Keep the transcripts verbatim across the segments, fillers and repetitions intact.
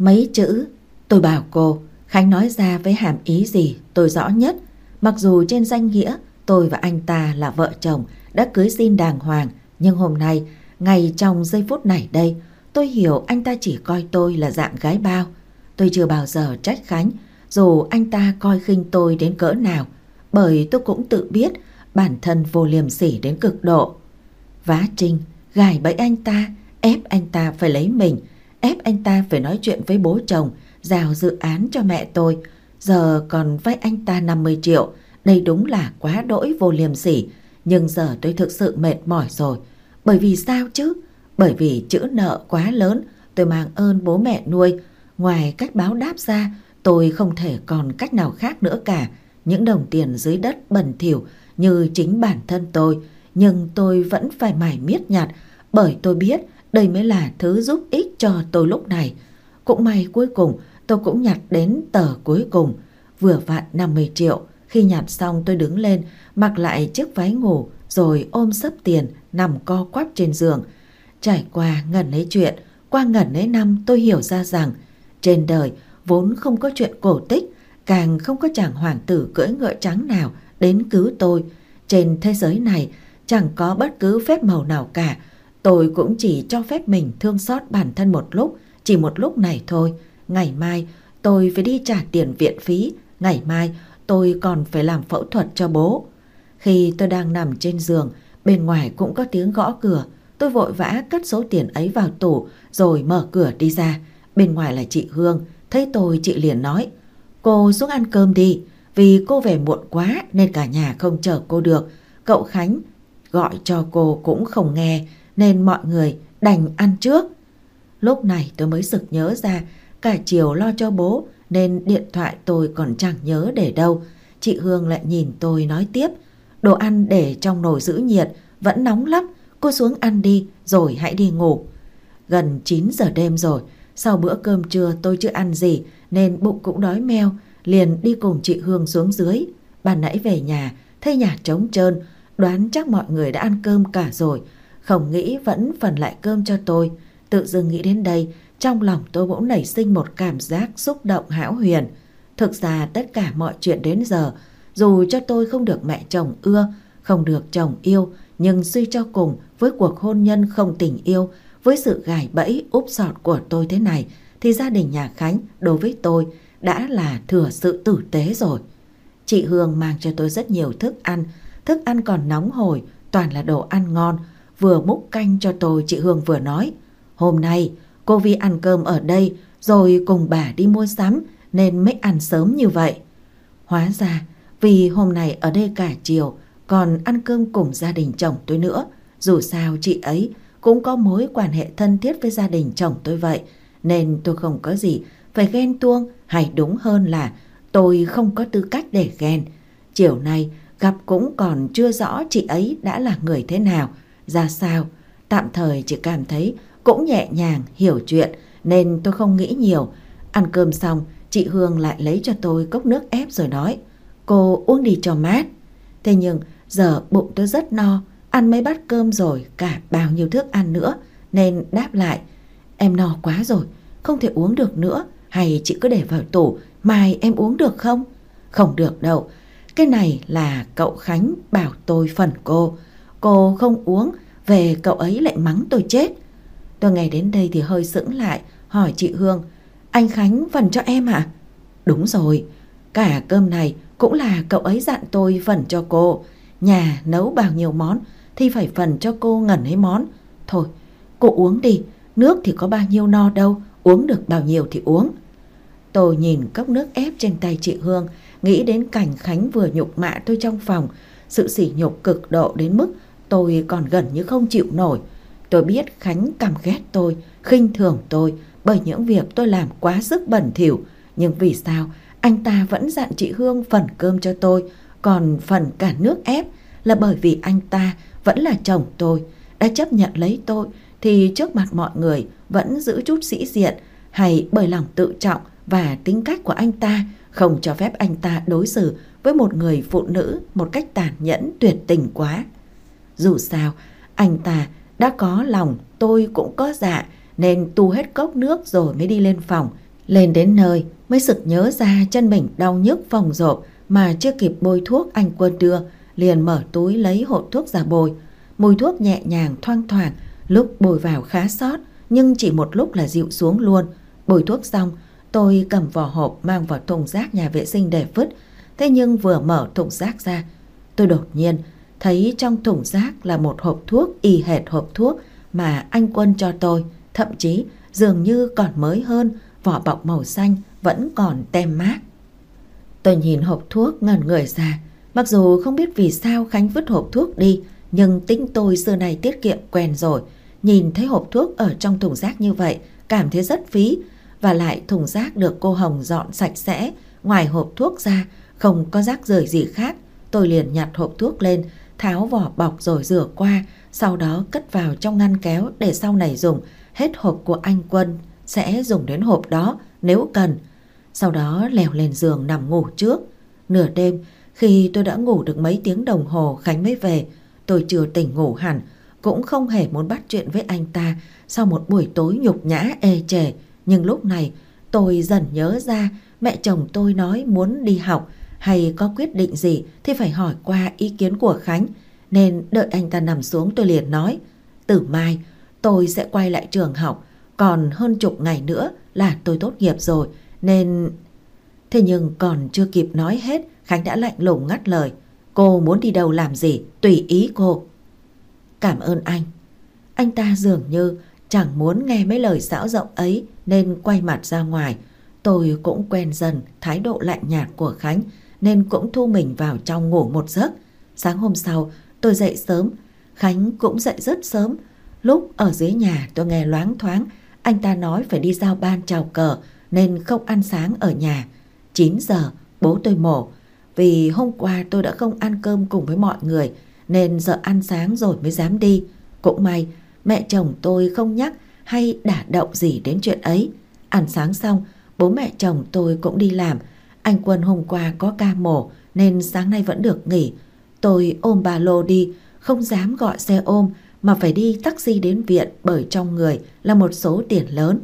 Mấy chữ tôi bảo cô, Khánh nói ra với hàm ý gì tôi rõ nhất. Mặc dù trên danh nghĩa tôi và anh ta là vợ chồng đã cưới xin đàng hoàng, nhưng hôm nay, ngay trong giây phút này đây, tôi hiểu anh ta chỉ coi tôi là dạng gái bao. Tôi chưa bao giờ trách Khánh, dù anh ta coi khinh tôi đến cỡ nào, bởi tôi cũng tự biết bản thân vô liêm sỉ đến cực độ. Vá Trinh, gài bẫy anh ta, ép anh ta phải lấy mình, ép anh ta phải nói chuyện với bố chồng, giao dự án cho mẹ tôi, giờ còn vay anh ta năm mươi triệu. Đây đúng là quá đỗi vô liêm sỉ. Nhưng giờ tôi thực sự mệt mỏi rồi. Bởi vì sao chứ? Bởi vì chữ nợ quá lớn. Tôi mang ơn bố mẹ nuôi. Ngoài cách báo đáp ra, tôi không thể còn cách nào khác nữa cả. Những đồng tiền dưới đất bẩn thỉu như chính bản thân tôi, nhưng tôi vẫn phải mải miết nhặt, bởi tôi biết đây mới là thứ giúp ích cho tôi lúc này. Cũng may cuối cùng tôi cũng nhặt đến tờ cuối cùng, vừa vặn năm mươi triệu. Khi nhặt xong tôi đứng lên, mặc lại chiếc váy ngủ, rồi ôm xấp tiền, nằm co quắp trên giường. Trải qua ngần ấy chuyện, qua ngần ấy năm, tôi hiểu ra rằng trên đời vốn không có chuyện cổ tích, càng không có chàng hoàng tử cưỡi ngựa trắng nào đến cứu tôi. Trên thế giới này chẳng có bất cứ phép màu nào cả. Tôi cũng chỉ cho phép mình thương xót bản thân một lúc, chỉ một lúc này thôi. Ngày mai tôi phải đi trả tiền viện phí, ngày mai tôi còn phải làm phẫu thuật cho bố. Khi tôi đang nằm trên giường, bên ngoài cũng có tiếng gõ cửa. Tôi vội vã cất số tiền ấy vào tủ rồi mở cửa đi ra. Bên ngoài là chị Hương. Thấy tôi, chị liền nói: cô xuống ăn cơm đi, vì cô về muộn quá nên cả nhà không chở cô được. Cậu Khánh gọi cho cô cũng không nghe, nên mọi người đành ăn trước. Lúc này tôi mới sực nhớ ra cả chiều lo cho bố nên điện thoại tôi còn chẳng nhớ để đâu. Chị Hương lại nhìn tôi nói tiếp: đồ ăn để trong nồi giữ nhiệt, vẫn nóng lắm, cô xuống ăn đi rồi hãy đi ngủ. Gần chín giờ đêm rồi, sau bữa cơm trưa tôi chưa ăn gì nên bụng cũng đói meo, liền đi cùng chị Hương xuống dưới. Ban nãy về nhà thấy nhà trống trơn, đoán chắc mọi người đã ăn cơm cả rồi, không nghĩ vẫn phần lại cơm cho tôi. Tự dưng nghĩ đến đây, trong lòng tôi bỗng nảy sinh một cảm giác xúc động hão huyền. Thực ra tất cả mọi chuyện đến giờ, dù cho tôi không được mẹ chồng ưa, không được chồng yêu, nhưng suy cho cùng với cuộc hôn nhân không tình yêu, với sự gài bẫy úp sọt của tôi thế này, thì gia đình nhà Khánh đối với tôi đã là thừa sự tử tế rồi. Chị Hương mang cho tôi rất nhiều thức ăn, thức ăn còn nóng hổi, toàn là đồ ăn ngon. Vừa múc canh cho tôi, chị Hương vừa nói: hôm nay cô Vi ăn cơm ở đây rồi cùng bà đi mua sắm nên mới ăn sớm như vậy. Hóa ra vì hôm nay ở đây cả chiều, còn ăn cơm cùng gia đình chồng tôi nữa. Dù sao chị ấy cũng có mối quan hệ thân thiết với gia đình chồng tôi vậy, nên tôi không có gì phải ghen tuông, hay đúng hơn là tôi không có tư cách để ghen. Chiều nay gặp cũng còn chưa rõ chị ấy đã là người thế nào, ra sao. Tạm thời chỉ cảm thấy cũng nhẹ nhàng, hiểu chuyện nên tôi không nghĩ nhiều. Ăn cơm xong, chị Hương lại lấy cho tôi cốc nước ép rồi nói: cô uống đi cho mát. Thế nhưng giờ bụng tôi rất no, ăn mấy bát cơm rồi cả bao nhiêu thức ăn nữa, nên đáp lại: em no quá rồi, không thể uống được nữa, hay chị cứ để vào tủ, mai em uống được không? Không được đâu, cái này là cậu Khánh bảo tôi phần cô. Cô không uống, về cậu ấy lại mắng tôi chết. Tôi nghe đến đây thì hơi sững lại, hỏi chị Hương: anh Khánh phần cho em à? Đúng rồi, cả cơm này cũng là cậu ấy dặn tôi phần cho cô. Nhà nấu bao nhiêu món thì phải phần cho cô ngần ấy món. Thôi, cô uống đi, nước thì có bao nhiêu no đâu, uống được bao nhiêu thì uống. Tôi nhìn cốc nước ép trên tay chị Hương, nghĩ đến cảnh Khánh vừa nhục mạ tôi trong phòng. Sự sỉ nhục cực độ đến mức tôi còn gần như không chịu nổi. Tôi biết Khánh căm ghét tôi, khinh thường tôi bởi những việc tôi làm quá sức bẩn thỉu. Nhưng vì sao anh ta vẫn dặn chị Hương phần cơm cho tôi, còn phần cả nước ép? Là bởi vì anh ta vẫn là chồng tôi, đã chấp nhận lấy tôi thì trước mặt mọi người vẫn giữ chút sĩ diện, hay bởi lòng tự trọng và tính cách của anh ta không cho phép anh ta đối xử với một người phụ nữ một cách tàn nhẫn tuyệt tình quá? Dù sao anh ta đã có lòng, tôi cũng có dạ, nên tu hết cốc nước rồi mới đi lên phòng Lên đến nơi mới sực nhớ ra chân mình đau nhức phồng rộp, mà chưa kịp bôi thuốc anh Quân đưa, liền mở túi lấy hộp thuốc ra bôi. Mùi thuốc nhẹ nhàng thoang thoảng, lúc bôi vào khá sót, nhưng chỉ một lúc là dịu xuống luôn. Bôi thuốc xong, tôi cầm vỏ hộp mang vào thùng rác nhà vệ sinh để vứt. Thế nhưng vừa mở thùng rác ra, tôi đột nhiên thấy trong thùng rác là một hộp thuốc y hệt hộp thuốc mà anh Quân cho tôi, thậm chí dường như còn mới hơn, vỏ bọc màu xanh vẫn còn tem mác. Tôi nhìn hộp thuốc ngẩn người ra. Mặc dù không biết vì sao Khánh vứt hộp thuốc đi, nhưng tính tôi xưa này tiết kiệm quen rồi. Nhìn thấy hộp thuốc ở trong thùng rác như vậy, cảm thấy rất phí. Và lại thùng rác được cô Hồng dọn sạch sẽ, ngoài hộp thuốc ra không có rác rưởi gì khác. Tôi liền nhặt hộp thuốc lên, tháo vỏ bọc rồi rửa qua, sau đó cất vào trong ngăn kéo để sau này dùng. Hết hộp của anh Quân sẽ dùng đến hộp đó nếu cần. Sau đó leo lên giường nằm ngủ trước. Nửa đêm, khi tôi đã ngủ được mấy tiếng đồng hồ, Khánh mới về. Tôi chưa tỉnh ngủ hẳn, cũng không hề muốn bắt chuyện với anh ta sau một buổi tối nhục nhã ê chề. Nhưng lúc này tôi dần nhớ ra mẹ chồng tôi nói muốn đi học hay có quyết định gì thì phải hỏi qua ý kiến của Khánh. Nên đợi anh ta nằm xuống, tôi liền nói: từ mai tôi sẽ quay lại trường học, còn hơn chục ngày nữa là tôi tốt nghiệp rồi, nên... Thế nhưng còn chưa kịp nói hết, Khánh đã lạnh lùng ngắt lời: cô muốn đi đâu làm gì, tùy ý cô. Cảm ơn anh. Anh ta dường như chẳng muốn nghe mấy lời xão rộng ấy nên quay mặt ra ngoài. Tôi cũng quen dần thái độ lạnh nhạt của Khánh nên cũng thu mình vào trong ngủ một giấc. Sáng hôm sau tôi dậy sớm, Khánh cũng dậy rất sớm. Lúc ở dưới nhà tôi nghe loáng thoáng anh ta nói phải đi giao ban chào cờ nên không ăn sáng ở nhà. Chín giờ bố tôi mổ. Vì hôm qua tôi đã không ăn cơm cùng với mọi người nên giờ ăn sáng rồi mới dám đi. Cũng may mẹ chồng tôi không nhắc hay đả động gì đến chuyện ấy. Ăn sáng xong, bố mẹ chồng tôi cũng đi làm. Anh Quân hôm qua có ca mổ nên sáng nay vẫn được nghỉ. Tôi ôm ba lô đi, không dám gọi xe ôm mà phải đi taxi đến viện, bởi trong người là một số tiền lớn.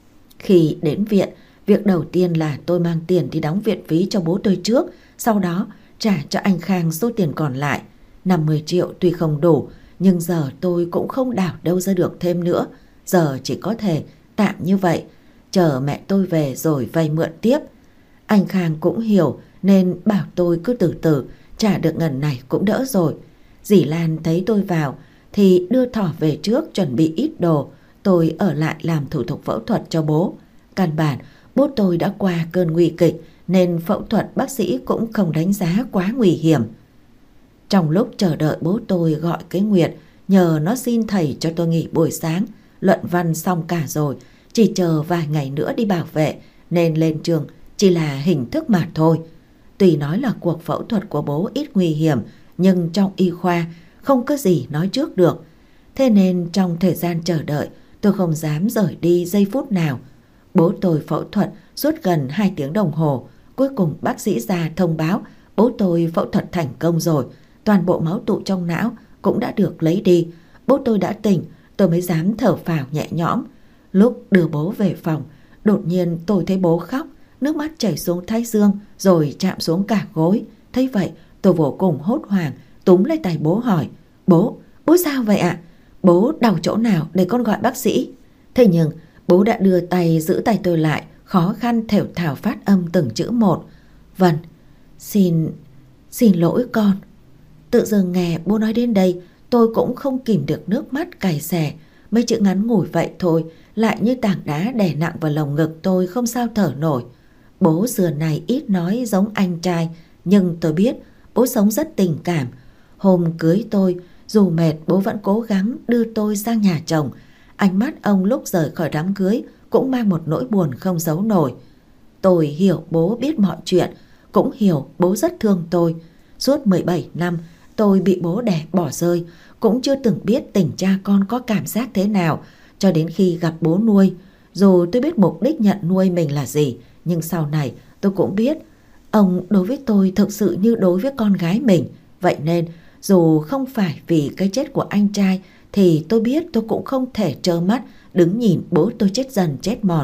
Khi đến viện, việc đầu tiên là tôi mang tiền đi đóng viện phí cho bố tôi trước, sau đó trả cho anh Khang số tiền còn lại. năm mươi triệu tuy không đủ, nhưng giờ tôi cũng không đảo đâu ra được thêm nữa. Giờ chỉ có thể tạm như vậy, chờ mẹ tôi về rồi vay mượn tiếp. Anh Khang cũng hiểu nên bảo tôi cứ từ từ, trả được ngần này cũng đỡ rồi. Dì Lan thấy tôi vào thì đưa thỏ về trước chuẩn bị ít đồ. Tôi ở lại làm thủ tục phẫu thuật cho bố. Căn bản bố tôi đã qua cơn nguy kịch nên phẫu thuật bác sĩ cũng không đánh giá quá nguy hiểm. Trong lúc chờ đợi bố tôi gọi cái Nguyệt, nhờ nó xin thầy cho tôi nghỉ buổi sáng. Luận văn xong cả rồi, chỉ chờ vài ngày nữa đi bảo vệ nên lên trường chỉ là hình thức mà thôi. Tuy nói là cuộc phẫu thuật của bố ít nguy hiểm, nhưng trong y khoa không có gì nói trước được. Thế nên trong thời gian chờ đợi, tôi không dám rời đi giây phút nào. Bố tôi phẫu thuật suốt gần hai tiếng đồng hồ. Cuối cùng bác sĩ ra thông báo bố tôi phẫu thuật thành công rồi. Toàn bộ máu tụ trong não cũng đã được lấy đi. Bố tôi đã tỉnh, tôi mới dám thở phào nhẹ nhõm. Lúc đưa bố về phòng, đột nhiên tôi thấy bố khóc, nước mắt chảy xuống thái dương rồi chạm xuống cả gối. Thấy vậy tôi vô cùng hốt hoảng, túm lấy tay bố hỏi: Bố, bố sao vậy ạ? Bố đau chỗ nào để con gọi bác sĩ? Thế nhưng bố đã đưa tay giữ tay tôi lại, khó khăn thều thào phát âm từng chữ một: Vâng, xin, xin lỗi con. Tự dưng nghe bố nói đến đây, tôi cũng không kìm được nước mắt cày xè. Mấy chữ ngắn ngủi vậy thôi lại như tảng đá đè nặng vào lồng ngực tôi không sao thở nổi. Bố xưa này ít nói giống anh trai, nhưng tôi biết bố sống rất tình cảm. Hôm cưới tôi, dù mệt bố vẫn cố gắng đưa tôi sang nhà chồng. Ánh mắt ông lúc rời khỏi đám cưới cũng mang một nỗi buồn không giấu nổi. Tôi hiểu bố biết mọi chuyện, cũng hiểu bố rất thương tôi. Suốt mười bảy năm tôi bị bố đẻ bỏ rơi, cũng chưa từng biết tình cha con có cảm giác thế nào, cho đến khi gặp bố nuôi. Dù tôi biết mục đích nhận nuôi mình là gì, nhưng sau này tôi cũng biết ông đối với tôi thực sự như đối với con gái mình. Vậy nên dù không phải vì cái chết của anh trai thì tôi biết tôi cũng không thể trơ mắt đứng nhìn bố tôi chết dần chết mòn.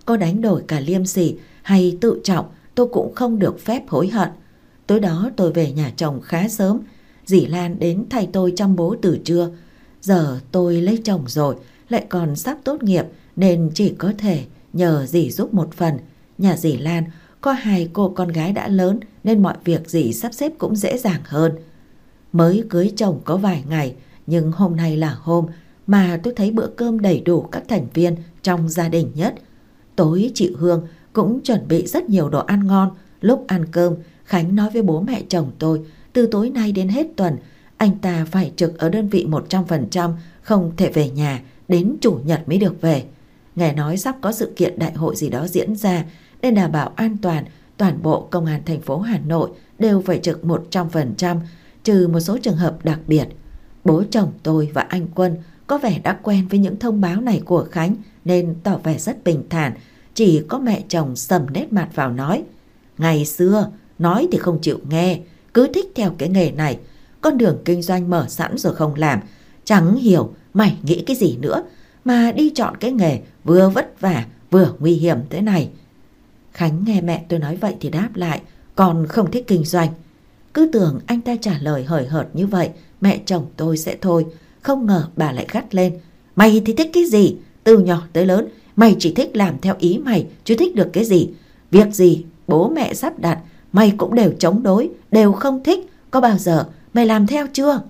có đánh đổi cả liêm sỉ hay tự trọng, tôi cũng không được phép hối hận. Tối đó tôi về nhà chồng khá sớm. Dì Lan đến thay tôi chăm bố từ trưa. Giờ tôi lấy chồng rồi, lại còn sắp tốt nghiệp, nên chỉ có thể nhờ dì giúp một phần. Nhà dì Lan có hai cô con gái đã lớn, nên mọi việc dì sắp xếp cũng dễ dàng hơn. Mới cưới chồng có vài ngày, nhưng hôm nay là hôm mà tôi thấy bữa cơm đầy đủ các thành viên trong gia đình nhất. Tối chị Hương cũng chuẩn bị rất nhiều đồ ăn ngon. Lúc ăn cơm, Khánh nói với bố mẹ chồng tôi, từ tối nay đến hết tuần, anh ta phải trực ở đơn vị một trăm phần trăm, không thể về nhà, đến chủ nhật mới được về. Nghe nói sắp có sự kiện đại hội gì đó diễn ra, nên đảm bảo an toàn, toàn bộ công an thành phố Hà Nội đều phải trực một trăm phần trăm, trừ một số trường hợp đặc biệt. Bố chồng tôi và anh Quân có vẻ đã quen với những thông báo này của Khánh nên tỏ vẻ rất bình thản. Chỉ có mẹ chồng sầm nét mặt vào nói: ngày xưa nói thì không chịu nghe, cứ thích theo cái nghề này, con đường kinh doanh mở sẵn rồi không làm. Chẳng hiểu mày nghĩ cái gì nữa mà đi chọn cái nghề vừa vất vả vừa nguy hiểm thế này. Khánh nghe mẹ tôi nói vậy thì đáp lại: con không thích kinh doanh. Cứ tưởng anh ta trả lời hời hợt như vậy mẹ chồng tôi sẽ thôi, không ngờ bà lại gắt lên: mày thì thích cái gì? Từ nhỏ tới lớn mày chỉ thích làm theo ý mày, chứ thích được cái gì? Việc gì bố mẹ sắp đặt mày cũng đều chống đối, đều không thích. Có bao giờ mày làm theo chưa?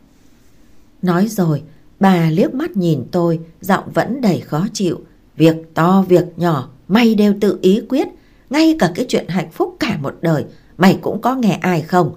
Nói rồi bà liếc mắt nhìn tôi, giọng vẫn đầy khó chịu: việc to việc nhỏ mày đều tự ý quyết, ngay cả cái chuyện hạnh phúc cả một đời mày cũng có nghe ai không?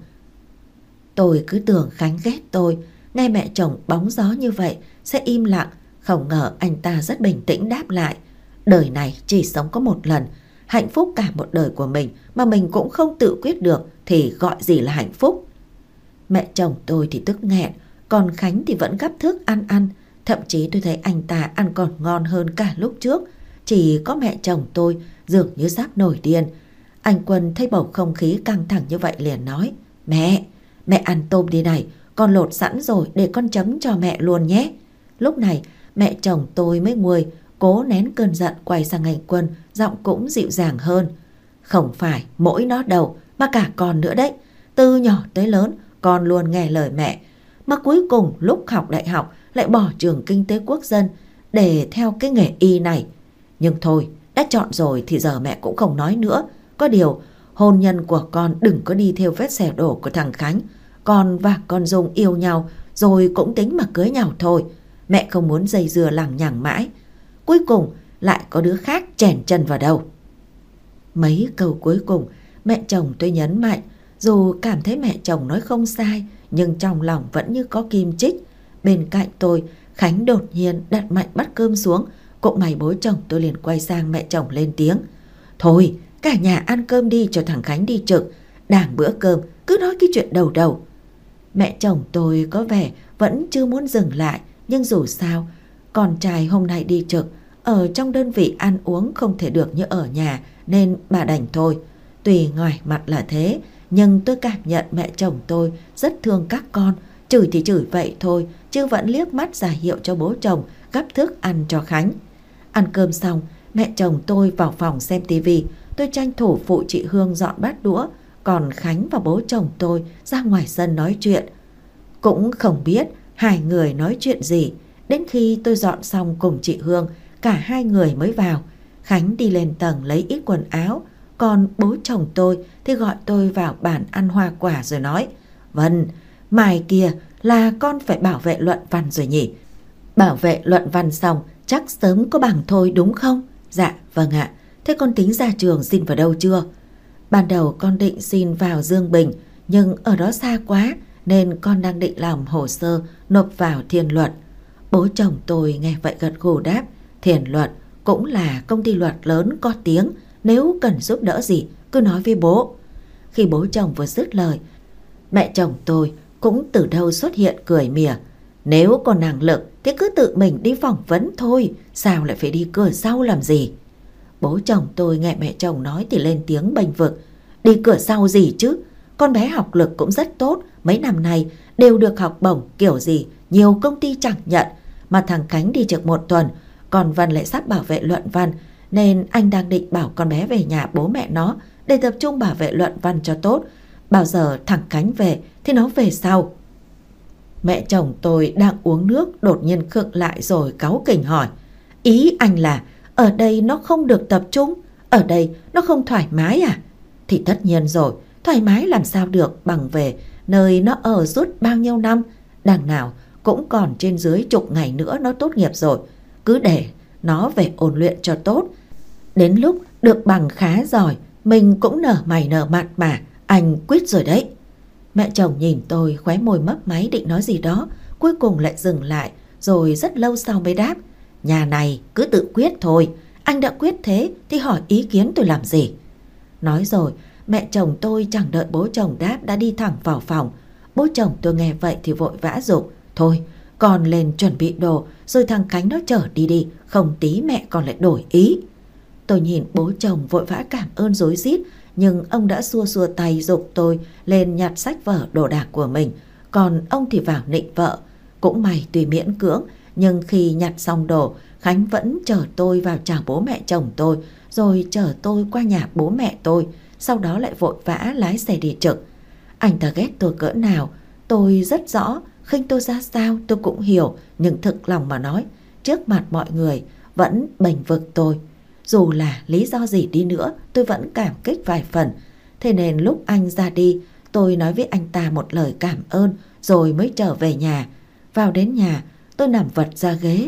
Tôi cứ tưởng Khánh ghét tôi, nghe mẹ chồng bóng gió như vậy sẽ im lặng, không ngờ anh ta rất bình tĩnh đáp lại: đời này chỉ sống có một lần, hạnh phúc cả một đời của mình mà mình cũng không tự quyết được thì gọi gì là hạnh phúc? Mẹ chồng tôi thì tức nghẹn, còn Khánh thì vẫn gắp thức ăn ăn. Thậm chí tôi thấy anh ta ăn còn ngon hơn cả lúc trước. Chỉ có mẹ chồng tôi dường như sắp nổi điên. Anh Quân thấy bầu không khí căng thẳng như vậy liền nói: Mẹ, mẹ ăn tôm đi này, con lột sẵn rồi để con chấm cho mẹ luôn nhé. Lúc này mẹ chồng tôi mới nguôi, cố nén cơn giận quay sang anh Quân, giọng cũng dịu dàng hơn: Không phải mỗi nó đâu mà cả con nữa đấy. Từ nhỏ tới lớn con luôn nghe lời mẹ, mà cuối cùng lúc học đại học lại bỏ trường kinh tế quốc dân để theo cái nghề y này. Nhưng thôi, đã chọn rồi thì giờ mẹ cũng không nói nữa. Có điều hôn nhân của con đừng có đi theo vết xe đổ của thằng Khánh. Con và con Dung yêu nhau rồi cũng tính mà cưới nhau thôi. Mẹ không muốn dây dưa lằng nhằng mãi, cuối cùng lại có đứa khác chèn chân vào đầu. Mấy câu cuối cùng mẹ chồng tôi nhấn mạnh. Dù cảm thấy mẹ chồng nói không sai, nhưng trong lòng vẫn như có kim chích. Bên cạnh tôi, Khánh đột nhiên đặt mạnh bát cơm xuống. Cậu mày bố chồng tôi liền quay sang mẹ chồng lên tiếng: Thôi, cả nhà ăn cơm đi cho thằng Khánh đi trực. Đảng bữa cơm cứ nói cái chuyện đầu đầu. Mẹ chồng tôi có vẻ vẫn chưa muốn dừng lại, nhưng dù sao con trai hôm nay đi trực, ở trong đơn vị ăn uống không thể được như ở nhà, nên bà đành thôi. Tuy ngoài mặt là thế, nhưng tôi cảm nhận mẹ chồng tôi rất thương các con. Chửi thì chửi vậy thôi, chứ vẫn liếc mắt ra hiệu cho bố chồng gắp thức ăn cho Khánh. Ăn cơm xong, mẹ chồng tôi vào phòng xem tivi. Tôi tranh thủ phụ chị Hương dọn bát đũa, còn Khánh và bố chồng tôi ra ngoài sân nói chuyện. Cũng không biết hai người nói chuyện gì. Đến khi tôi dọn xong cùng chị Hương, cả hai người mới vào. Khánh đi lên tầng lấy ít quần áo, còn bố chồng tôi thì gọi tôi vào bàn ăn hoa quả rồi nói: Vân, mai kia là con phải bảo vệ luận văn rồi nhỉ? Bảo vệ luận văn xong chắc sớm có bằng thôi đúng không? Dạ vâng ạ. Thế con tính ra trường xin vào đâu chưa? Ban đầu con định xin vào Dương Bình, nhưng ở đó xa quá nên con đang định làm hồ sơ nộp vào Thiên Luật. Bố chồng tôi nghe vậy gật gù đáp: Thiên Luật cũng là công ty luật lớn có tiếng, nếu cần giúp đỡ gì cứ nói với bố. Khi bố chồng vừa dứt lời, mẹ chồng tôi cũng từ đâu xuất hiện cười mỉa: Nếu có năng lực thì cứ tự mình đi phỏng vấn thôi, sao lại phải đi cửa sau làm gì? Bố chồng tôi nghe mẹ chồng nói thì lên tiếng bênh vực: Đi cửa sau gì chứ? Con bé học lực cũng rất tốt, mấy năm nay đều được học bổng kiểu gì nhiều công ty chẳng nhận. Mà thằng Khánh đi trực một tuần, còn Vân lại sắp bảo vệ luận văn, nên anh đang định bảo con bé về nhà bố mẹ nó để tập trung bảo vệ Luận Văn cho tốt. Bao giờ thằng Khánh về thì nó về sau. Mẹ chồng tôi đang uống nước đột nhiên khựng lại rồi cáu kỉnh hỏi: Ý anh là ở đây nó không được tập trung, ở đây nó không thoải mái à? Thì tất nhiên rồi, thoải mái làm sao được bằng về nơi nó ở suốt bao nhiêu năm. Đằng nào cũng còn trên dưới chục ngày nữa nó tốt nghiệp rồi. Cứ để nó về ôn luyện cho tốt. Đến lúc được bằng khá giỏi, mình cũng nở mày nở mặt mà. Anh quyết rồi đấy. Mẹ chồng nhìn tôi khóe môi mấp máy định nói gì đó, cuối cùng lại dừng lại, rồi rất lâu sau mới đáp: Nhà này cứ tự quyết thôi. Anh đã quyết thế thì hỏi ý kiến tôi làm gì? Nói rồi, mẹ chồng tôi chẳng đợi bố chồng đáp đã đi thẳng vào phòng. Bố chồng tôi nghe vậy thì vội vã giục: Thôi, con lên chuẩn bị đồ, rồi thằng Khánh nó chở đi đi, không tí mẹ còn lại đổi ý. Tôi nhìn bố chồng vội vã cảm ơn rối rít, nhưng ông đã xua xua tay giục tôi lên nhặt sách vở đồ đạc của mình, còn ông thì vào nịnh vợ. Cũng may tuy miễn cưỡng, nhưng khi nhặt xong đồ, Khánh vẫn chở tôi vào chào bố mẹ chồng tôi, rồi chở tôi qua nhà bố mẹ tôi, sau đó lại vội vã lái xe đi trực. Anh ta ghét tôi cỡ nào tôi rất rõ, khinh tôi ra sao tôi cũng hiểu, nhưng thực lòng mà nói, trước mặt mọi người vẫn bênh vực tôi. Dù là lý do gì đi nữa, tôi vẫn cảm kích vài phần. Thế nên lúc anh ra đi, tôi nói với anh ta một lời cảm ơn, rồi mới trở về nhà. Vào đến nhà, tôi nằm vật ra ghế.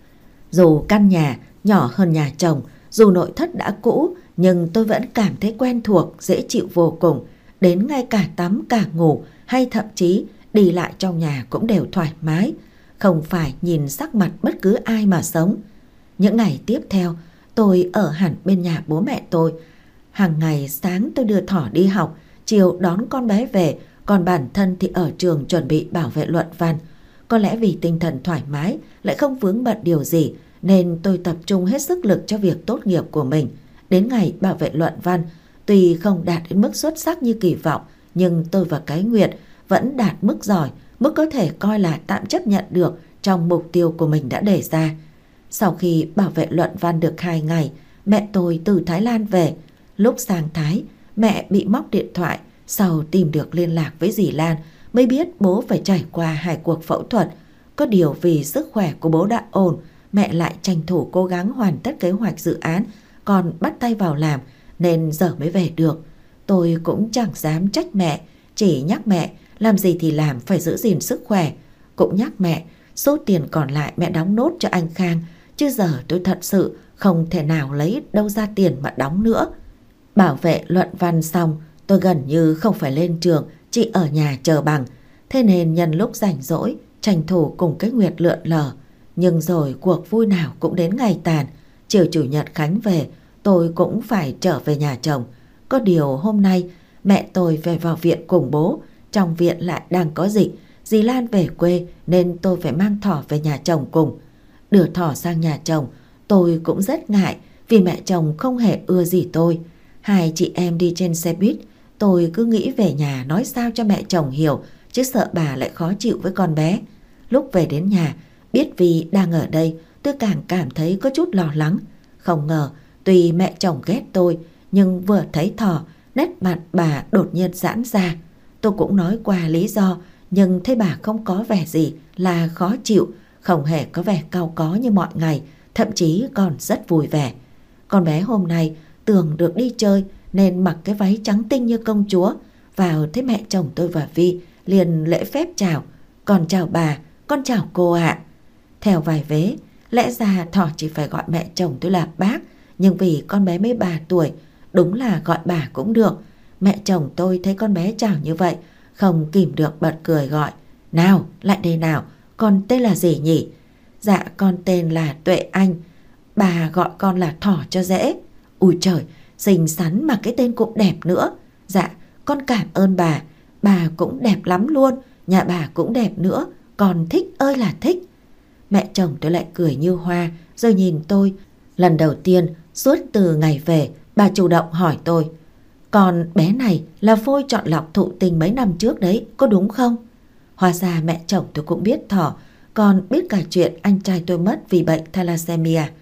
Dù căn nhà nhỏ hơn nhà chồng, dù nội thất đã cũ, nhưng tôi vẫn cảm thấy quen thuộc, dễ chịu vô cùng. Đến ngay cả tắm, cả ngủ, hay thậm chí đi lại trong nhà cũng đều thoải mái, không phải nhìn sắc mặt bất cứ ai mà sống. Những ngày tiếp theo, tôi ở hẳn bên nhà bố mẹ tôi. Hàng ngày sáng tôi đưa Thỏ đi học, chiều đón con bé về, còn bản thân thì ở trường chuẩn bị bảo vệ luận văn. Có lẽ vì tinh thần thoải mái, lại không vướng bận điều gì, nên tôi tập trung hết sức lực cho việc tốt nghiệp của mình. Đến ngày bảo vệ luận văn, tuy không đạt đến mức xuất sắc như kỳ vọng, nhưng tôi và cái Nguyệt vẫn đạt mức giỏi, mức có thể coi là tạm chấp nhận được trong mục tiêu của mình đã đề ra. Sau khi bảo vệ luận văn được hai ngày, mẹ tôi từ Thái Lan về. Lúc sang Thái, mẹ bị móc điện thoại, sau tìm được liên lạc với dì Lan mới biết bố phải trải qua hai cuộc phẫu thuật. Có điều vì sức khỏe của bố đã ổn, mẹ lại tranh thủ cố gắng hoàn tất kế hoạch dự án, còn bắt tay vào làm nên giờ mới về được. Tôi cũng chẳng dám trách mẹ, chỉ nhắc mẹ làm gì thì làm, phải giữ gìn sức khỏe. Cũng nhắc mẹ số tiền còn lại mẹ đóng nốt cho anh Khang, chứ giờ tôi thật sự không thể nào lấy đâu ra tiền mà đóng nữa. Bảo vệ luận văn xong, tôi gần như không phải lên trường, chỉ ở nhà chờ bằng. Thế nên nhân lúc rảnh rỗi, tranh thủ cùng cái Nguyệt lượn lờ. Nhưng rồi cuộc vui nào cũng đến ngày tàn. Chiều chủ nhật Khánh về, tôi cũng phải trở về nhà chồng. Có điều hôm nay mẹ tôi về vào viện cùng bố, trong viện lại đang có dịch. Dì Lan về quê nên tôi phải mang Thỏ về nhà chồng cùng. Đưa Thỏ sang nhà chồng, tôi cũng rất ngại vì mẹ chồng không hề ưa gì tôi. Hai chị em đi trên xe buýt, tôi cứ nghĩ về nhà nói sao cho mẹ chồng hiểu, chứ sợ bà lại khó chịu với con bé. Lúc về đến nhà, biết vì đang ở đây, tôi càng cảm thấy có chút lo lắng. Không ngờ, tuy mẹ chồng ghét tôi, nhưng vừa thấy Thỏ, nét mặt bà đột nhiên giãn ra. Tôi cũng nói qua lý do, nhưng thấy bà không có vẻ gì là khó chịu, không hề có vẻ cau có như mọi ngày, thậm chí còn rất vui vẻ. Con bé hôm nay tưởng được đi chơi nên mặc cái váy trắng tinh như công chúa. Vào thấy mẹ chồng tôi và Vi liền lễ phép chào: Con chào bà, con chào cô ạ. Theo vài vế, lẽ ra Thỏ chỉ phải gọi mẹ chồng tôi là bác, nhưng vì con bé mới ba tuổi, đúng là gọi bà cũng được. Mẹ chồng tôi thấy con bé chào như vậy, không kìm được bật cười gọi: Nào, lại đây nào, con tên là gì nhỉ? Dạ, con tên là Tuệ Anh. Bà gọi con là Thỏ cho dễ. Ui trời, xinh xắn mà cái tên cũng đẹp nữa. Dạ, con cảm ơn bà, bà cũng đẹp lắm luôn, nhà bà cũng đẹp nữa, con thích ơi là thích. Mẹ chồng tôi lại cười như hoa, rồi nhìn tôi. Lần đầu tiên suốt từ ngày về, bà chủ động hỏi tôi: Con bé này là phôi chọn lọc thụ tinh mấy năm trước đấy, có đúng không? Hóa ra mẹ chồng tôi cũng biết Thỏ, còn biết cả chuyện anh trai tôi mất vì bệnh thalassemia.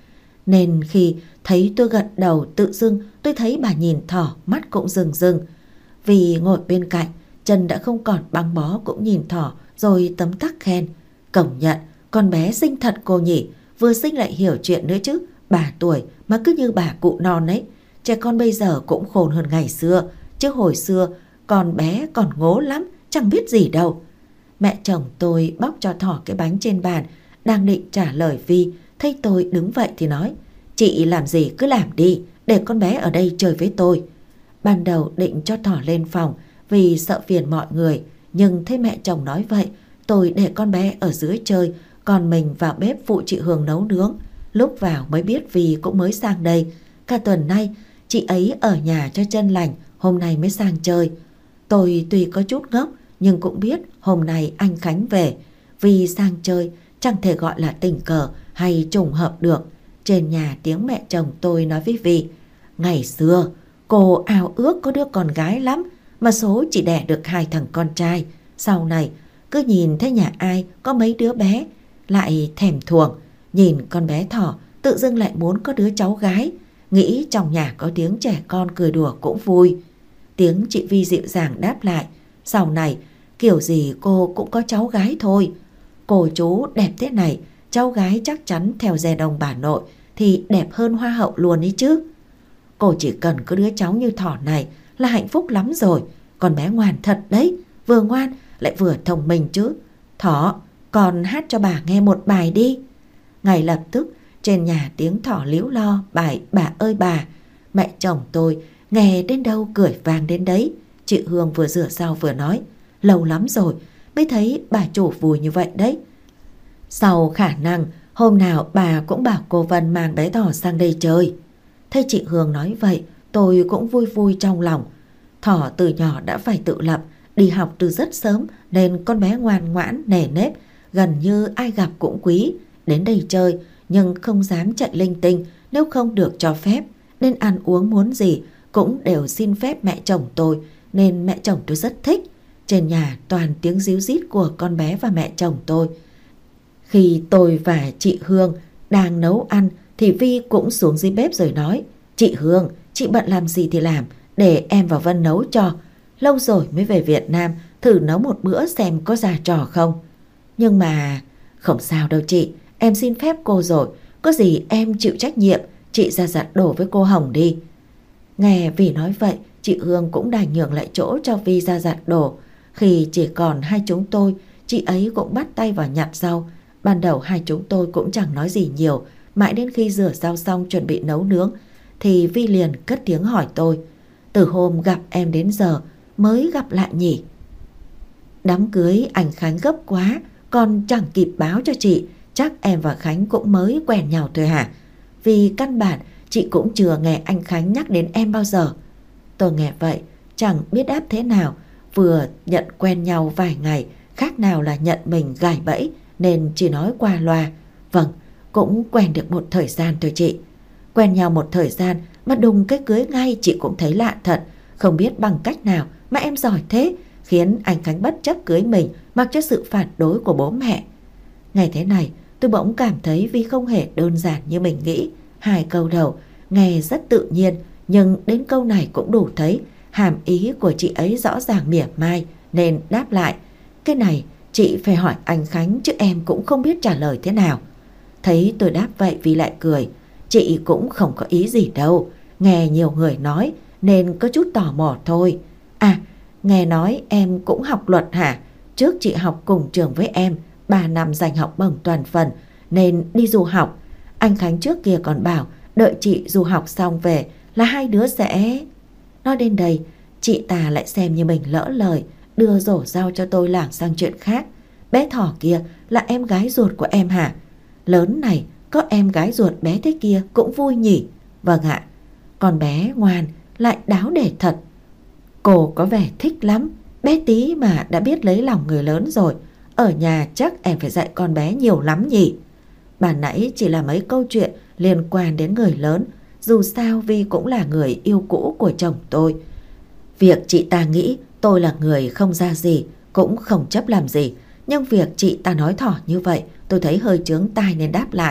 nên khi thấy tôi gật đầu tự dưng tôi thấy bà nhìn Thỏ mắt cũng rừng rừng. Vì ngồi bên cạnh, chân đã không còn băng bó cũng nhìn Thỏ rồi tấm tắc khen. Công nhận, con bé xinh thật cô nhỉ, vừa xinh lại hiểu chuyện nữa chứ, bà tuổi mà cứ như bà cụ non ấy. Trẻ con bây giờ cũng khôn hơn ngày xưa, chứ hồi xưa con bé còn ngố lắm, chẳng biết gì đâu. Mẹ chồng tôi bóc cho Thỏ cái bánh trên bàn, đang định trả lời Vi, thấy tôi đứng vậy thì nói: chị làm gì cứ làm đi, để con bé ở đây chơi với tôi. Ban đầu định cho Thỏ lên phòng vì sợ phiền mọi người, nhưng thấy mẹ chồng nói vậy, tôi để con bé ở dưới chơi, còn mình vào bếp phụ chị Hương nấu nướng. Lúc vào mới biết Vi cũng mới sang đây, cả tuần nay chị ấy ở nhà cho chân lành, hôm nay mới sang chơi. Tôi tuy có chút ngốc nhưng cũng biết hôm nay anh Khánh về, Vi sang chơi chẳng thể gọi là tình cờ hay trùng hợp được. Trên nhà tiếng mẹ chồng tôi nói với Vi: ngày xưa cô ao ước có đứa con gái lắm, mà số chỉ đẻ được hai thằng con trai. Sau này cứ nhìn thấy nhà ai có mấy đứa bé lại thèm thuồng, nhìn con bé Thỏ tự dưng lại muốn có đứa cháu gái, nghĩ trong nhà có tiếng trẻ con cười đùa cũng vui. Tiếng chị Vi dịu dàng đáp lại: sau này kiểu gì cô cũng có cháu gái thôi. Cô chú đẹp thế này, cháu gái chắc chắn theo dè đồng bà nội thì đẹp hơn hoa hậu luôn ấy chứ. Cô chỉ cần có đứa cháu như Thỏ này là hạnh phúc lắm rồi. Con bé ngoan thật đấy, vừa ngoan lại vừa thông minh chứ. Thỏ, con hát cho bà nghe một bài đi. Ngay lập tức trên nhà tiếng Thỏ líu lo bài Bà ơi bà. Mẹ chồng tôi nghe đến đâu cười vang đến đấy. Chị Hương vừa rửa rau vừa nói: lâu lắm rồi mới thấy bà chủ vui như vậy đấy. Sau khả năng hôm nào bà cũng bảo cô Vân mang bé Thỏ sang đây chơi. Thấy chị Hương nói vậy, tôi cũng vui vui trong lòng. Thỏ từ nhỏ đã phải tự lập, đi học từ rất sớm nên con bé ngoan ngoãn nề nếp, gần như ai gặp cũng quý. Đến đây chơi nhưng không dám chạy linh tinh nếu không được cho phép, nên ăn uống muốn gì cũng đều xin phép mẹ chồng tôi, nên mẹ chồng tôi rất thích. Trên nhà toàn tiếng ríu rít của con bé và mẹ chồng tôi. Khi tôi và chị Hương đang nấu ăn thì Vi cũng xuống dưới bếp rồi nói: chị Hương, chị bận làm gì thì làm, để em và Vân nấu cho. Lâu rồi mới về Việt Nam, thử nấu một bữa xem có ra trò không. Nhưng mà không sao đâu chị, em xin phép cô rồi, có gì em chịu trách nhiệm, chị ra giặt đồ với cô Hồng đi. Nghe Vi nói vậy, chị Hương cũng đành nhường lại chỗ cho Vi ra giặt đồ. Khi chỉ còn hai chúng tôi, chị ấy cũng bắt tay vào nhặt rau. Ban đầu hai chúng tôi cũng chẳng nói gì nhiều, mãi đến khi rửa rau xong chuẩn bị nấu nướng thì Vi liền cất tiếng hỏi tôi: từ hôm gặp em đến giờ mới gặp lại nhỉ? Đám cưới anh Khánh gấp quá, còn chẳng kịp báo cho chị, chắc em và Khánh cũng mới quen nhau thôi hả? Vì căn bản chị cũng chưa nghe anh Khánh nhắc đến em bao giờ. Tôi nghe vậy chẳng biết đáp thế nào, vừa nhận quen nhau vài ngày, khác nào là nhận mình gài bẫy, nên chỉ nói qua loa: vâng, cũng quen được một thời gian thôi chị. Quen nhau một thời gian mà đùng cái cưới ngay, chị cũng thấy lạ thật. Không biết bằng cách nào mà em giỏi thế, khiến anh Khánh bất chấp cưới mình mặc cho sự phản đối của bố mẹ. Ngày thế này tôi bỗng cảm thấy Vi không hề đơn giản như mình nghĩ. Hai câu đầu nghe rất tự nhiên, nhưng đến câu này cũng đủ thấy hàm ý của chị ấy rõ ràng mỉa mai, nên đáp lại: cái này chị phải hỏi anh Khánh chứ em cũng không biết trả lời thế nào. Thấy tôi đáp vậy Vi lại cười: chị cũng không có ý gì đâu, nghe nhiều người nói nên có chút tò mò thôi. À, nghe nói em cũng học luật hả? Trước chị học cùng trường với em, ba năm giành học bổng toàn phần nên đi du học. Anh Khánh trước kia còn bảo đợi chị du học xong về là hai đứa sẽ... Nói đến đây, chị ta lại xem như mình lỡ lời, đưa rổ rau cho tôi lảng sang chuyện khác. Bé Thỏ kia là em gái ruột của em hả? Lớn này có em gái ruột bé thế kia cũng vui nhỉ? Vâng ạ. Con bé ngoan lại đáo để thật. Cô có vẻ thích lắm. Bé tí mà đã biết lấy lòng người lớn rồi. Ở nhà chắc em phải dạy con bé nhiều lắm nhỉ? Bà nãy chỉ là mấy câu chuyện liên quan đến người lớn. Dù sao Vi cũng là người yêu cũ của chồng tôi. Việc chị ta nghĩ tôi là người không ra gì cũng không chấp làm gì. Nhưng việc chị ta nói Thỏ như vậy tôi thấy hơi chướng tai nên đáp lại: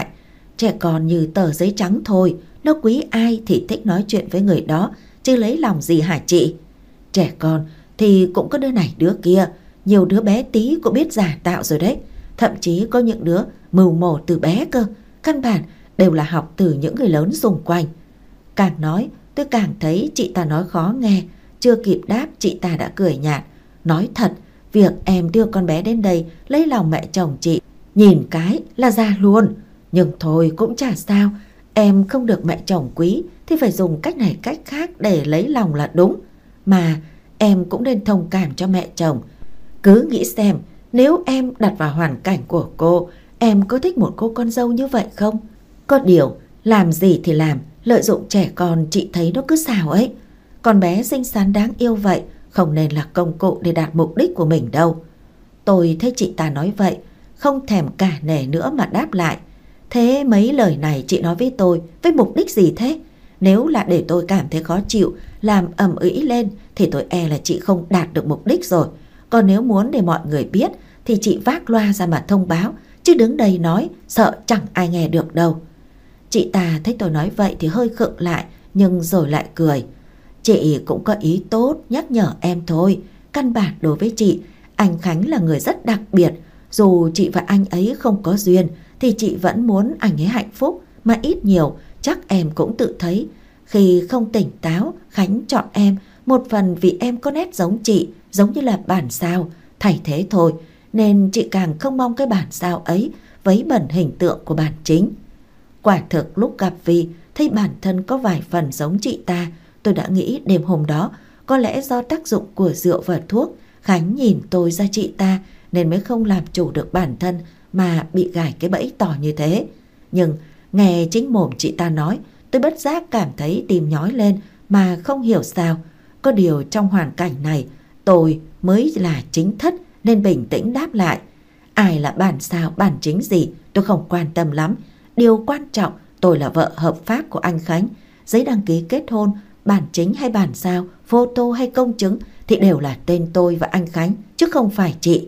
Trẻ con như tờ giấy trắng thôi, nó quý ai thì thích nói chuyện với người đó, chứ lấy lòng gì hả chị? Trẻ con thì cũng có đứa này đứa kia, nhiều đứa bé tí cũng biết giả tạo rồi đấy. Thậm chí có những đứa mưu mồ từ bé cơ, căn bản đều là học từ những người lớn xung quanh. Càng nói tôi càng thấy chị ta nói khó nghe. Chưa kịp đáp chị ta đã cười nhạt. Nói thật, việc em đưa con bé đến đây lấy lòng mẹ chồng chị, nhìn cái là ra luôn. Nhưng thôi cũng chả sao, em không được mẹ chồng quý thì phải dùng cách này cách khác để lấy lòng là đúng. Mà em cũng nên thông cảm cho mẹ chồng. Cứ nghĩ xem, nếu em đặt vào hoàn cảnh của cô, em có thích một cô con dâu như vậy không? Có điều, làm gì thì làm, lợi dụng trẻ con chị thấy nó cứ xào ấy. Con bé xinh xắn đáng yêu vậy, không nên là công cụ để đạt mục đích của mình đâu. Tôi thấy chị ta nói vậy, không thèm cả nể nữa mà đáp lại. Thế mấy lời này chị nói với tôi với mục đích gì thế? Nếu là để tôi cảm thấy khó chịu, làm ầm ĩ lên thì tôi e là chị không đạt được mục đích rồi. Còn nếu muốn để mọi người biết thì chị vác loa ra mà thông báo, chứ đứng đây nói sợ chẳng ai nghe được đâu. Chị ta thấy tôi nói vậy thì hơi khựng lại, nhưng rồi lại cười. Chị cũng có ý tốt nhắc nhở em thôi. Căn bản đối với chị, anh Khánh là người rất đặc biệt. Dù chị và anh ấy không có duyên thì chị vẫn muốn anh ấy hạnh phúc. Mà ít nhiều chắc em cũng tự thấy, khi không tỉnh táo, Khánh chọn em một phần vì em có nét giống chị, giống như là bản sao, thay thế thôi. Nên chị càng không mong cái bản sao ấy vấy bẩn hình tượng của bản chính. Quả thực lúc gặp Vi, thấy bản thân có vài phần giống chị ta. Tôi đã nghĩ đêm hôm đó có lẽ do tác dụng của rượu và thuốc, Khánh nhìn tôi ra chị ta nên mới không làm chủ được bản thân mà bị gài cái bẫy tỏ như thế. Nhưng nghe chính mồm chị ta nói, tôi bất giác cảm thấy tim nhói lên mà không hiểu sao. Có điều trong hoàn cảnh này tôi mới là chính thất nên bình tĩnh đáp lại. Ai là bản sao bản chính gì tôi không quan tâm lắm. Điều quan trọng tôi là vợ hợp pháp của anh Khánh. Giấy đăng ký kết hôn, bản chính hay bản sao, photo hay công chứng thì đều là tên tôi và anh Khánh, chứ không phải chị.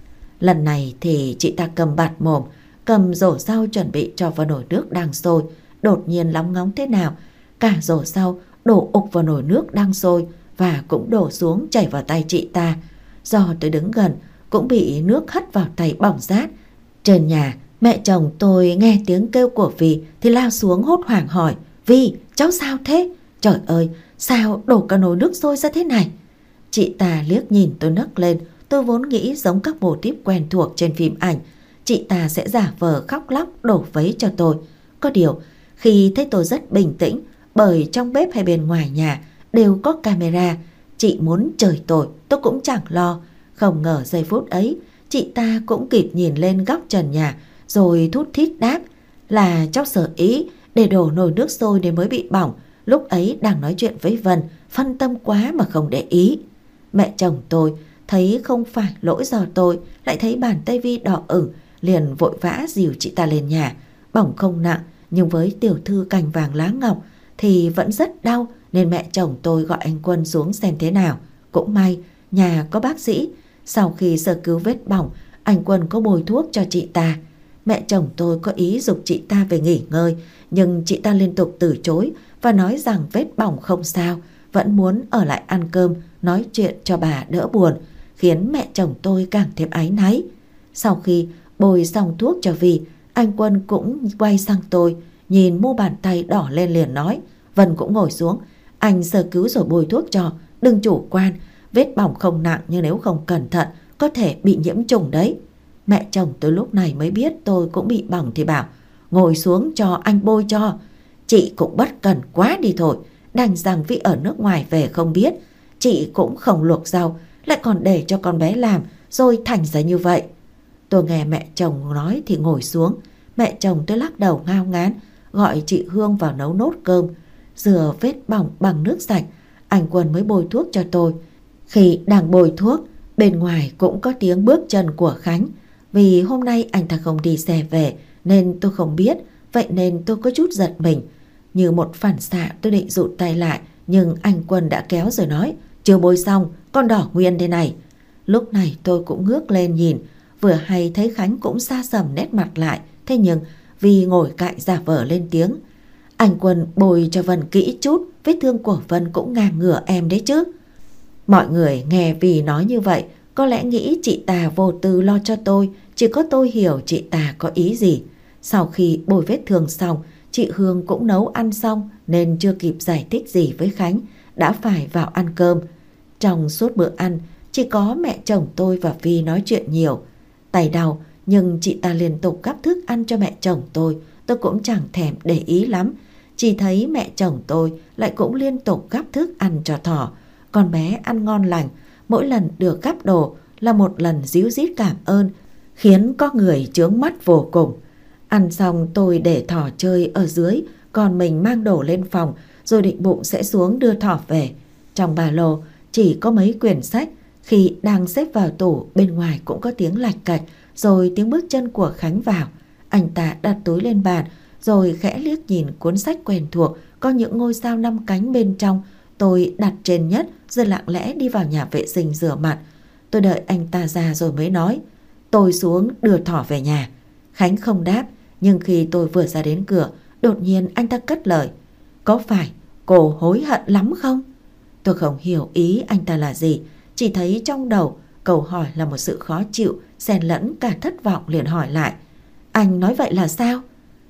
Lần này thì chị ta cầm bạt mồm, cầm rổ rau chuẩn bị cho vào nồi nước đang sôi. Đột nhiên lóng ngóng thế nào, cả rổ rau đổ ục vào nồi nước đang sôi và cũng đổ xuống chảy vào tay chị ta. Do tôi đứng gần cũng bị nước hất vào tay bỏng rát. Trên nhà, mẹ chồng tôi nghe tiếng kêu của Vi thì lao xuống hốt hoảng hỏi: Vi, cháu sao thế? Trời ơi, sao đổ cả nồi nước sôi ra thế này? Chị ta liếc nhìn tôi nấc lên. Tôi vốn nghĩ giống các mô típ quen thuộc trên phim ảnh, chị ta sẽ giả vờ khóc lóc đổ vấy cho tôi. Có điều khi thấy tôi rất bình tĩnh, bởi trong bếp hay bên ngoài nhà đều có camera, chị muốn chửi tôi tôi cũng chẳng lo. Không ngờ giây phút ấy chị ta cũng kịp nhìn lên góc trần nhà rồi thút thít đáp là cháu sợ ý để đổ nồi nước sôi nên mới bị bỏng. Lúc ấy đang nói chuyện với Vân, phân tâm quá mà không để ý. Mẹ chồng tôi thấy không phải lỗi do tôi, lại thấy bàn tay Vi đỏ ửng, liền vội vã dìu chị ta lên nhà. Bỏng không nặng, nhưng với tiểu thư cành vàng lá ngọc thì vẫn rất đau, nên mẹ chồng tôi gọi anh Quân xuống xem thế nào. Cũng may nhà có bác sĩ. Sau khi sơ cứu vết bỏng, anh Quân có bôi thuốc cho chị ta. Mẹ chồng tôi có ý giục chị ta về nghỉ ngơi, nhưng chị ta liên tục từ chối và nói rằng vết bỏng không sao, vẫn muốn ở lại ăn cơm, nói chuyện cho bà đỡ buồn, khiến mẹ chồng tôi càng thêm áy náy. Sau khi bôi xong thuốc cho Vi, anh Quân cũng quay sang tôi, nhìn mu bàn tay đỏ lên liền nói: Vân cũng ngồi xuống, anh sơ cứu rồi bôi thuốc cho, đừng chủ quan, vết bỏng không nặng nhưng nếu không cẩn thận có thể bị nhiễm trùng đấy. Mẹ chồng tôi lúc này mới biết tôi cũng bị bỏng thì bảo: ngồi xuống cho anh bôi cho. Chị cũng bất cần quá đi thôi, đành rằng Vi ở nước ngoài về không biết, chị cũng không luộc rau, lại còn để cho con bé làm, rồi thành ra như vậy. Tôi nghe mẹ chồng nói thì ngồi xuống. Mẹ chồng tôi lắc đầu ngao ngán, gọi chị Hương vào nấu nốt cơm, rửa vết bỏng bằng nước sạch. Anh Quân mới bôi thuốc cho tôi. Khi đang bôi thuốc, bên ngoài cũng có tiếng bước chân của Khánh. Vì hôm nay anh ta không đi xe về nên tôi không biết, vậy nên tôi có chút giật mình. Như một phản xạ tôi định rụt tay lại, nhưng anh Quân đã kéo rồi nói: chưa bôi xong, con đỏ nguyên đây này. Lúc này tôi cũng ngước lên nhìn, vừa hay thấy Khánh cũng xa sầm nét mặt lại, thế nhưng vì ngồi cạnh giả vờ lên tiếng. Anh Quân bồi cho Vân kỹ chút, vết thương của Vân cũng ngang ngửa em đấy chứ. Mọi người nghe vì nói như vậy có lẽ nghĩ chị ta vô tư lo cho tôi, chỉ có tôi hiểu chị ta có ý gì. Sau khi bồi vết thương xong, chị Hương cũng nấu ăn xong nên chưa kịp giải thích gì với Khánh, đã phải vào ăn cơm. Trong suốt bữa ăn, chỉ có mẹ chồng tôi và Vi nói chuyện nhiều. Tay đau nhưng chị ta liên tục gắp thức ăn cho mẹ chồng tôi, tôi cũng chẳng thèm để ý lắm. Chỉ thấy mẹ chồng tôi lại cũng liên tục gắp thức ăn cho thỏ. Con bé ăn ngon lành, mỗi lần được gắp đồ là một lần díu dít cảm ơn, khiến có người chướng mắt vô cùng. Ăn xong tôi để thỏ chơi ở dưới, còn mình mang đồ lên phòng rồi định bụng sẽ xuống đưa thỏ về. Trong ba lô chỉ có mấy quyển sách, khi đang xếp vào tủ bên ngoài cũng có tiếng lạch cạch, rồi tiếng bước chân của Khánh vào. Anh ta đặt túi lên bàn rồi khẽ liếc nhìn cuốn sách quen thuộc có những ngôi sao năm cánh bên trong. Tôi đặt trên nhất rồi lặng lẽ đi vào nhà vệ sinh rửa mặt. Tôi đợi anh ta ra rồi mới nói, tôi xuống đưa thỏ về nhà. Khánh không đáp, nhưng khi tôi vừa ra đến cửa, đột nhiên anh ta cất lời, có phải cô hối hận lắm không? Tôi không hiểu ý anh ta là gì, chỉ thấy trong đầu câu hỏi là một sự khó chịu, xen lẫn cả thất vọng, liền hỏi lại, anh nói vậy là sao?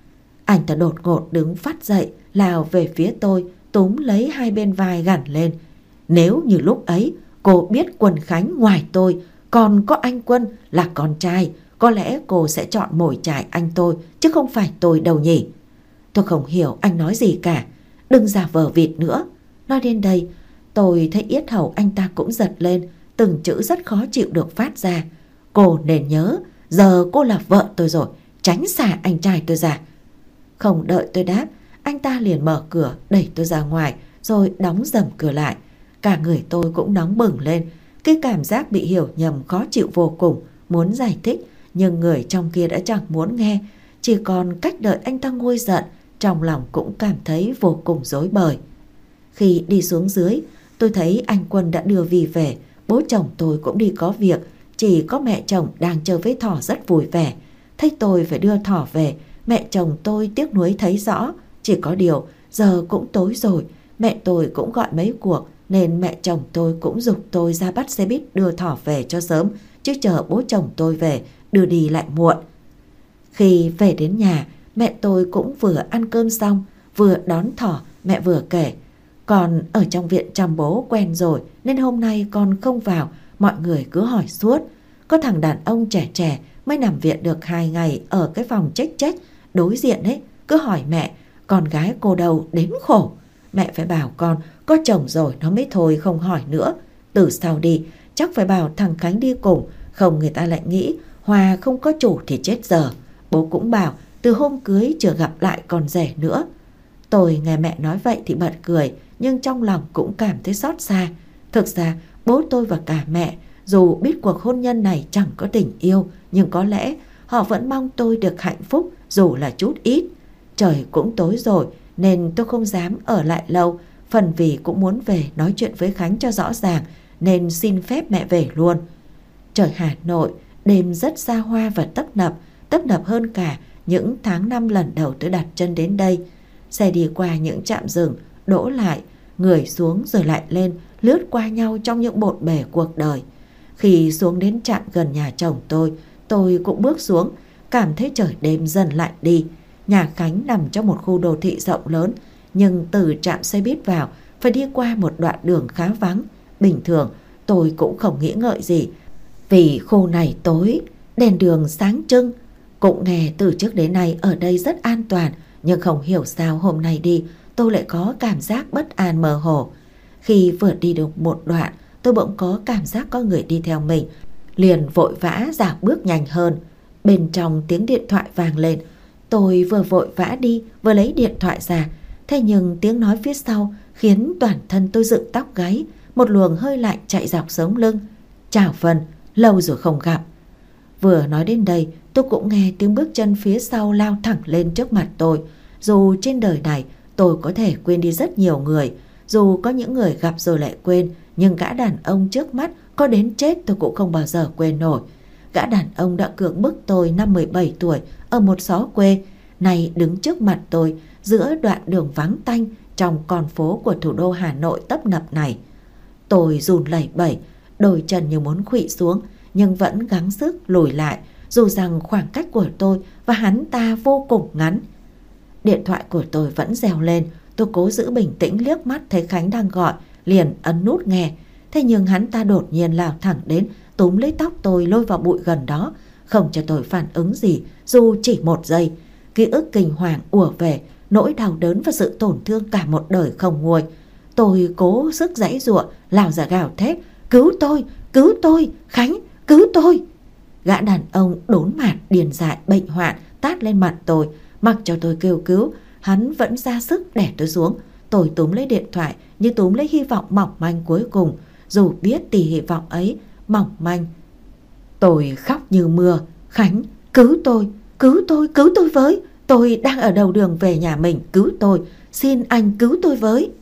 Anh ta đột ngột đứng phát dậy, lao về phía tôi, túm lấy hai bên vai gằn lên, nếu như lúc ấy cô biết Quân Khánh ngoài tôi còn có anh Quân là con trai, có lẽ cô sẽ chọn mồi chài anh tôi chứ không phải tôi đâu nhỉ? Tôi không hiểu anh nói gì cả, đừng giả vờ vịt nữa. Nói đến đây tôi thấy yết hầu anh ta cũng giật lên, từng chữ rất khó chịu được phát ra. Cô nên nhớ, giờ cô là vợ tôi rồi, tránh xa anh trai tôi ra. Không đợi tôi đáp, anh ta liền mở cửa đẩy tôi ra ngoài rồi đóng dầm cửa lại. Cả người tôi cũng nóng bừng lên, cái cảm giác bị hiểu nhầm khó chịu vô cùng, muốn giải thích nhưng người trong kia đã chẳng muốn nghe, chỉ còn cách đợi anh ta nguôi giận. Trong lòng cũng cảm thấy vô cùng rối bời. Khi đi xuống dưới, tôi thấy anh Quân đã đưa Vi về, bố chồng tôi cũng đi có việc, chỉ có mẹ chồng đang chơi với thỏ rất vui vẻ. Thấy tôi phải đưa thỏ về, mẹ chồng tôi tiếc nuối thấy rõ, chỉ có điều giờ cũng tối rồi, mẹ tôi cũng gọi mấy cuộc nên mẹ chồng tôi cũng giục tôi ra bắt xe buýt đưa thỏ về cho sớm, chứ chờ bố chồng tôi về đưa đi lại muộn. Khi về đến nhà, mẹ tôi cũng vừa ăn cơm xong, vừa đón thỏ. Mẹ vừa kể, con ở trong viện chăm bố quen rồi nên hôm nay con không vào, mọi người cứ hỏi suốt. Có thằng đàn ông trẻ trẻ mới nằm viện được hai ngày ở cái phòng trách trách đối diện ấy, cứ hỏi mẹ con gái cô đâu đến khổ. Mẹ phải bảo con có chồng rồi nó mới thôi, không hỏi nữa. Từ sau đi chắc phải bảo thằng Khánh đi cùng, không người ta lại nghĩ Hòa không có chủ thì chết giờ. Bố cũng bảo từ hôm cưới chưa gặp lại con rể nữa. Tôi nghe mẹ nói vậy thì bật cười, nhưng trong lòng cũng cảm thấy xót xa. Thực ra bố tôi và cả mẹ dù biết cuộc hôn nhân này chẳng có tình yêu, nhưng có lẽ họ vẫn mong tôi được hạnh phúc dù là chút ít. Trời cũng tối rồi nên tôi không dám ở lại lâu, phần vì cũng muốn về nói chuyện với Khánh cho rõ ràng nên xin phép mẹ về luôn. Trời Hà Nội đêm rất xa hoa và tấp nập, tấp nập hơn cả những tháng năm lần đầu tôi đặt chân đến đây. Xe đi qua những trạm dừng, đỗ lại, người xuống rồi lại lên, lướt qua nhau trong những bộn bề cuộc đời. Khi xuống đến trạm gần nhà chồng tôi, tôi cũng bước xuống, cảm thấy trời đêm dần lạnh đi. Nhà Khánh nằm trong một khu đô thị rộng lớn, nhưng từ trạm xe buýt vào phải đi qua một đoạn đường khá vắng. Bình thường tôi cũng không nghĩ ngợi gì, vì khu này tối, đèn đường sáng trưng. Cũng nghe từ trước đến nay ở đây rất an toàn, nhưng không hiểu sao hôm nay đi tôi lại có cảm giác bất an mơ hồ. Khi vừa đi được một đoạn, tôi bỗng có cảm giác có người đi theo mình, liền vội vã dạo bước nhanh hơn. Bên trong tiếng điện thoại vang lên, tôi vừa vội vã đi vừa lấy điện thoại ra. Thế nhưng tiếng nói phía sau khiến toàn thân tôi dựng tóc gáy, một luồng hơi lạnh chạy dọc sống lưng. Chào Vân, lâu rồi không gặp. Vừa nói đến đây, tôi cũng nghe tiếng bước chân phía sau lao thẳng lên trước mặt tôi. Dù trên đời này tôi có thể quên đi rất nhiều người, dù có những người gặp rồi lại quên, nhưng gã đàn ông trước mắt có đến chết tôi cũng không bao giờ quên nổi. Gã đàn ông đã cưỡng bức tôi năm mười bảy tuổi ở một xó quê, nay đứng trước mặt tôi giữa đoạn đường vắng tanh trong con phố của thủ đô Hà Nội tấp nập này. Tôi run lẩy bẩy, đôi chân như muốn khuỵu xuống nhưng vẫn gắng sức lùi lại, dù rằng khoảng cách của tôi và hắn ta vô cùng ngắn. Điện thoại của tôi vẫn reo lên, tôi cố giữ bình tĩnh, liếc mắt thấy Khánh đang gọi, liền ấn nút nghe. Thế nhưng hắn ta đột nhiên lao thẳng đến, túm lấy tóc tôi lôi vào bụi gần đó, không cho tôi phản ứng gì dù chỉ một giây. Ký ức kinh hoàng ùa về, nỗi đau đớn và sự tổn thương cả một đời không nguôi. Tôi cố sức giãy giụa, lao ra gào thét: cứu tôi, cứu tôi, Khánh, cứu tôi. Gã đàn ông đốn mạt điên dại bệnh hoạn tát lên mặt tôi, mặc cho tôi kêu cứu, hắn vẫn ra sức đè tôi xuống. Tôi túm lấy điện thoại như túm lấy hy vọng mỏng manh cuối cùng, dù biết tỷ hy vọng ấy mỏng manh. Tôi khóc như mưa: Khánh, cứu tôi, cứu tôi, cứu tôi với. Tôi đang ở đầu đường về nhà mình, cứu tôi, xin anh cứu tôi với.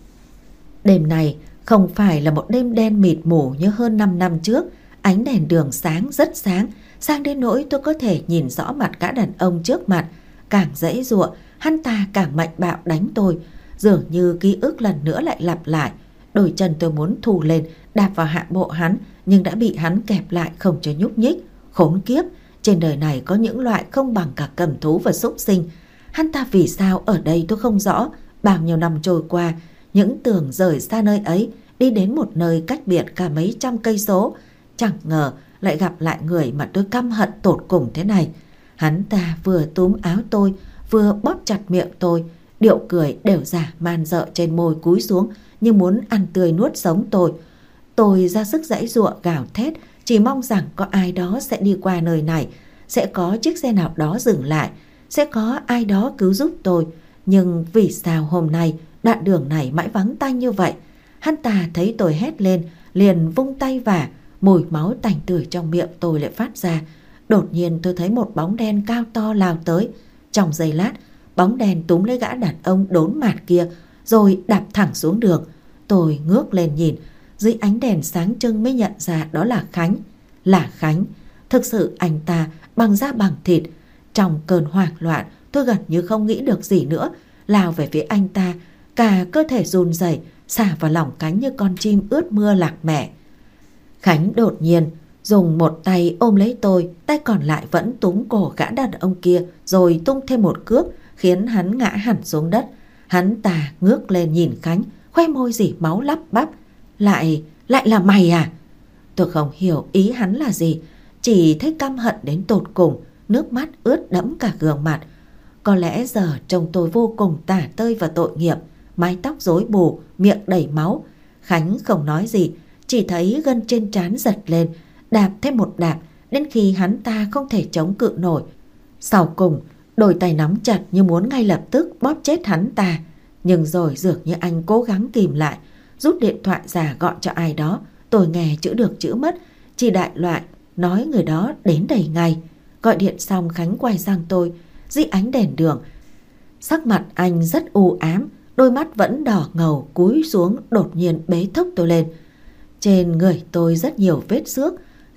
Đêm này không phải là một đêm đen mịt mù như hơn năm năm trước. Ánh đèn đường sáng rất sáng, sáng đến nỗi tôi có thể nhìn rõ mặt gã đàn ông trước mặt. Càng giãy giụa, hắn ta càng mạnh bạo đánh tôi. Dường như ký ức lần nữa lại lặp lại. Đôi chân tôi muốn thù lên đạp vào hạ bộ hắn, nhưng đã bị hắn kẹp lại không cho nhúc nhích. Khốn kiếp, trên đời này có những loại không bằng cả cầm thú và súc sinh. Hắn ta vì sao ở đây tôi không rõ. Bao nhiêu năm trôi qua, những tưởng rời xa nơi ấy, đi đến một nơi cách biệt cả mấy trăm cây số, chẳng ngờ lại gặp lại người mà tôi căm hận tột cùng thế này. Hắn ta vừa túm áo tôi, vừa bóp chặt miệng tôi, điệu cười đều giả man dợ trên môi cúi xuống như muốn ăn tươi nuốt sống tôi. Tôi ra sức giãy giụa gào thét, chỉ mong rằng có ai đó sẽ đi qua nơi này, sẽ có chiếc xe nào đó dừng lại, sẽ có ai đó cứu giúp tôi. Nhưng vì sao hôm nay đoạn đường này mãi vắng tanh như vậy? Hắn ta thấy tôi hét lên, liền vung tay vả, mùi máu tanh tưởi trong miệng tôi lại phát ra. Đột nhiên tôi thấy một bóng đen cao to lao tới. Trong giây lát, bóng đen túm lấy gã đàn ông đốn mạt kia rồi đạp thẳng xuống đường. Tôi ngước lên nhìn, dưới ánh đèn sáng trưng mới nhận ra đó là Khánh. Là Khánh, thực sự anh ta bằng da bằng thịt. Trong cơn hoảng loạn, tôi gần như không nghĩ được gì nữa, lao về phía anh ta, cả cơ thể run rẩy, xả vào lòng Khánh như con chim ướt mưa lạc mẹ. Khánh đột nhiên dùng một tay ôm lấy tôi, tay còn lại vẫn túm cổ gã đàn ông kia rồi tung thêm một cước, khiến hắn ngã hẳn xuống đất. Hắn ta ngước lên nhìn Khánh, khoe môi rỉ máu lắp bắp: Lại, lại là mày à? Tôi không hiểu ý hắn là gì, chỉ thấy căm hận đến tột cùng, nước mắt ướt đẫm cả gương mặt. Có lẽ giờ trông tôi vô cùng tả tơi và tội nghiệp, mái tóc rối bù, miệng đầy máu. Khánh không nói gì, chỉ thấy gân trên trán giật lên, đạp thêm một đạp đến khi hắn ta không thể chống cự nổi. Sau cùng, đôi tay nắm chặt như muốn ngay lập tức bóp chết hắn ta. Nhưng rồi dường như anh cố gắng kìm lại, rút điện thoại ra gọi cho ai đó. Tôi nghe chữ được chữ mất, chỉ đại loại nói người đó đến đầy ngay. Gọi điện xong, Khánh quay sang tôi, dưới ánh đèn đường. Sắc mặt anh rất u ám, đôi mắt vẫn đỏ ngầu, cúi xuống đột nhiên bế thốc tôi lên. Trên người tôi rất nhiều vết xước.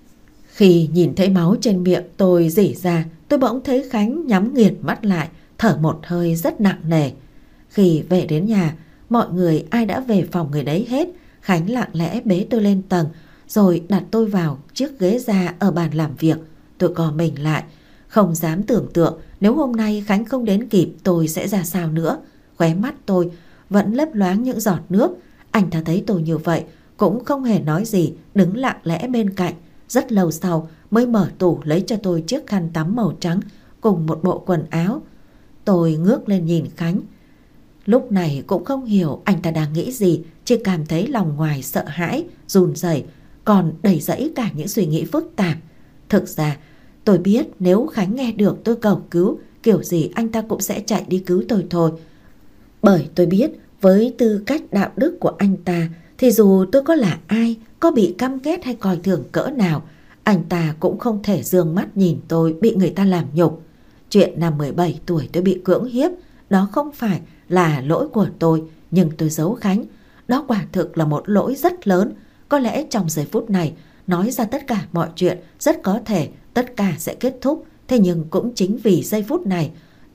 Khi nhìn thấy máu trên miệng tôi rỉ ra, tôi bỗng thấy Khánh nhắm nghiền mắt lại, thở một hơi rất nặng nề. Khi về đến nhà, mọi người ai đã về phòng người đấy hết. Khánh lặng lẽ bế tôi lên tầng, rồi đặt tôi vào chiếc ghế da ở bàn làm việc. Tôi co mình lại, không dám tưởng tượng nếu hôm nay Khánh không đến kịp tôi sẽ ra sao nữa. Khóe mắt tôi vẫn lấp loáng những giọt nước. Anh ta thấy tôi như vậy cũng không hề nói gì, đứng lặng lẽ bên cạnh. Rất lâu sau mới mở tủ lấy cho tôi chiếc khăn tắm màu trắng cùng một bộ quần áo. Tôi ngước lên nhìn Khánh. Lúc này cũng không hiểu anh ta đang nghĩ gì, chỉ cảm thấy lòng ngoài sợ hãi, run rẩy, còn đầy rẫy cả những suy nghĩ phức tạp. Thực ra tôi biết nếu Khánh nghe được tôi cầu cứu, kiểu gì anh ta cũng sẽ chạy đi cứu tôi thôi. Bởi tôi biết với tư cách đạo đức của anh ta thì dù tôi có là ai, có bị căm ghét hay coi thường cỡ nào, anh ta cũng không thể dương mắt nhìn tôi bị người ta làm nhục. Chuyện năm mười bảy tuổi tôi bị cưỡng hiếp, đó không phải là lỗi của tôi, nhưng tôi giấu Khánh. Đó quả thực là một lỗi rất lớn. Có lẽ trong giây phút này nói ra tất cả mọi chuyện, rất có thể tất cả sẽ kết thúc. Thế nhưng cũng chính vì giây phút này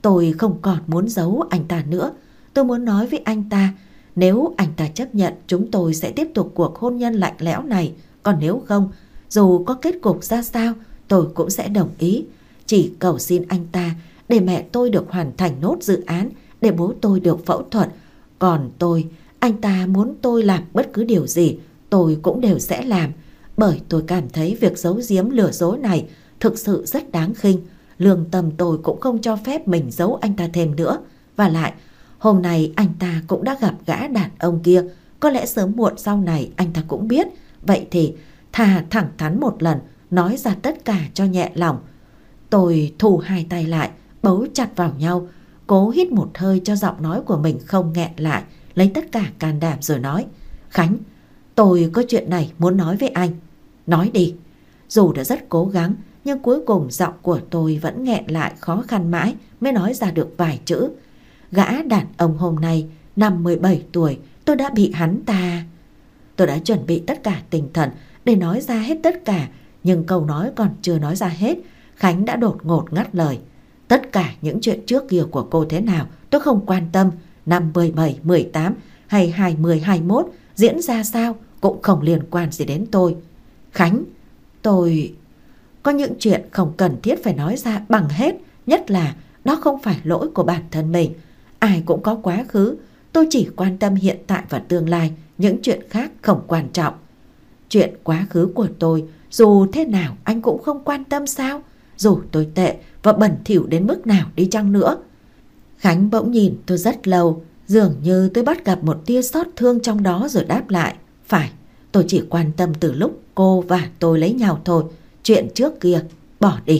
Tôi không còn muốn giấu anh ta nữa. Tôi muốn nói với anh ta, nếu anh ta chấp nhận, chúng tôi sẽ tiếp tục cuộc hôn nhân lạnh lẽo này. Còn nếu không, dù có kết cục ra sao, tôi cũng sẽ đồng ý. Chỉ cầu xin anh ta để mẹ tôi được hoàn thành nốt dự án, để bố tôi được phẫu thuật. Còn tôi, anh ta muốn tôi làm bất cứ điều gì, tôi cũng đều sẽ làm. Bởi tôi cảm thấy việc giấu giếm lừa dối này thực sự rất đáng khinh. Lương tâm tôi cũng không cho phép mình giấu anh ta thêm nữa. Và lại, hôm nay anh ta cũng đã gặp gã đàn ông kia. Có lẽ sớm muộn sau này anh ta cũng biết. Vậy thì thà thẳng thắn một lần, nói ra tất cả cho nhẹ lòng. Tôi thu hai tay lại, bấu chặt vào nhau, cố hít một hơi cho giọng nói của mình không nghẹn lại, lấy tất cả can đảm rồi nói: Khánh, tôi có chuyện này muốn nói với anh. Nói đi. Dù đã rất cố gắng, nhưng cuối cùng giọng của tôi vẫn nghẹn lại, khó khăn mãi mới nói ra được vài chữ. Gã đàn ông hôm nay năm mười bảy tuổi, tôi đã bị hắn ta... Tôi đã chuẩn bị tất cả tinh thần để nói ra hết tất cả, nhưng câu nói còn chưa nói ra hết, Khánh đã đột ngột ngắt lời. Tất cả những chuyện trước kia của cô thế nào tôi không quan tâm. Năm mười bảy, mười tám hay hai mươi, hai mươi mốt diễn ra sao cũng không liên quan gì đến tôi. Khánh, tôi... Có những chuyện không cần thiết phải nói ra bằng hết, nhất là đó không phải lỗi của bản thân mình. Ai cũng có quá khứ, tôi chỉ quan tâm hiện tại và tương lai, những chuyện khác không quan trọng. Chuyện quá khứ của tôi dù thế nào anh cũng không quan tâm sao? Dù tôi tệ và bẩn thỉu đến mức nào đi chăng nữa. Khánh bỗng nhìn tôi rất lâu, dường như tôi bắt gặp một tia xót thương trong đó rồi đáp lại. Phải, tôi chỉ quan tâm từ lúc cô và tôi lấy nhau thôi. Chuyện trước kia, bỏ đi.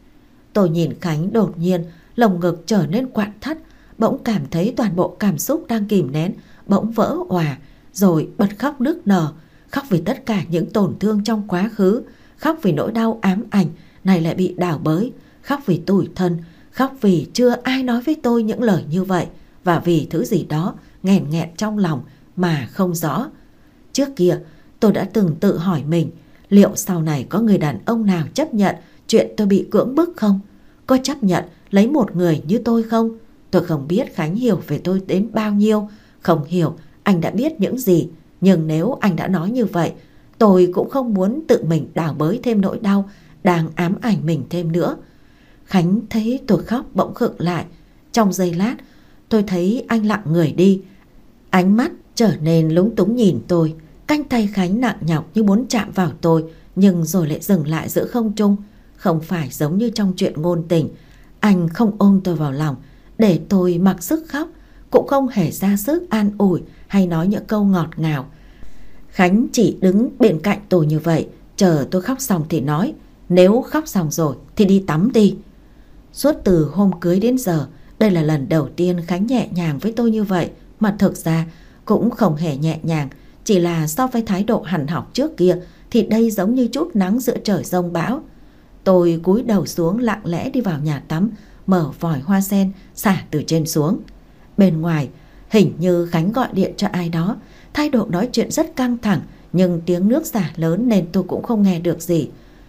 Tôi nhìn Khánh, đột nhiên lồng ngực trở nên quặn thắt, bỗng cảm thấy toàn bộ cảm xúc đang kìm nén bỗng vỡ òa, rồi bật khóc nức nở. Khóc vì tất cả những tổn thương trong quá khứ, khóc vì nỗi đau ám ảnh này lại bị đảo bới, khóc vì tủi thân, khóc vì chưa ai nói với tôi những lời như vậy, và vì thứ gì đó nghẹn nghẹn trong lòng mà không rõ. Trước kia tôi đã từng tự hỏi mình, liệu sau này có người đàn ông nào chấp nhận chuyện tôi bị cưỡng bức không? Có chấp nhận lấy một người như tôi không? Tôi không biết Khánh hiểu về tôi đến bao nhiêu, không hiểu anh đã biết những gì. Nhưng nếu anh đã nói như vậy, tôi cũng không muốn tự mình đào bới thêm nỗi đau đang ám ảnh mình thêm nữa. Khánh thấy tôi khóc bỗng khựng lại. Trong giây lát, tôi thấy anh lặng người đi. Ánh mắt trở nên lúng túng nhìn tôi. Cánh tay Khánh nặng nhọc như muốn chạm vào tôi, nhưng rồi lại dừng lại giữa không trung. Không phải giống như trong chuyện ngôn tình, anh không ôm tôi vào lòng để tôi mặc sức khóc, cũng không hề ra sức an ủi hay nói những câu ngọt ngào. Khánh chỉ đứng bên cạnh tôi như vậy, chờ tôi khóc xong thì nói: Nếu khóc xong rồi thì đi tắm đi. Suốt từ hôm cưới đến giờ, đây là lần đầu tiên Khánh nhẹ nhàng với tôi như vậy. Mà thực ra cũng không hề nhẹ nhàng, chỉ là so với thái độ hằn học trước kia thì đây giống như chút nắng giữa trời giông bão. Tôi cúi đầu xuống lặng lẽ đi vào nhà tắm, mở vòi hoa sen xả từ trên xuống. Bên ngoài hình như Khánh gọi điện cho ai đó, thái độ nói chuyện rất căng thẳng, nhưng tiếng nước xả lớn nên tôi cũng không nghe được gì.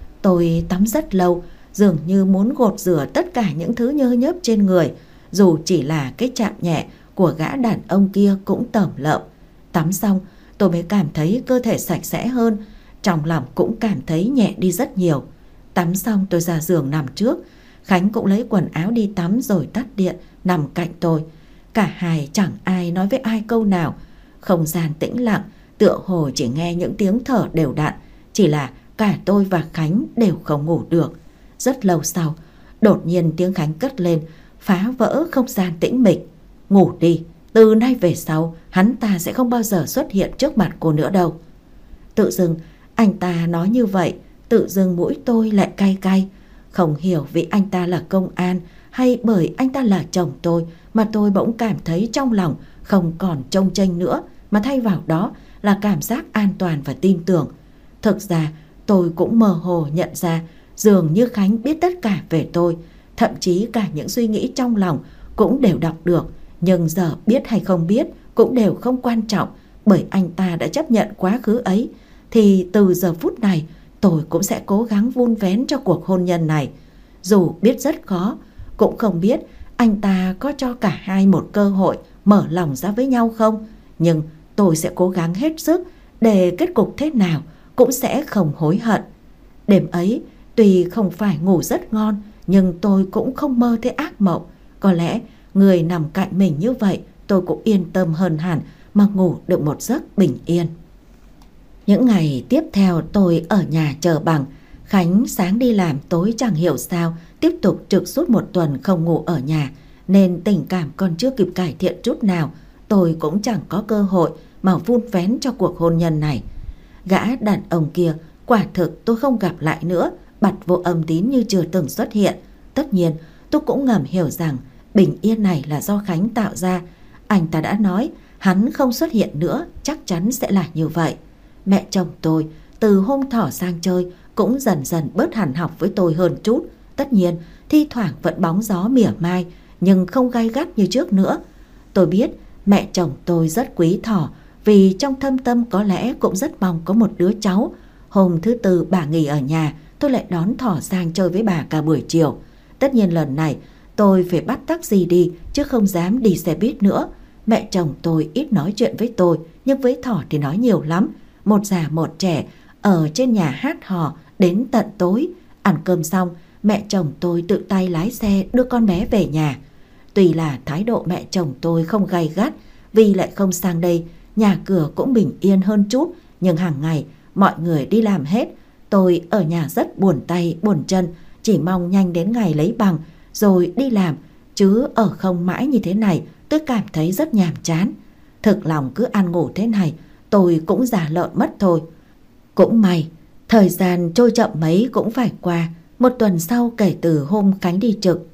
Tôi tắm rất lâu, dường như muốn gột rửa tất cả những thứ nhơ nhớp trên người, dù chỉ là cái chạm nhẹ của gã đàn ông kia cũng tởm lợm. Tắm xong tôi mới cảm thấy cơ thể sạch sẽ hơn, trong lòng cũng cảm thấy nhẹ đi rất nhiều. Tắm xong tôi ra giường nằm trước, Khánh cũng lấy quần áo đi tắm rồi tắt điện nằm cạnh tôi. Cả hai chẳng ai nói với ai câu nào. Không gian tĩnh lặng, tựa hồ chỉ nghe những tiếng thở đều đặn. Chỉ là cả tôi và Khánh đều không ngủ được. Rất lâu sau, đột nhiên tiếng Khánh cất lên, phá vỡ không gian tĩnh mịch. Ngủ đi, từ nay về sau hắn ta sẽ không bao giờ xuất hiện trước mặt cô nữa đâu. Tự dưng anh ta nói như vậy, tự dưng mũi tôi lại cay cay. Không hiểu vì anh ta là công an hay bởi anh ta là chồng tôi mà tôi bỗng cảm thấy trong lòng không còn chông chênh nữa, mà thay vào đó là cảm giác an toàn và tin tưởng. Thực ra tôi cũng mơ hồ nhận ra dường như Khánh biết tất cả về tôi, thậm chí cả những suy nghĩ trong lòng cũng đều đọc được. Nhưng giờ biết hay không biết cũng đều không quan trọng, bởi anh ta đã chấp nhận quá khứ ấy. Thì từ giờ phút này tôi cũng sẽ cố gắng vun vén cho cuộc hôn nhân này. Dù biết rất khó, cũng không biết anh ta có cho cả hai một cơ hội mở lòng ra với nhau không? Nhưng tôi sẽ cố gắng hết sức để kết cục thế nào cũng sẽ không hối hận. Đêm ấy, tuy không phải ngủ rất ngon, nhưng tôi cũng không mơ thấy ác mộng. Có lẽ người nằm cạnh mình như vậy, tôi cũng yên tâm hơn hẳn mà ngủ được một giấc bình yên. Những ngày tiếp theo tôi ở nhà chờ Bằng. Khánh sáng đi làm, tối chẳng hiểu sao tiếp tục trực suốt một tuần không ngủ ở nhà, nên tình cảm còn chưa kịp cải thiện chút nào. Tôi cũng chẳng có cơ hội mà vun vén cho cuộc hôn nhân này. Gã đàn ông kia quả thực tôi không gặp lại nữa, bặt vô âm tín như chưa từng xuất hiện. Tất nhiên tôi cũng ngầm hiểu rằng bình yên này là do Khánh tạo ra. Anh ta đã nói hắn không xuất hiện nữa, chắc chắn sẽ là như vậy. Mẹ chồng tôi từ hôm thỏ sang chơi cũng dần dần bớt hằn học với tôi hơn chút. Tất nhiên thi thoảng vẫn bóng gió mỉa mai, nhưng không gay gắt như trước nữa. Tôi biết mẹ chồng tôi rất quý thỏ, vì trong thâm tâm có lẽ cũng rất mong có một đứa cháu. Hôm thứ tư bà nghỉ ở nhà, tôi lại đón thỏ sang chơi với bà cả buổi chiều. Tất nhiên lần này tôi phải bắt taxi đi, chứ không dám đi xe buýt nữa. Mẹ chồng tôi ít nói chuyện với tôi, nhưng với thỏ thì nói nhiều lắm. Một già một trẻ ở trên nhà hát hò đến tận tối. Ăn cơm xong, mẹ chồng tôi tự tay lái xe đưa con bé về nhà. Tuy là thái độ mẹ chồng tôi không gay gắt, vì lại không sang đây, nhà cửa cũng bình yên hơn chút. Nhưng hàng ngày mọi người đi làm hết, tôi ở nhà rất buồn tay buồn chân, chỉ mong nhanh đến ngày lấy bằng rồi đi làm. Chứ ở không mãi như thế này tôi cảm thấy rất nhàm chán. Thực lòng cứ ăn ngủ thế này tôi cũng già lợn mất thôi. Cũng may thời gian trôi chậm mấy cũng phải qua. Một tuần sau kể từ hôm Khánh đi trực,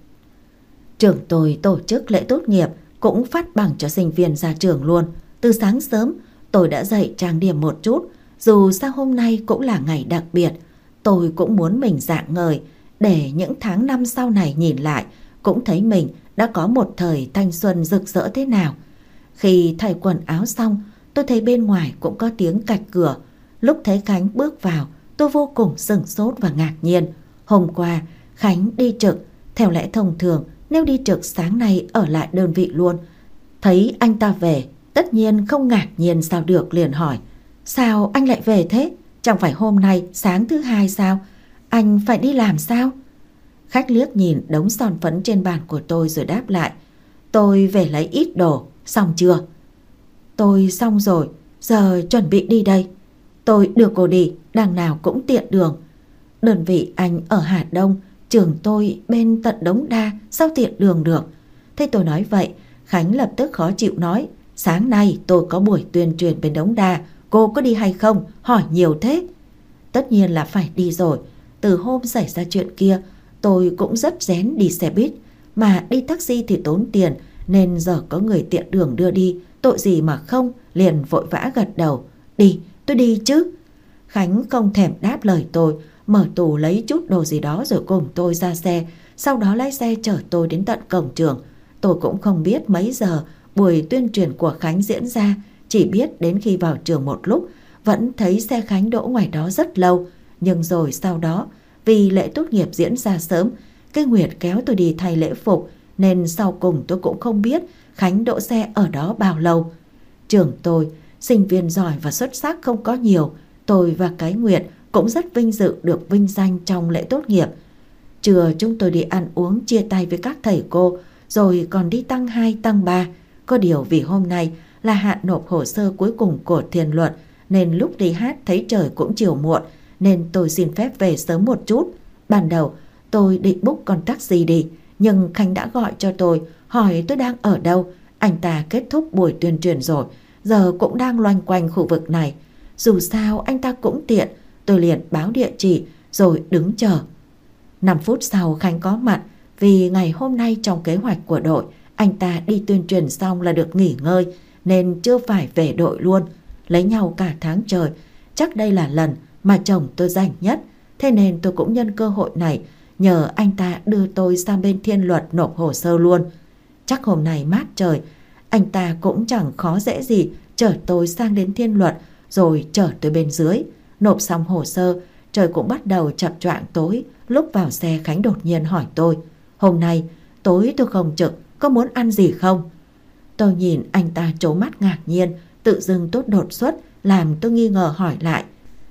trường tôi tổ chức lễ tốt nghiệp, cũng phát bằng cho sinh viên ra trường luôn. Từ sáng sớm tôi đã dậy trang điểm một chút. Dù sao hôm nay cũng là ngày đặc biệt, tôi cũng muốn mình rạng ngời, để những tháng năm sau này nhìn lại cũng thấy mình đã có một thời thanh xuân rực rỡ thế nào. Khi thay quần áo xong, tôi thấy bên ngoài cũng có tiếng cạch cửa. Lúc thấy Khánh bước vào, tôi vô cùng sửng sốt và ngạc nhiên. Hôm qua Khánh đi trực, theo lẽ thông thường nếu đi trực sáng nay ở lại đơn vị luôn. Thấy anh ta về, tất nhiên không ngạc nhiên sao được, liền hỏi: sao anh lại về thế? Chẳng phải hôm nay sáng thứ hai sao? Anh phải đi làm sao? Khách liếc nhìn đống son phấn trên bàn của tôi rồi đáp lại: tôi về lấy ít đồ. Xong chưa? Tôi xong rồi, giờ chuẩn bị đi đây. Tôi đưa cô đi, đằng nào cũng tiện đường. Đơn vị anh ở Hà Đông, trường tôi bên tận Đống Đa, sao tiện đường được? Thế tôi nói vậy, Khánh lập tức khó chịu nói: sáng nay tôi có buổi tuyên truyền bên Đống Đa, cô có đi hay không? Hỏi nhiều thế. Tất nhiên là phải đi rồi. Từ hôm xảy ra chuyện kia, tôi cũng rất rén đi xe buýt, mà đi taxi thì tốn tiền, nên giờ có người tiện đường đưa đi, tội gì mà không, liền vội vã gật đầu: đi, tôi đi chứ. Khánh không thèm đáp lời tôi, mở tủ lấy chút đồ gì đó rồi cùng tôi ra xe, sau đó lái xe chở tôi đến tận cổng trường. Tôi cũng không biết mấy giờ buổi tuyên truyền của Khánh diễn ra, chỉ biết đến khi vào trường một lúc vẫn thấy xe Khánh đỗ ngoài đó rất lâu. Nhưng rồi sau đó vì lễ tốt nghiệp diễn ra sớm, cái Nguyệt kéo tôi đi thay lễ phục, nên sau cùng tôi cũng không biết Khánh đỗ xe ở đó bao lâu. Trường tôi sinh viên giỏi và xuất sắc không có nhiều, tôi và cái Nguyệt cũng rất vinh dự được vinh danh trong lễ tốt nghiệp. Trưa chúng tôi đi ăn uống chia tay với các thầy cô, rồi còn đi tăng hai tăng ba. Có điều vì hôm nay là hạn nộp hồ sơ cuối cùng của Thiền Luật, nên lúc đi hát thấy trời cũng chiều muộn, nên tôi xin phép về sớm một chút. Ban đầu tôi định book con taxi đi, nhưng Khánh đã gọi cho tôi, hỏi tôi đang ở đâu. Anh ta kết thúc buổi tuyên truyền rồi, giờ cũng đang loanh quanh khu vực này. Dù sao anh ta cũng tiện, tôi liền báo địa chỉ rồi đứng chờ. Năm phút sau Khánh có mặt, vì ngày hôm nay trong kế hoạch của đội, anh ta đi tuyên truyền xong là được nghỉ ngơi, nên chưa phải về đội luôn. Lấy nhau cả tháng trời, chắc đây là lần mà chồng tôi rảnh nhất, thế nên tôi cũng nhân cơ hội này nhờ anh ta đưa tôi sang bên Thiên Luật nộp hồ sơ luôn. Chắc hôm nay mát trời, anh ta cũng chẳng khó dễ gì chở tôi sang đến Thiên Luật rồi chở tôi bên dưới. Nộp xong hồ sơ, trời cũng bắt đầu chập choạng tối. Lúc vào xe Khánh đột nhiên hỏi tôi: hôm nay tối tôi không trực, có muốn ăn gì không? Tôi nhìn anh ta trố mắt ngạc nhiên, tự dưng tốt đột xuất làm tôi nghi ngờ hỏi lại.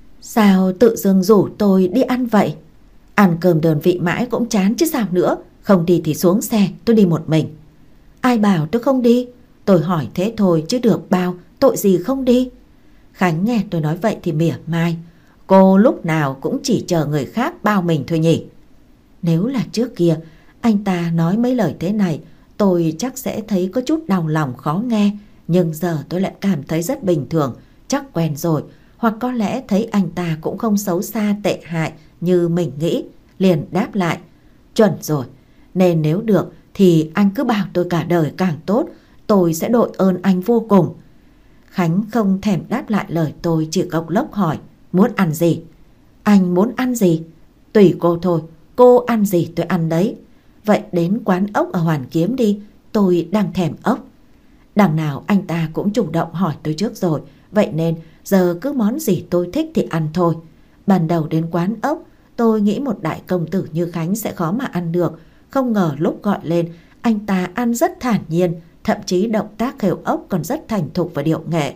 Sao tự dưng rủ tôi đi ăn vậy? Ăn cơm đơn vị mãi cũng chán chứ sao nữa. Không đi thì xuống xe, tôi đi một mình. Ai bảo tôi không đi? Tôi hỏi thế thôi chứ được bao, tội gì không đi. Khánh nghe tôi nói vậy thì mỉa mai. Cô lúc nào cũng chỉ chờ người khác bao mình thôi nhỉ? Nếu là trước kia anh ta nói mấy lời thế này, tôi chắc sẽ thấy có chút đau lòng khó nghe. Nhưng giờ tôi lại cảm thấy rất bình thường, chắc quen rồi. Hoặc có lẽ thấy anh ta cũng không xấu xa tệ hại như mình nghĩ. Liền đáp lại. Chuẩn rồi, nên nếu được thì anh cứ bảo tôi cả đời càng tốt. Tôi sẽ đội ơn anh vô cùng. Khánh không thèm đáp lại lời tôi, chỉ cộc lốc hỏi. Muốn ăn gì? Anh muốn ăn gì? Tùy cô thôi, cô ăn gì tôi ăn đấy. Vậy đến quán ốc ở Hoàn Kiếm đi, tôi đang thèm ốc. Đằng nào anh ta cũng chủ động hỏi tôi trước rồi, vậy nên giờ cứ món gì tôi thích thì ăn thôi. Ban đầu đến quán ốc, tôi nghĩ một đại công tử như Khánh sẽ khó mà ăn được. Không ngờ lúc gọi lên, anh ta ăn rất thản nhiên, thậm chí động tác khều ốc còn rất thành thục và điệu nghệ.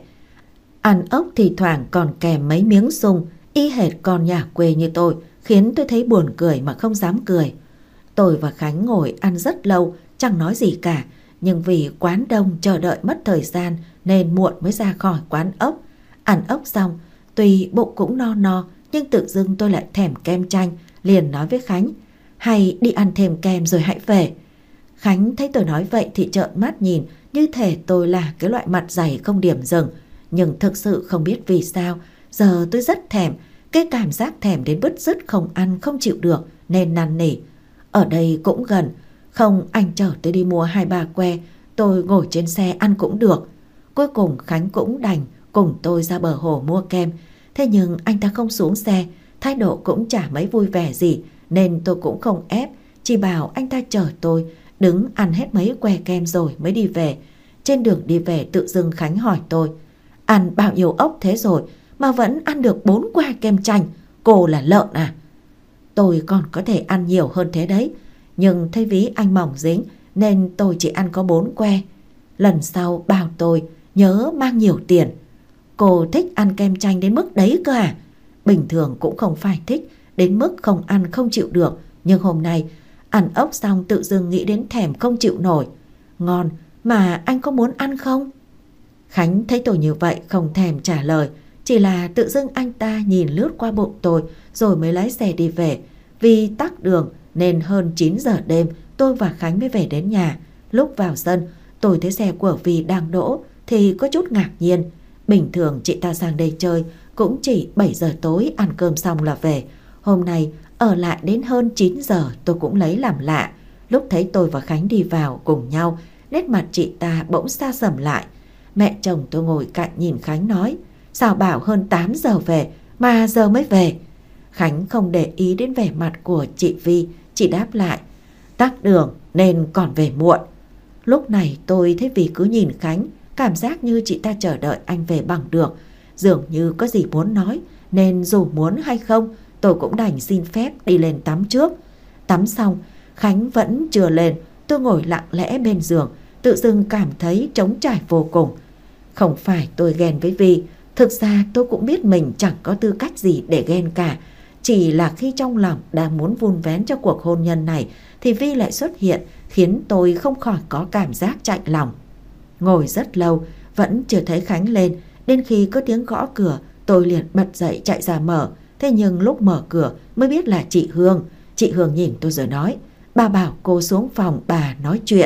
Ăn ốc thì thoảng còn kèm mấy miếng sung, y hệt con nhà quê như tôi, khiến tôi thấy buồn cười mà không dám cười. Tôi và Khánh ngồi ăn rất lâu, chẳng nói gì cả, nhưng vì quán đông chờ đợi mất thời gian nên muộn mới ra khỏi quán ốc. Ăn ốc xong, tuy bụng cũng no no, nhưng tự dưng tôi lại thèm kem chanh, liền nói với Khánh, hay đi ăn thêm kem rồi hãy về. Khánh thấy tôi nói vậy thì trợn mắt nhìn, như thể tôi là cái loại mặt dày không điểm dừng. Nhưng thực sự không biết vì sao, giờ tôi rất thèm, cái cảm giác thèm đến bứt rứt không ăn không chịu được nên năn nỉ. Ở đây cũng gần, không anh chở tôi đi mua hai ba que, tôi ngồi trên xe ăn cũng được. Cuối cùng Khánh cũng đành cùng tôi ra bờ hồ mua kem. Thế nhưng anh ta không xuống xe, thái độ cũng chả mấy vui vẻ gì, nên tôi cũng không ép, chỉ bảo anh ta chở tôi đứng ăn hết mấy que kem rồi mới đi về. Trên đường đi về tự dưng Khánh hỏi tôi, ăn bao nhiêu ốc thế rồi mà vẫn ăn được bốn que kem chanh, cô là lợn à? Tôi còn có thể ăn nhiều hơn thế đấy, nhưng thấy ví anh mỏng dính nên tôi chỉ ăn có bốn que. Lần sau bảo tôi nhớ mang nhiều tiền. Cô thích ăn kem chanh đến mức đấy cơ à? Bình thường cũng không phải thích đến mức không ăn không chịu được, nhưng hôm nay ăn ốc xong tự dưng nghĩ đến thèm không chịu nổi. Ngon, mà anh có muốn ăn không? Khánh thấy tôi như vậy không thèm trả lời, chỉ là tự dưng anh ta nhìn lướt qua bụng tôi rồi mới lái xe đi về. Vì tắc đường nên hơn chín giờ đêm tôi và Khánh mới về đến nhà. Lúc vào sân tôi thấy xe của Vi đang đỗ thì có chút ngạc nhiên. Bình thường chị ta sang đây chơi cũng chỉ bảy giờ tối ăn cơm xong là về. Hôm nay ở lại đến hơn chín giờ tôi cũng lấy làm lạ. Lúc thấy tôi và Khánh đi vào cùng nhau, nét mặt chị ta bỗng xa sầm lại. Mẹ chồng tôi ngồi cạnh nhìn Khánh nói, sao bảo hơn tám giờ về mà giờ mới về? Khánh không để ý đến vẻ mặt của chị Vi, chỉ đáp lại, tắc đường nên còn về muộn. Lúc này tôi thấy Vi cứ nhìn Khánh, cảm giác như chị ta chờ đợi anh về bằng được, dường như có gì muốn nói, nên dù muốn hay không tôi cũng đành xin phép đi lên tắm trước. Tắm xong Khánh vẫn chưa lên, tôi ngồi lặng lẽ bên giường, tự dưng cảm thấy trống trải vô cùng. Không phải tôi ghen với Vi, thực ra tôi cũng biết mình chẳng có tư cách gì để ghen cả. Chỉ là khi trong lòng đang muốn vun vén cho cuộc hôn nhân này thì Vi lại xuất hiện, khiến tôi không khỏi có cảm giác chạnh lòng. Ngồi rất lâu vẫn chưa thấy Khánh lên, đến khi có tiếng gõ cửa tôi liền bật dậy chạy ra mở. Thế nhưng lúc mở cửa mới biết là chị Hương. Chị Hương nhìn tôi rồi nói, bà bảo cô xuống phòng bà nói chuyện.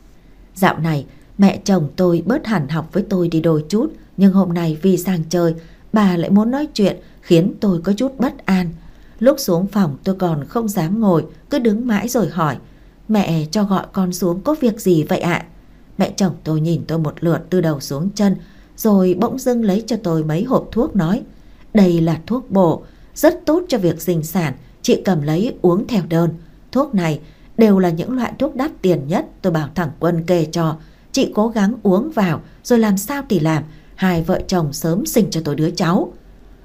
Dạo này mẹ chồng tôi bớt hẳn học với tôi đi đôi chút, nhưng hôm nay vì sang chơi bà lại muốn nói chuyện, khiến tôi có chút bất an. Lúc xuống phòng tôi còn không dám ngồi, cứ đứng mãi rồi hỏi, mẹ cho gọi con xuống có việc gì vậy ạ? Mẹ chồng tôi nhìn tôi một lượt từ đầu xuống chân, rồi bỗng dưng lấy cho tôi mấy hộp thuốc nói, đây là thuốc bổ, rất tốt cho việc sinh sản, chị cầm lấy uống theo đơn. Thuốc này đều là những loại thuốc đắt tiền nhất, tôi bảo thằng Quân kê cho. Chị cố gắng uống vào, rồi làm sao thì làm, hai vợ chồng sớm sinh cho tôi đứa cháu.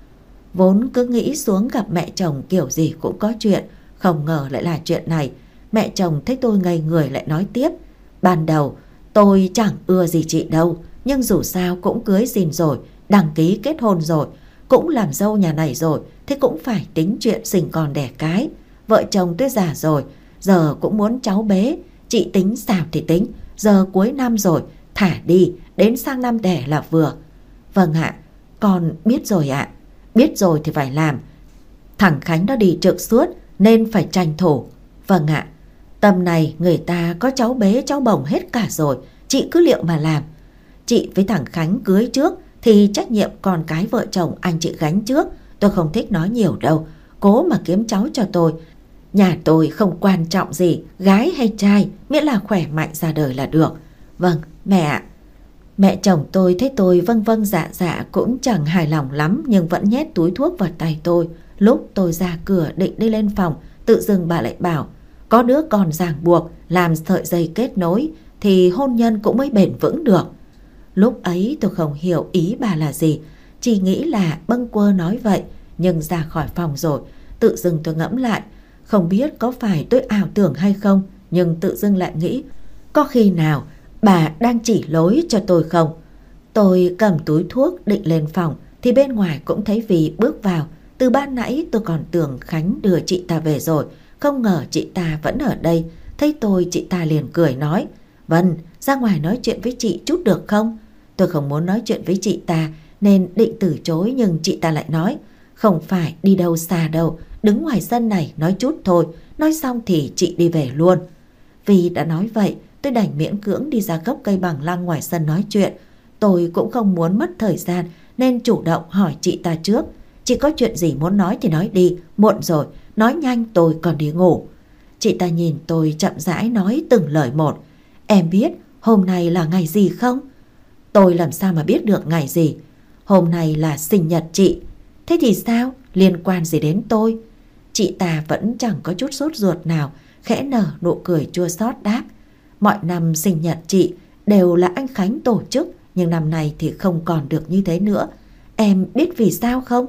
Vốn cứ nghĩ xuống gặp mẹ chồng kiểu gì cũng có chuyện, không ngờ lại là chuyện này. Mẹ chồng thấy tôi ngây người lại nói tiếp: ban đầu tôi chẳng ưa gì chị đâu, nhưng dù sao cũng cưới xin rồi, đăng ký kết hôn rồi, cũng làm dâu nhà này rồi, thế cũng phải tính chuyện sinh con đẻ cái. Vợ chồng tôi già rồi, giờ cũng muốn cháu bế. Chị tính sao thì tính, giờ cuối năm rồi, thả đi, đến sang năm đẻ là vừa. Vâng ạ, con biết rồi ạ. Biết rồi thì phải làm. Thằng Khánh nó đi trực suốt nên phải tranh thủ. Vâng ạ. Tầm này người ta có cháu bế cháu bồng hết cả rồi, chị cứ liệu mà làm. Chị với thằng Khánh cưới trước thì trách nhiệm con cái vợ chồng anh chị gánh trước. Tôi không thích nói nhiều đâu, cố mà kiếm cháu cho tôi. Nhà tôi không quan trọng gì gái hay trai, miễn là khỏe mạnh ra đời là được. Vâng mẹ ạ. Mẹ chồng tôi thấy tôi vâng vâng dạ dạ cũng chẳng hài lòng lắm, nhưng vẫn nhét túi thuốc vào tay tôi. Lúc tôi ra cửa định đi lên phòng, tự dưng bà lại bảo: có đứa còn ràng buộc, làm sợi dây kết nối thì hôn nhân cũng mới bền vững được. Lúc ấy tôi không hiểu ý bà là gì, chỉ nghĩ là bâng quơ nói vậy. Nhưng ra khỏi phòng rồi, tự dưng tôi ngẫm lại, không biết có phải tôi ảo tưởng hay không, nhưng tự dưng lại nghĩ có khi nào bà đang chỉ lối cho tôi không. Tôi cầm túi thuốc định lên phòng thì bên ngoài cũng thấy Vy bước vào. Từ ban nãy tôi còn tưởng Khánh đưa chị ta về rồi, không ngờ chị ta vẫn ở đây. Thấy tôi, chị ta liền cười nói: Vân, ra ngoài nói chuyện với chị chút được không? Tôi không muốn nói chuyện với chị ta nên định từ chối, nhưng chị ta lại nói: không phải đi đâu xa đâu, đứng ngoài sân này nói chút thôi. Nói xong thì chị đi về luôn. Vì đã nói vậy, tôi đành miễn cưỡng đi ra gốc cây bằng lăng ngoài sân nói chuyện. Tôi cũng không muốn mất thời gian nên chủ động hỏi chị ta trước: chị có chuyện gì muốn nói thì nói đi, muộn rồi, nói nhanh tôi còn đi ngủ. Chị ta nhìn tôi chậm rãi nói từng lời một: em biết hôm nay là ngày gì không? Tôi làm sao mà biết được ngày gì? Hôm nay là sinh nhật chị. Thế thì sao? Liên quan gì đến tôi? Chị ta vẫn chẳng có chút sốt ruột nào, khẽ nở nụ cười chua xót đáp: mọi năm sinh nhật chị đều là anh Khánh tổ chức, nhưng năm nay thì không còn được như thế nữa. Em biết vì sao không?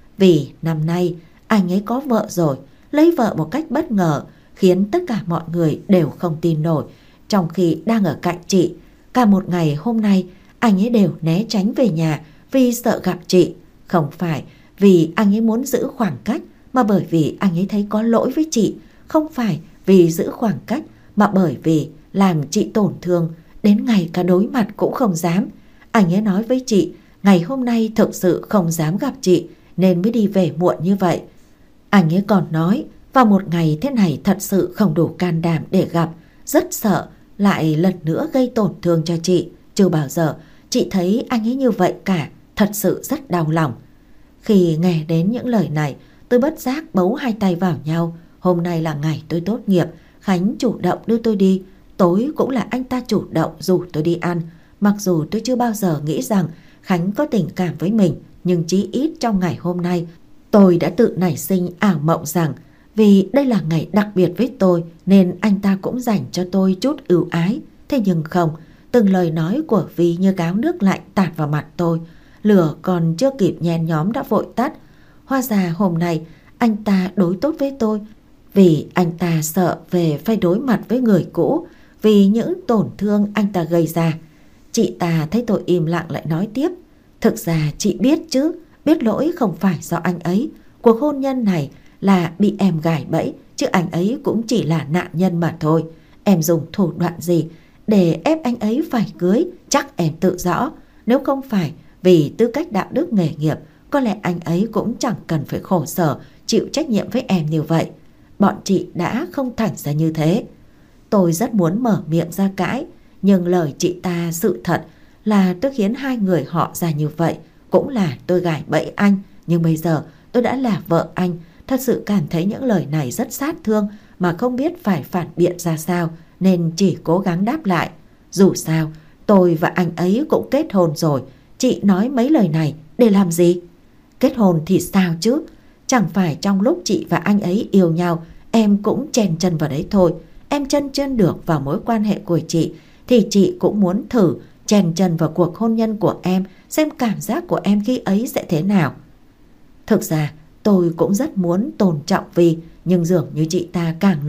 Vì năm nay anh ấy có vợ rồi, lấy vợ một cách bất ngờ, khiến tất cả mọi người đều không tin nổi. Trong khi đang ở cạnh chị, cả một ngày hôm nay anh ấy đều né tránh về nhà vì sợ gặp chị. Không phải vì anh ấy muốn giữ khoảng cách, mà bởi vì anh ấy thấy có lỗi với chị. Không phải vì giữ khoảng cách, mà bởi vì làm chị tổn thương, đến ngày cả đối mặt cũng không dám. Anh ấy nói với chị ngày hôm nay thực sự không dám gặp chị nên mới đi về muộn như vậy. Anh ấy còn nói vào một ngày thế này thật sự không đủ can đảm để gặp, rất sợ lại lần nữa gây tổn thương cho chị. Chưa bao giờ chị thấy anh ấy như vậy cả, thật sự rất đau lòng. Khi nghe đến những lời này, tôi bất giác bấu hai tay vào nhau. Hôm nay là ngày tôi tốt nghiệp, Khánh chủ động đưa tôi đi, tối cũng là anh ta chủ động rủ tôi đi ăn. Mặc dù tôi chưa bao giờ nghĩ rằng Khánh có tình cảm với mình, nhưng chí ít trong ngày hôm nay tôi đã tự nảy sinh ảo mộng rằng vì đây là ngày đặc biệt với tôi nên anh ta cũng dành cho tôi chút ưu ái. Thế nhưng không, từng lời nói của Vy như gáo nước lạnh tạt vào mặt tôi. Lửa còn chưa kịp nhen nhóm đã vội tắt. Hóa ra hôm nay anh ta đối tốt với tôi vì anh ta sợ về phải đối mặt với người cũ, vì những tổn thương anh ta gây ra. Chị ta thấy tôi im lặng lại nói tiếp: thực ra chị biết chứ, biết lỗi không phải do anh ấy. Cuộc hôn nhân này là bị em gài bẫy, chứ anh ấy cũng chỉ là nạn nhân mà thôi. Em dùng thủ đoạn gì để ép anh ấy phải cưới chắc em tự rõ. Nếu không phải vì tư cách đạo đức nghề nghiệp, có lẽ anh ấy cũng chẳng cần phải khổ sở chịu trách nhiệm với em như vậy. Bọn chị đã không thành ra như thế. Tôi rất muốn mở miệng ra cãi, nhưng lời chị ta sự thật là tôi khiến hai người họ ra như vậy. Cũng là tôi gài bẫy anh, nhưng bây giờ tôi đã là vợ anh. Thật sự cảm thấy những lời này rất sát thương mà không biết phải phản biện ra sao, nên chỉ cố gắng đáp lại: dù sao tôi và anh ấy cũng kết hôn rồi. Chị nói mấy lời này để làm gì? Kết hôn thì sao chứ? Chẳng phải trong lúc chị và anh ấy yêu nhau, em cũng chen chân vào đấy thôi. Em chân chân được vào mối quan hệ của chị thì chị cũng muốn thử chen chân vào cuộc hôn nhân của em, xem cảm giác của em khi ấy sẽ thế nào. Thực ra tôi cũng rất muốn tôn trọng Vy, nhưng dường như chị ta càng nói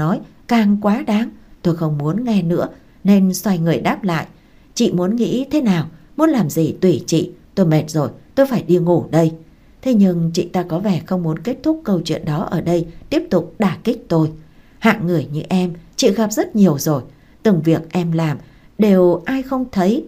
càng quá đáng. Tôi không muốn nghe nữa nên xoay người đáp lại. Chị muốn nghĩ thế nào, muốn làm gì tùy chị, tôi mệt rồi, tôi phải đi ngủ đây. Thế nhưng chị ta có vẻ không muốn kết thúc câu chuyện đó ở đây, tiếp tục đả kích tôi. Hạng người như em, chị gặp rất nhiều rồi, từng việc em làm đều ai không thấy,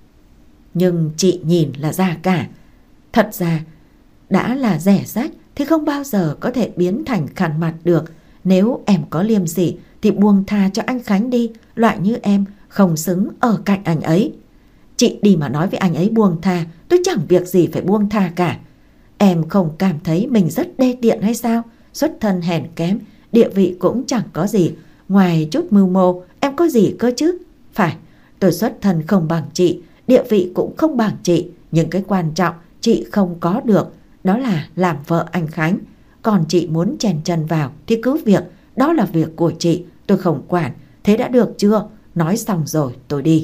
nhưng chị nhìn là ra cả. Thật ra, đã là rẻ rách thì không bao giờ có thể biến thành khàn mặt được. Nếu em có liêm sỉ thì buông tha cho anh Khánh đi, loại như em không xứng ở cạnh anh ấy. Chị đi mà nói với anh ấy buông tha, tôi chẳng việc gì phải buông tha cả. Em không cảm thấy mình rất đê tiện hay sao? Xuất thân hèn kém, địa vị cũng chẳng có gì, ngoài chút mưu mô, em có gì cơ chứ? Phải, tôi xuất thân không bằng chị, địa vị cũng không bằng chị, nhưng cái quan trọng chị không có được, đó là làm vợ anh Khánh. Còn chị muốn chèn chân vào thì cứ việc, đó là việc của chị, tôi không quản. Thế đã được chưa? Nói xong rồi tôi đi.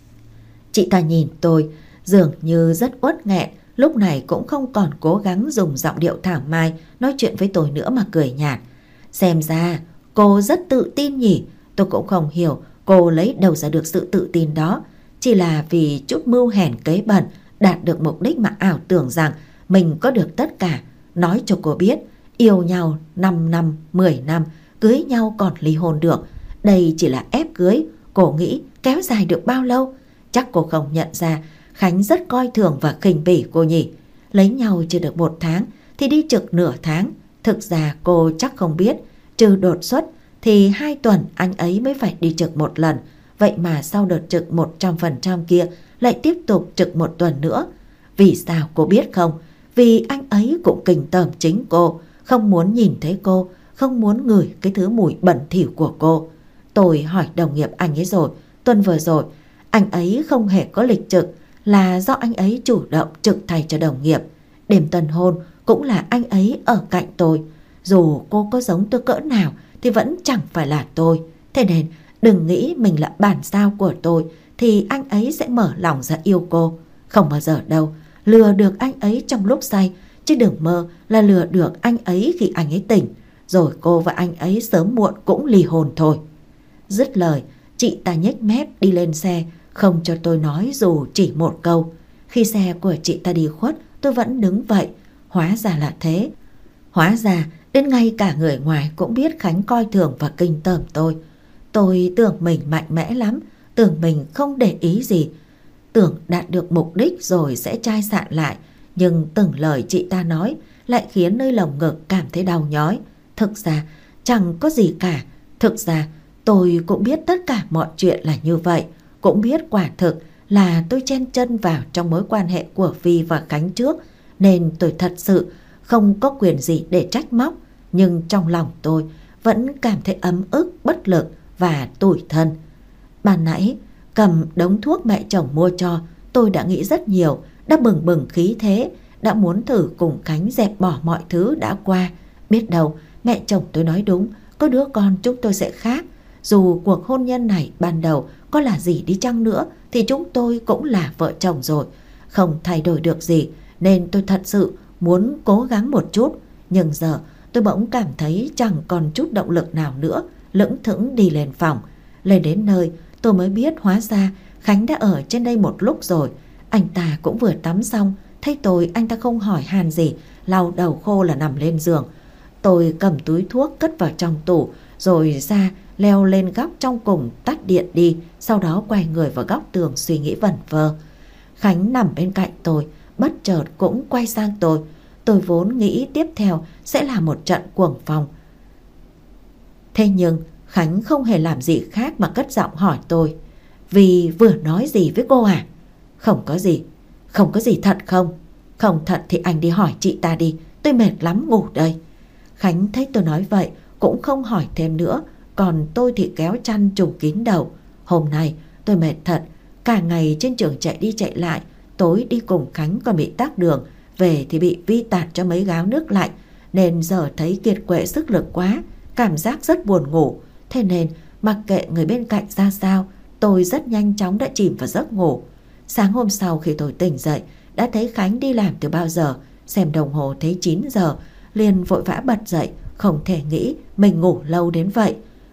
Chị ta nhìn tôi dường như rất uất nghẹn, lúc này cũng không còn cố gắng dùng giọng điệu thảo mai nói chuyện với tôi nữa mà cười nhạt. Xem ra cô rất tự tin nhỉ. Tôi cũng không hiểu cô lấy đâu ra được sự tự tin đó. Chỉ là vì chút mưu hèn kế bẩn đạt được mục đích mà ảo tưởng rằng mình có được tất cả. Nói cho cô biết, yêu nhau năm năm, mười năm, cưới nhau còn ly hôn được. Đây chỉ là ép cưới, cô nghĩ kéo dài được bao lâu? Chắc cô không nhận ra Khánh rất coi thường và khinh bỉ cô nhỉ. Lấy nhau chưa được một tháng thì đi trực nửa tháng. Thực ra cô chắc không biết, trừ đột xuất thì hai tuần anh ấy mới phải đi trực một lần. Vậy mà sau đợt trực một trăm phần trăm kia lại tiếp tục trực một tuần nữa. Vì sao cô biết không? Vì anh ấy cũng kinh tởm chính cô, không muốn nhìn thấy cô, không muốn ngửi cái thứ mùi bẩn thỉu của cô. Tôi hỏi đồng nghiệp anh ấy rồi, tuần vừa rồi anh ấy không hề có lịch trực, là do anh ấy chủ động trực thay cho đồng nghiệp. Đêm tân hôn cũng là anh ấy ở cạnh tôi. Dù cô có giống tôi cỡ nào thì vẫn chẳng phải là tôi. Thế nên đừng nghĩ mình là bản sao của tôi thì anh ấy sẽ mở lòng ra yêu cô. Không bao giờ đâu. Lừa được anh ấy trong lúc say, chứ đừng mơ là lừa được anh ấy khi anh ấy tỉnh. Rồi cô và anh ấy sớm muộn cũng ly hôn thôi. Dứt lời, chị ta nhếch mép đi lên xe, không cho tôi nói dù chỉ một câu. Khi xe của chị ta đi khuất, tôi vẫn đứng vậy. Hóa ra là thế. Hóa ra đến ngay cả người ngoài cũng biết Khánh coi thường và kinh tởm tôi. Tôi tưởng mình mạnh mẽ lắm, tưởng mình không để ý gì, tưởng đạt được mục đích rồi sẽ chai sạn lại. Nhưng từng lời chị ta nói lại khiến nơi lồng ngực cảm thấy đau nhói. Thực ra chẳng có gì cả. Thực ra tôi cũng biết tất cả mọi chuyện là như vậy. Cũng biết quả thực là tôi chen chân vào trong mối quan hệ của Vi và Khánh trước, nên tôi thật sự không có quyền gì để trách móc. Nhưng trong lòng tôi vẫn cảm thấy ấm ức, bất lực và tủi thân. Ban nãy cầm đống thuốc mẹ chồng mua cho, tôi đã nghĩ rất nhiều, đã bừng bừng khí thế, đã muốn thử cùng Khánh dẹp bỏ mọi thứ đã qua. Biết đâu mẹ chồng tôi nói đúng, có đứa con chúng tôi sẽ khác. Dù cuộc hôn nhân này ban đầu có là gì đi chăng nữa thì chúng tôi cũng là vợ chồng rồi, không thay đổi được gì. Nên tôi thật sự muốn cố gắng một chút. Nhưng giờ tôi bỗng cảm thấy chẳng còn chút động lực nào nữa, lững thững đi lên phòng. Lên đến nơi tôi mới biết hóa ra Khánh đã ở trên đây một lúc rồi. Anh ta cũng vừa tắm xong, thấy tôi anh ta không hỏi han gì, lau đầu khô là nằm lên giường. Tôi cầm túi thuốc cất vào trong tủ, rồi ra leo lên góc trong cùng tắt điện đi, sau đó quay người vào góc tường suy nghĩ vẩn vơ. Khánh nằm bên cạnh tôi, bất chợt cũng quay sang tôi. Tôi vốn nghĩ tiếp theo sẽ là một trận cuồng phong. Thế nhưng Khánh không hề làm gì khác mà cất giọng hỏi tôi: Vì vừa nói gì với cô à? Không có gì. Không có gì thật không? Không thật thì anh đi hỏi chị ta đi, tôi mệt lắm ngủ đây. Khánh thấy tôi nói vậy cũng không hỏi thêm nữa, còn tôi thì kéo chăn trùm kín đầu. Hôm nay tôi mệt thật, cả ngày trên trường chạy đi chạy lại, tối đi cùng Khánh còn bị tắc đường, về thì bị Vi tạt cho mấy gáo nước lạnh, nên giờ thấy kiệt quệ sức lực quá, cảm giác rất buồn ngủ. Thế nên mặc kệ người bên cạnh ra sao, tôi rất nhanh chóng đã chìm vào giấc ngủ. Sáng hôm sau khi tôi tỉnh dậy, đã thấy Khánh đi làm từ bao giờ. Xem đồng hồ thấy chín giờ, liền vội vã bật dậy, không thể nghĩ mình ngủ lâu đến vậy.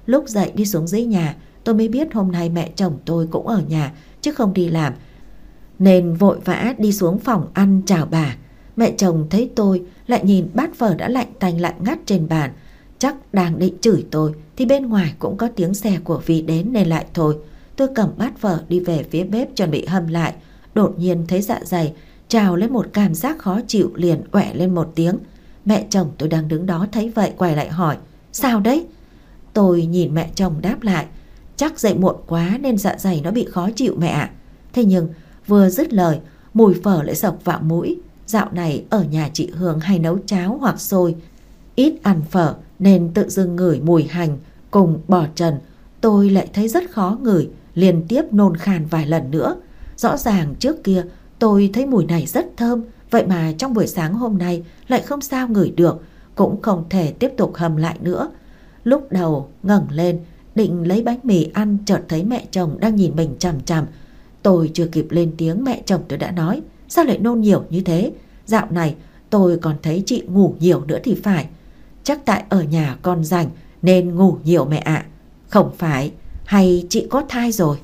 Lúc dậy đi xuống dưới nhà, tôi mới biết hôm nay mẹ chồng tôi cũng ở nhà chứ không đi làm, nên vội vã đi xuống phòng ăn chào bà. Mẹ chồng thấy tôi lại nhìn bát phở đã lạnh tanh lạnh ngắt trên bàn, chắc đang định chửi tôi thì bên ngoài cũng có tiếng xe của Vi đến nên lại thôi. Tôi cầm bát phở đi về phía bếp chuẩn bị hâm lại, đột nhiên thấy dạ dày trào lên một cảm giác khó chịu, liền oẹ lên một tiếng. Mẹ chồng tôi đang đứng đó thấy vậy quay lại hỏi: sao đấy? Tôi nhìn mẹ chồng đáp lại: chắc dậy muộn quá nên dạ dày nó bị khó chịu mẹ ạ. Thế nhưng vừa dứt lời, mùi phở lại sộc vào mũi. Dạo này ở nhà chị Hương hay nấu cháo hoặc xôi, ít ăn phở nên tự dưng ngửi mùi hành cùng bò trần, tôi lại thấy rất khó ngửi, liên tiếp nôn khan vài lần nữa. Rõ ràng trước kia tôi thấy mùi này rất thơm, vậy mà trong buổi sáng hôm nay lại không sao ngửi được, cũng không thể tiếp tục hầm lại nữa. Lúc đầu ngẩng lên định lấy bánh mì ăn, chợt thấy mẹ chồng đang nhìn mình chằm chằm. Tôi chưa kịp lên tiếng, mẹ chồng tôi đã nói: sao lại nôn nhiều như thế? Dạo này tôi còn thấy chị ngủ nhiều nữa thì phải. Chắc tại ở nhà con rảnh nên ngủ nhiều mẹ ạ. À. Không phải, hay chị có thai rồi?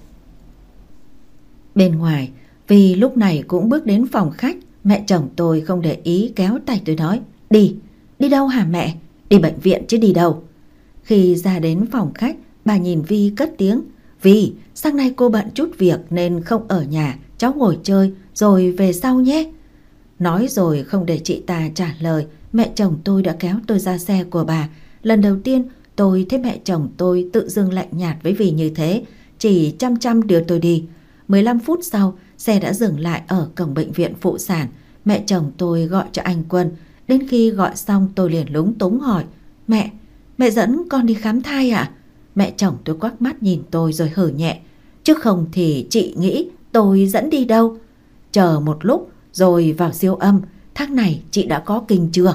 Bên ngoài, vì lúc này cũng bước đến phòng khách. Mẹ chồng tôi không để ý kéo tay tôi nói: đi, đi đâu hả mẹ? Đi bệnh viện chứ đi đâu. Khi ra đến phòng khách, bà nhìn Vi cất tiếng: Vi, sáng nay cô bận chút việc nên không ở nhà, cháu ngồi chơi rồi về sau nhé. Nói rồi không để chị ta trả lời, mẹ chồng tôi đã kéo tôi ra xe của bà. Lần đầu tiên tôi thấy mẹ chồng tôi tự dưng lạnh nhạt với Vi như thế, chỉ chăm chăm đưa tôi đi. mười lăm phút sau, xe đã dừng lại ở cổng bệnh viện phụ sản. Mẹ chồng tôi gọi cho anh Quân. Đến khi gọi xong tôi liền lúng túng hỏi: Mẹ, mẹ dẫn con đi khám thai ạ? À? Mẹ chồng tôi quắc mắt nhìn tôi rồi hử nhẹ: chứ không thì chị nghĩ tôi dẫn đi đâu. Chờ một lúc rồi vào siêu âm, tháng này chị đã có kinh chưa?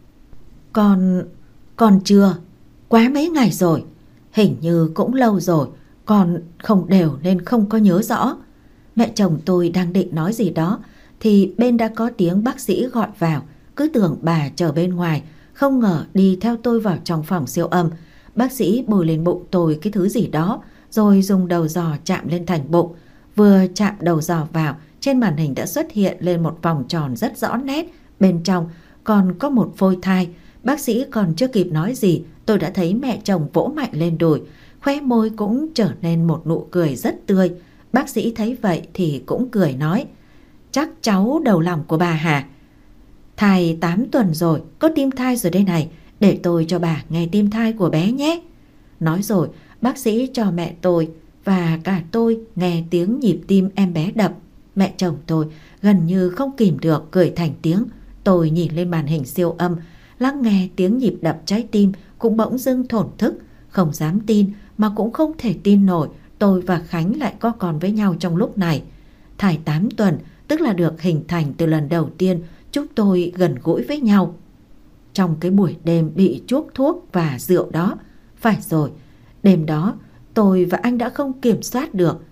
Con... con chưa. Quá mấy ngày rồi. Hình như cũng lâu rồi, con không đều nên không có nhớ rõ. Mẹ chồng tôi đang định nói gì đó thì bên đã có tiếng bác sĩ gọi vào. Cứ tưởng bà chờ bên ngoài, không ngờ đi theo tôi vào trong phòng siêu âm. Bác sĩ bôi lên bụng tôi cái thứ gì đó, rồi dùng đầu giò chạm lên thành bụng. Vừa chạm đầu giò vào, trên màn hình đã xuất hiện lên một vòng tròn rất rõ nét. Bên trong còn có một phôi thai. Bác sĩ còn chưa kịp nói gì, tôi đã thấy mẹ chồng vỗ mạnh lên đùi. Khóe môi cũng trở nên một nụ cười rất tươi. Bác sĩ thấy vậy thì cũng cười nói: chắc cháu đầu lòng của bà hả? Thai tám tuần rồi, có tim thai rồi đây này. Để tôi cho bà nghe tim thai của bé nhé. Nói rồi bác sĩ cho mẹ tôi và cả tôi nghe tiếng nhịp tim em bé đập. Mẹ chồng tôi gần như không kìm được cười thành tiếng. Tôi nhìn lên màn hình siêu âm, lắng nghe tiếng nhịp đập trái tim cũng bỗng dưng thổn thức. Không dám tin mà cũng không thể tin nổi tôi và Khánh lại có con với nhau trong lúc này. Thai tám tuần tức là được hình thành từ lần đầu tiên chúng tôi gần gũi với nhau. Trong cái buổi đêm bị chuốc thuốc và rượu đó. Phải rồi, đêm đó tôi và anh đã không kiểm soát được.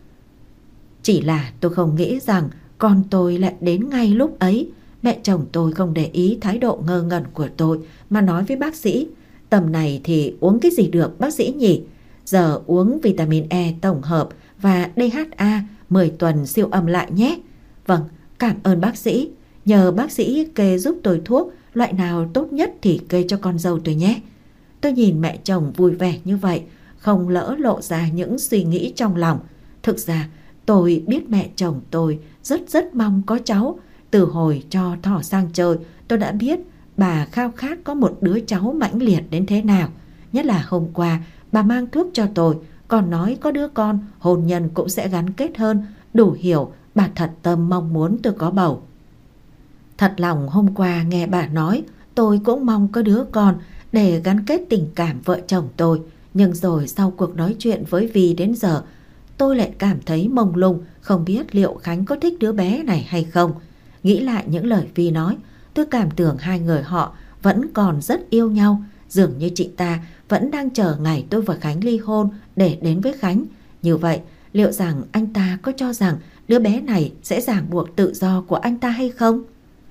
Chỉ là tôi không nghĩ rằng con tôi lại đến ngay lúc ấy. Mẹ chồng tôi không để ý thái độ ngơ ngẩn của tôi mà nói với bác sĩ: tầm này thì uống cái gì được bác sĩ nhỉ? Giờ uống vitamin E tổng hợp và đê hát a, mười tuần siêu âm lại nhé. Vâng, cảm ơn bác sĩ. Nhờ bác sĩ kê giúp tôi thuốc, loại nào tốt nhất thì kê cho con dâu tôi nhé. Tôi nhìn mẹ chồng vui vẻ như vậy, không lỡ lộ ra những suy nghĩ trong lòng. Thực ra tôi biết mẹ chồng tôi rất rất mong có cháu. Từ hồi cho thỏ sang chơi, tôi đã biết bà khao khát có một đứa cháu mãnh liệt đến thế nào. Nhất là hôm qua bà mang thuốc cho tôi, còn nói có đứa con hôn nhân cũng sẽ gắn kết hơn. Đủ hiểu bà thật tâm mong muốn tôi có bầu. Thật lòng hôm qua nghe bà nói, tôi cũng mong có đứa con để gắn kết tình cảm vợ chồng tôi. Nhưng rồi sau cuộc nói chuyện với Vi đến giờ, tôi lại cảm thấy mông lung, không biết liệu Khánh có thích đứa bé này hay không. Nghĩ lại những lời Vi nói, tôi cảm tưởng hai người họ vẫn còn rất yêu nhau. Dường như chị ta vẫn đang chờ ngày tôi và Khánh ly hôn để đến với Khánh. Như vậy, liệu rằng anh ta có cho rằng đứa bé này sẽ ràng buộc tự do của anh ta hay không?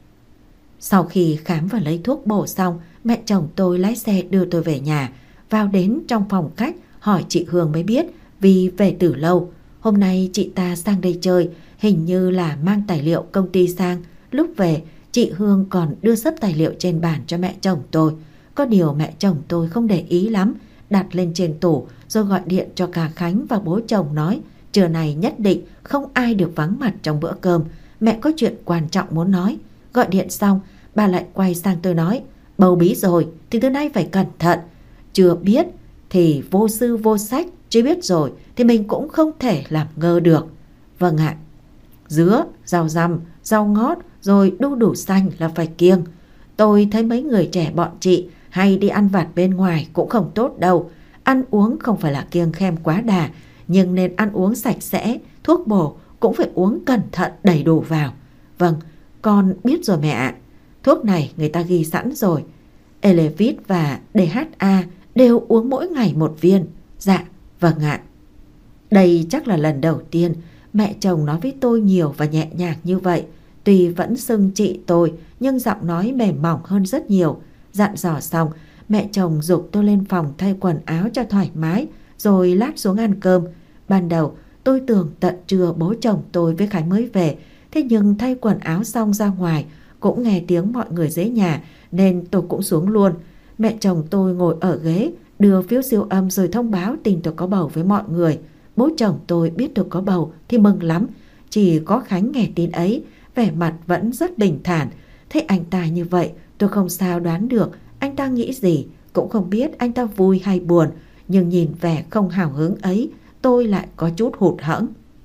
Sau khi khám và lấy thuốc bổ xong, mẹ chồng tôi lái xe đưa tôi về nhà. Vào đến trong phòng khách, hỏi chị Hương mới biết, vì về từ lâu. Hôm nay chị ta sang đây chơi, hình như là mang tài liệu công ty sang. Lúc về, chị Hương còn đưa sấp tài liệu trên bàn cho mẹ chồng tôi. Có điều mẹ chồng tôi không để ý lắm, đặt lên trên tủ rồi gọi điện cho cả Khánh và bố chồng nói trưa này nhất định không ai được vắng mặt trong bữa cơm, mẹ có chuyện quan trọng muốn nói. Gọi điện xong, bà lại quay sang tôi nói, bầu bí rồi thì từ nay phải cẩn thận. Chưa biết thì vô sư vô sách, chưa biết rồi thì mình cũng không thể làm ngơ được. Vâng ạ. Dứa, rau răm, rau ngót rồi đu đủ xanh là phải kiêng. Tôi thấy mấy người trẻ bọn chị hay đi ăn vặt bên ngoài cũng không tốt đâu. Ăn uống không phải là kiêng khem quá đà, nhưng nên ăn uống sạch sẽ, thuốc bổ cũng phải uống cẩn thận đầy đủ vào. Vâng, con biết rồi mẹ ạ. Thuốc này người ta ghi sẵn rồi. Elevit và đê hát a đều uống mỗi ngày một viên. Dạ, vâng ạ. Đây chắc là lần đầu tiên mẹ chồng nói với tôi nhiều và nhẹ nhàng như vậy. Tuy vẫn xưng chị tôi, nhưng giọng nói mềm mỏng hơn rất nhiều. Dặn dò xong, mẹ chồng giục tôi lên phòng thay quần áo cho thoải mái, rồi lát xuống ăn cơm. Ban đầu tôi tưởng tận trưa bố chồng tôi với Khánh mới về, thế nhưng thay quần áo xong ra ngoài cũng nghe tiếng mọi người dưới nhà nên tôi cũng xuống luôn. Mẹ chồng tôi ngồi ở ghế đưa phiếu siêu âm rồi thông báo tin tôi có bầu với mọi người. Bố chồng tôi biết tôi có bầu thì mừng lắm, chỉ có Khánh nghe tin ấy vẻ mặt vẫn rất bình thản. Thấy anh ta như vậy tôi không sao đoán được anh ta nghĩ gì, cũng không biết anh ta vui hay buồn, nhưng nhìn vẻ không hào hứng ấy tôi lại có chút hụt hẫng.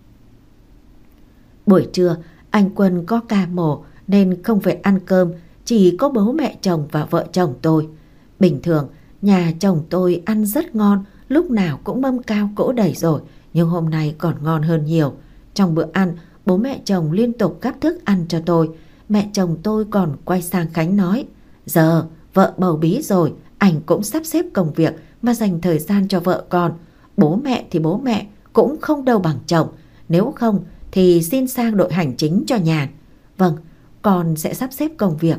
Buổi trưa anh Quân có ca mổ nên không phải ăn cơm, chỉ có bố mẹ chồng và vợ chồng tôi. Bình thường nhà chồng tôi ăn rất ngon, lúc nào cũng mâm cao cỗ đầy rồi, nhưng hôm nay còn ngon hơn nhiều. Trong bữa ăn, bố mẹ chồng liên tục gắp thức ăn cho tôi. Mẹ chồng tôi còn quay sang Khánh nói, giờ vợ bầu bí rồi, anh cũng sắp xếp công việc mà dành thời gian cho vợ con. Bố mẹ thì bố mẹ cũng không đâu bằng chồng, nếu không thì xin sang đội hành chính cho nhàn. Vâng, con sẽ sắp xếp công việc.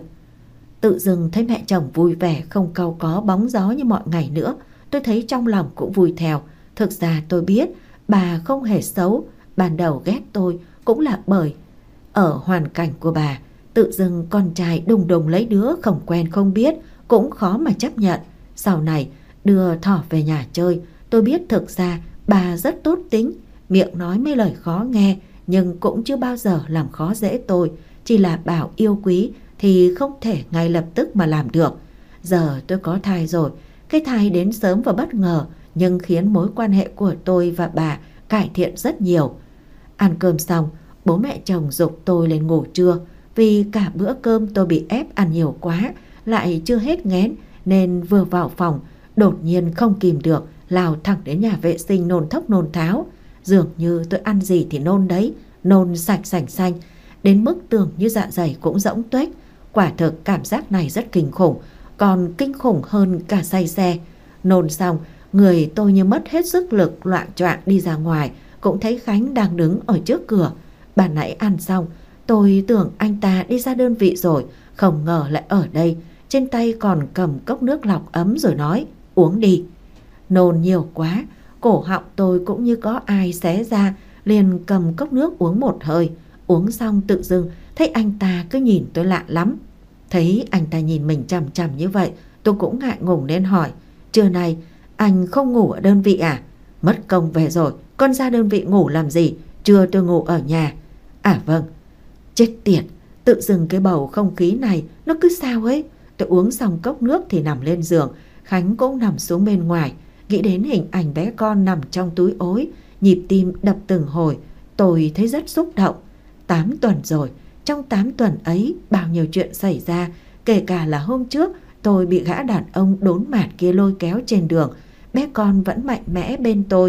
Tự dưng thấy mẹ chồng vui vẻ, không cau có bóng gió như mọi ngày nữa, tôi thấy trong lòng cũng vui theo. Thực ra tôi biết bà không hề xấu, ban đầu ghét tôi cũng là bởi ở hoàn cảnh của bà. Tự dưng con trai đùng đùng lấy đứa không quen không biết cũng khó mà chấp nhận. Sau này đưa Thỏ về nhà chơi, tôi biết thực ra bà rất tốt tính, miệng nói mấy lời khó nghe nhưng cũng chưa bao giờ làm khó dễ tôi. Chỉ là bảo yêu quý thì không thể ngay lập tức mà làm được. Giờ tôi có thai rồi, cái thai đến sớm và bất ngờ nhưng khiến mối quan hệ của tôi và bà cải thiện rất nhiều. Ăn cơm xong, bố mẹ chồng giục tôi lên ngủ trưa. Vì cả bữa cơm tôi bị ép ăn nhiều quá, lại chưa hết nghén, nên vừa vào phòng đột nhiên không kìm được, lao thẳng đến nhà vệ sinh nôn thốc nôn tháo. Dường như tôi ăn gì thì nôn đấy, nôn sạch sành xanh, đến mức tưởng như dạ dày cũng rỗng tuếch. Quả thực cảm giác này rất kinh khủng, còn kinh khủng hơn cả say xe. Nôn xong, người tôi như mất hết sức lực, loạng choạng đi ra ngoài, cũng thấy Khánh đang đứng ở trước cửa. Ban nãy ăn xong, tôi tưởng anh ta đi ra đơn vị rồi, không ngờ lại ở đây, trên tay còn cầm cốc nước lọc ấm rồi nói, uống đi. Nôn nhiều quá, cổ họng tôi cũng như có ai xé ra, liền cầm cốc nước uống một hơi. Uống xong tự dưng thấy anh ta cứ nhìn tôi lạ lắm. Thấy anh ta nhìn mình chằm chằm như vậy, tôi cũng ngại ngùng nên hỏi, trưa nay anh không ngủ ở đơn vị à? Mất công về rồi, con ra đơn vị ngủ làm gì? Trưa tôi ngủ ở nhà. À vâng. Chết tiệt, tự dưng cái bầu không khí này nó cứ sao ấy. Tôi uống xong cốc nước thì nằm lên giường, Khánh cũng nằm xuống bên ngoài. Nghĩ đến hình ảnh bé con nằm trong túi ối, nhịp tim đập từng hồi, tôi thấy rất xúc động. Tám tuần rồi, trong tám tuần ấy bao nhiêu chuyện xảy ra, kể cả là hôm trước tôi bị gã đàn ông đốn mạt kia lôi kéo trên đường, bé con vẫn mạnh mẽ bên tôi.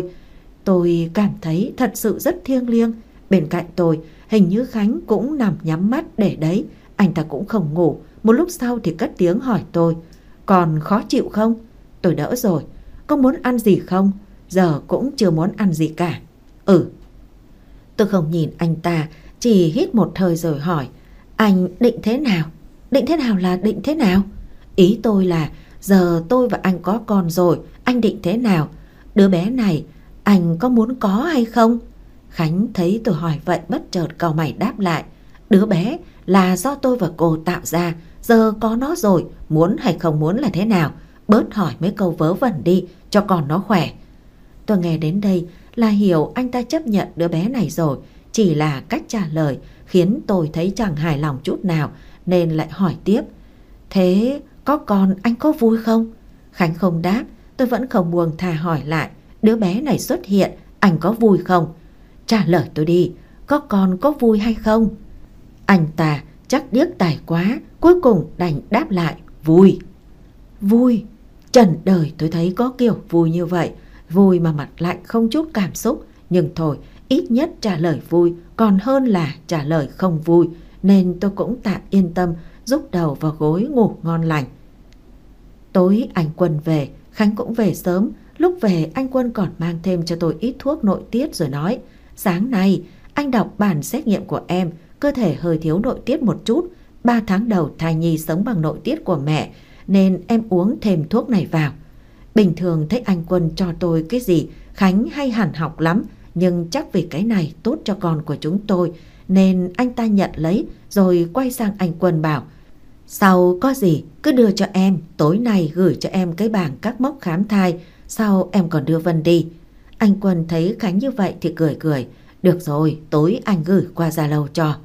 Tôi cảm thấy thật sự rất thiêng liêng. Bên cạnh tôi, hình như Khánh cũng nằm nhắm mắt để đấy, anh ta cũng không ngủ. Một lúc sau thì cất tiếng hỏi tôi, còn khó chịu không? Tôi đỡ rồi. Có muốn ăn gì không? Giờ cũng chưa muốn ăn gì cả. Ừ. Tôi không nhìn anh ta, chỉ hít một hơi rồi hỏi, anh định thế nào? Định thế nào là định thế nào? Ý tôi là giờ tôi và anh có con rồi, anh định thế nào? Đứa bé này anh có muốn có hay không? Khánh thấy tôi hỏi vậy bất chợt cau mày đáp lại. Đứa bé là do tôi và cô tạo ra, giờ có nó rồi, muốn hay không muốn là thế nào? Bớt hỏi mấy câu vớ vẩn đi, cho con nó khỏe. Tôi nghe đến đây là hiểu anh ta chấp nhận đứa bé này rồi, chỉ là cách trả lời khiến tôi thấy chẳng hài lòng chút nào, nên lại hỏi tiếp. Thế có con anh có vui không? Khánh không đáp, tôi vẫn không buông thà hỏi lại. Đứa bé này xuất hiện, anh có vui không? Trả lời tôi đi, có con có vui hay không? Anh ta chắc điếc tai quá, cuối cùng đành đáp lại, vui. Vui? Trần đời tôi thấy có kiểu vui như vậy, vui mà mặt lạnh không chút cảm xúc. Nhưng thôi, ít nhất trả lời vui còn hơn là trả lời không vui, nên tôi cũng tạm yên tâm rúc đầu vào gối ngủ ngon lành. Tối anh Quân về, Khánh cũng về sớm. Lúc về anh Quân còn mang thêm cho tôi ít thuốc nội tiết rồi nói, sáng nay anh đọc bản xét nghiệm của em, cơ thể hơi thiếu nội tiết một chút. Ba tháng đầu thai nhi sống bằng nội tiết của mẹ, nên em uống thêm thuốc này vào. Bình thường thấy anh Quân cho tôi cái gì Khánh hay hẳn học lắm, nhưng chắc vì cái này tốt cho con của chúng tôi nên anh ta nhận lấy rồi quay sang anh Quân bảo, sau có gì cứ đưa cho em, tối nay gửi cho em cái bảng các mốc khám thai, sau em còn đưa Vân đi. Anh Quân thấy Khánh như vậy thì cười cười, được rồi, tối anh gửi qua Zalo cho.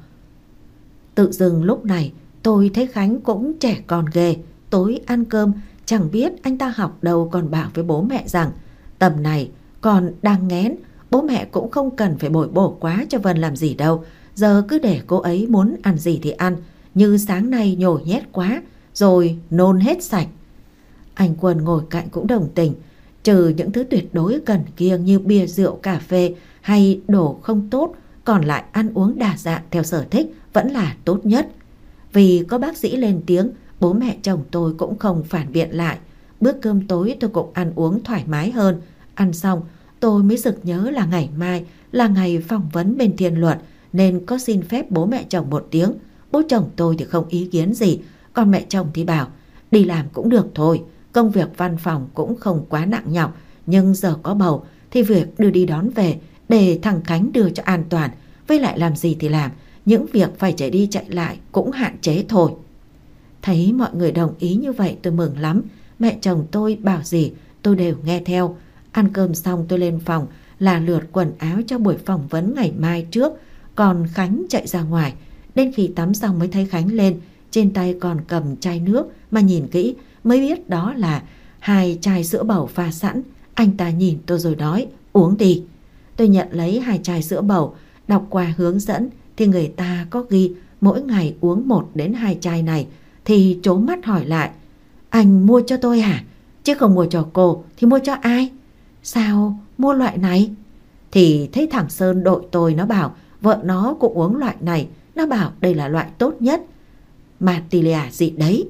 Tự dưng lúc này tôi thấy Khánh cũng trẻ con ghê. Tối ăn cơm chẳng biết anh ta học đâu còn bảo với bố mẹ rằng tầm này còn đang nghén, bố mẹ cũng không cần phải bồi bổ quá cho Vân làm gì đâu, giờ cứ để cô ấy muốn ăn gì thì ăn, như sáng nay nhồi nhét quá rồi nôn hết sạch. Anh Quân ngồi cạnh cũng đồng tình, trừ những thứ tuyệt đối cần kiêng như bia rượu cà phê hay đồ không tốt, còn lại ăn uống đa dạng theo sở thích vẫn là tốt nhất. Vì có bác sĩ lên tiếng, bố mẹ chồng tôi cũng không phản biện lại. Bữa cơm tối tôi cũng ăn uống thoải mái hơn. Ăn xong tôi mới sực nhớ là ngày mai là ngày phỏng vấn bên Thiên Luật, nên có xin phép bố mẹ chồng một tiếng. Bố chồng tôi thì không ý kiến gì, còn mẹ chồng thì bảo đi làm cũng được thôi, công việc văn phòng cũng không quá nặng nhọc, nhưng giờ có bầu thì việc đưa đi đón về để thằng Khánh đưa cho an toàn, với lại làm gì thì làm, những việc phải chạy đi chạy lại cũng hạn chế thôi. Thấy mọi người đồng ý như vậy tôi mừng lắm, mẹ chồng tôi bảo gì tôi đều nghe theo. Ăn cơm xong tôi lên phòng là lượt quần áo cho buổi phỏng vấn ngày mai trước, còn Khánh chạy ra ngoài. Đến khi tắm xong mới thấy Khánh lên, trên tay còn cầm chai nước, mà nhìn kỹ mới biết đó là hai chai sữa bầu pha sẵn. Anh ta nhìn tôi rồi nói, uống đi. Tôi nhận lấy hai chai sữa bầu, đọc qua hướng dẫn thì người ta có ghi mỗi ngày uống một đến hai chai này, thì trố mắt hỏi lại, anh mua cho tôi hả? Chứ không mua cho cô thì mua cho ai? Sao mua loại này? Thì thấy thằng Sơn đội tôi nó bảo vợ nó cũng uống loại này, nó bảo đây là loại tốt nhất, Martilia gì đấy.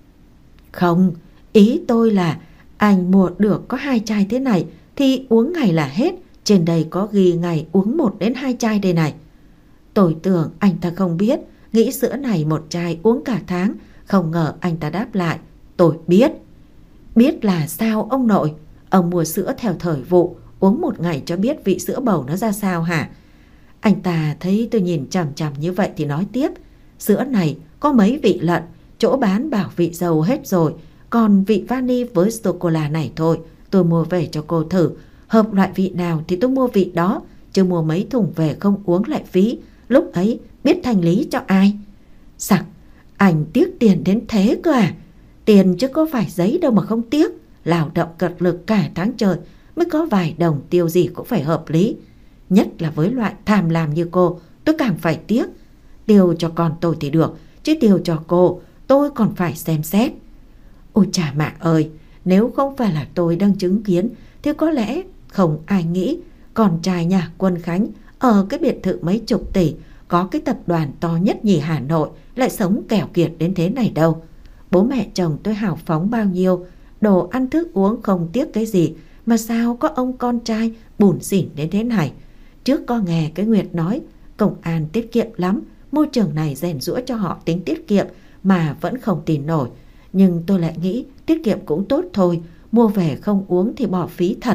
Không, ý tôi là anh mua được có hai chai thế này thì uống ngày là hết, trên đây có ghi ngày uống một đến hai chai đây này. Tôi tưởng anh ta không biết, nghĩ sữa này một chai uống cả tháng, không ngờ anh ta đáp lại, tôi biết. Biết là sao ông nội? Ông mua sữa theo thời vụ, uống một ngày cho biết vị sữa bầu nó ra sao hả? Anh ta thấy tôi nhìn chằm chằm như vậy thì nói tiếp, sữa này có mấy vị lận, chỗ bán bảo vị dầu hết rồi, còn vị vani với sô-cô-la này thôi, tôi mua về cho cô thử, hợp loại vị nào thì tôi mua vị đó, chứ mua mấy thùng về không uống lại phí, lúc ấy biết thành lý cho ai. Sặc, anh tiếc tiền đến thế cơ à? Tiền chứ có phải giấy đâu mà không tiếc, lao động cật lực cả tháng trời mới có vài đồng tiêu gì cũng phải hợp lý. Nhất là với loại tham lam như cô, tôi càng phải tiếc. Tiêu cho con tôi thì được, chứ tiêu cho cô tôi còn phải xem xét. Ôi chà mạ ơi, nếu không phải là tôi đang chứng kiến thì có lẽ không ai nghĩ con trai nhà Quân Khánh ở cái biệt thự mấy chục tỷ, có cái tập đoàn to nhất nhì Hà Nội lại sống kẻo kiệt đến thế này đâu. Bố mẹ chồng tôi hào phóng bao nhiêu, đồ ăn thức uống không tiếc cái gì, mà sao có ông con trai bủn xỉn đến thế này. Trước có nghe cái Nguyệt nói công an tiết kiệm lắm, môi trường này rèn giũa cho họ tính tiết kiệm mà vẫn không tin nổi. Nhưng tôi lại nghĩ tiết kiệm cũng tốt thôi, mua về không uống thì bỏ phí thật,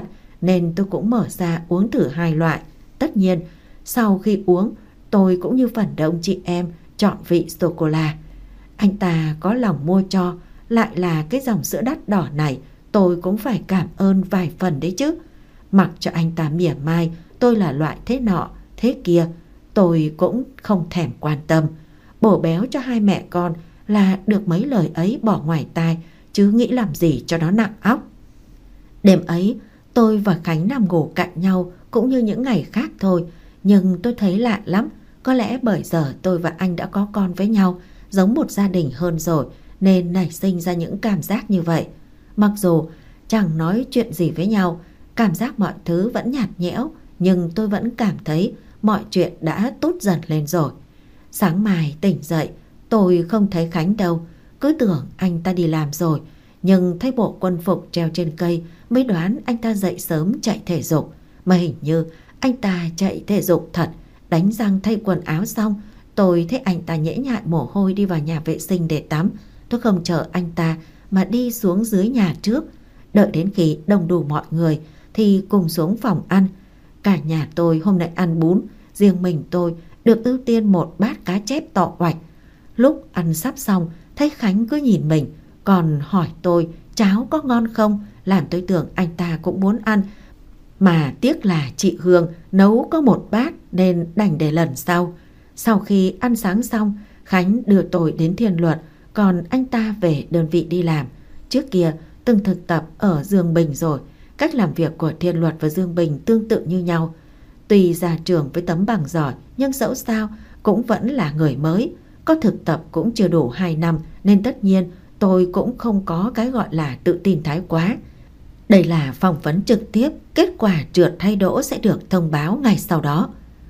nên tôi cũng mở ra uống thử hai loại. Tất nhiên, sau khi uống, tôi cũng như phần đông chị em chọn vị sô-cô-la. Anh ta có lòng mua cho, lại là cái dòng sữa đắt đỏ này, tôi cũng phải cảm ơn vài phần đấy chứ. Mặc cho anh ta mỉa mai tôi là loại thế nọ, thế kia, tôi cũng không thèm quan tâm. Bổ béo cho hai mẹ con là được mấy lời ấy bỏ ngoài tai, chứ nghĩ làm gì cho nó nặng óc. Đêm ấy, tôi và Khánh nằm ngủ cạnh nhau cũng như những ngày khác thôi. Nhưng tôi thấy lạ lắm. Có lẽ bởi giờ tôi và anh đã có con với nhau, giống một gia đình hơn rồi, nên nảy sinh ra những cảm giác như vậy. Mặc dù chẳng nói chuyện gì với nhau, cảm giác mọi thứ vẫn nhạt nhẽo, nhưng tôi vẫn cảm thấy mọi chuyện đã tốt dần lên rồi. Sáng mai tỉnh dậy, tôi không thấy Khánh đâu. Cứ tưởng anh ta đi làm rồi, nhưng thấy bộ quân phục treo trên cây mới đoán anh ta dậy sớm chạy thể dục. Mà hình như anh ta chạy thể dục thật. Đánh răng thay quần áo xong, tôi thấy anh ta nhễ nhại mồ hôi đi vào nhà vệ sinh để tắm. Tôi không chờ anh ta mà đi xuống dưới nhà trước. Đợi đến khi đông đủ mọi người thì cùng xuống phòng ăn. Cả nhà tôi hôm nay ăn bún, riêng mình tôi được ưu tiên một bát cá chép tọ oạch. Lúc ăn sắp xong, thấy Khánh cứ nhìn mình, còn hỏi tôi cháo có ngon không, làm tôi tưởng anh ta cũng muốn ăn. Mà tiếc là chị Hương nấu có một bát nên đành để lần sau. Sau khi ăn sáng xong, Khánh đưa tôi đến Thiên Luật, còn anh ta về đơn vị đi làm. Trước kia từng thực tập ở Dương Bình rồi. Cách làm việc của Thiên Luật và Dương Bình tương tự như nhau. Tuy ra trường với tấm bằng giỏi, nhưng dẫu sao cũng vẫn là người mới. Có thực tập cũng chưa đủ hai năm, nên tất nhiên tôi cũng không có cái gọi là tự tin thái quá. Đây là phỏng vấn trực tiếp, kết quả trượt hay đỗ sẽ được thông báo ngày sau đó.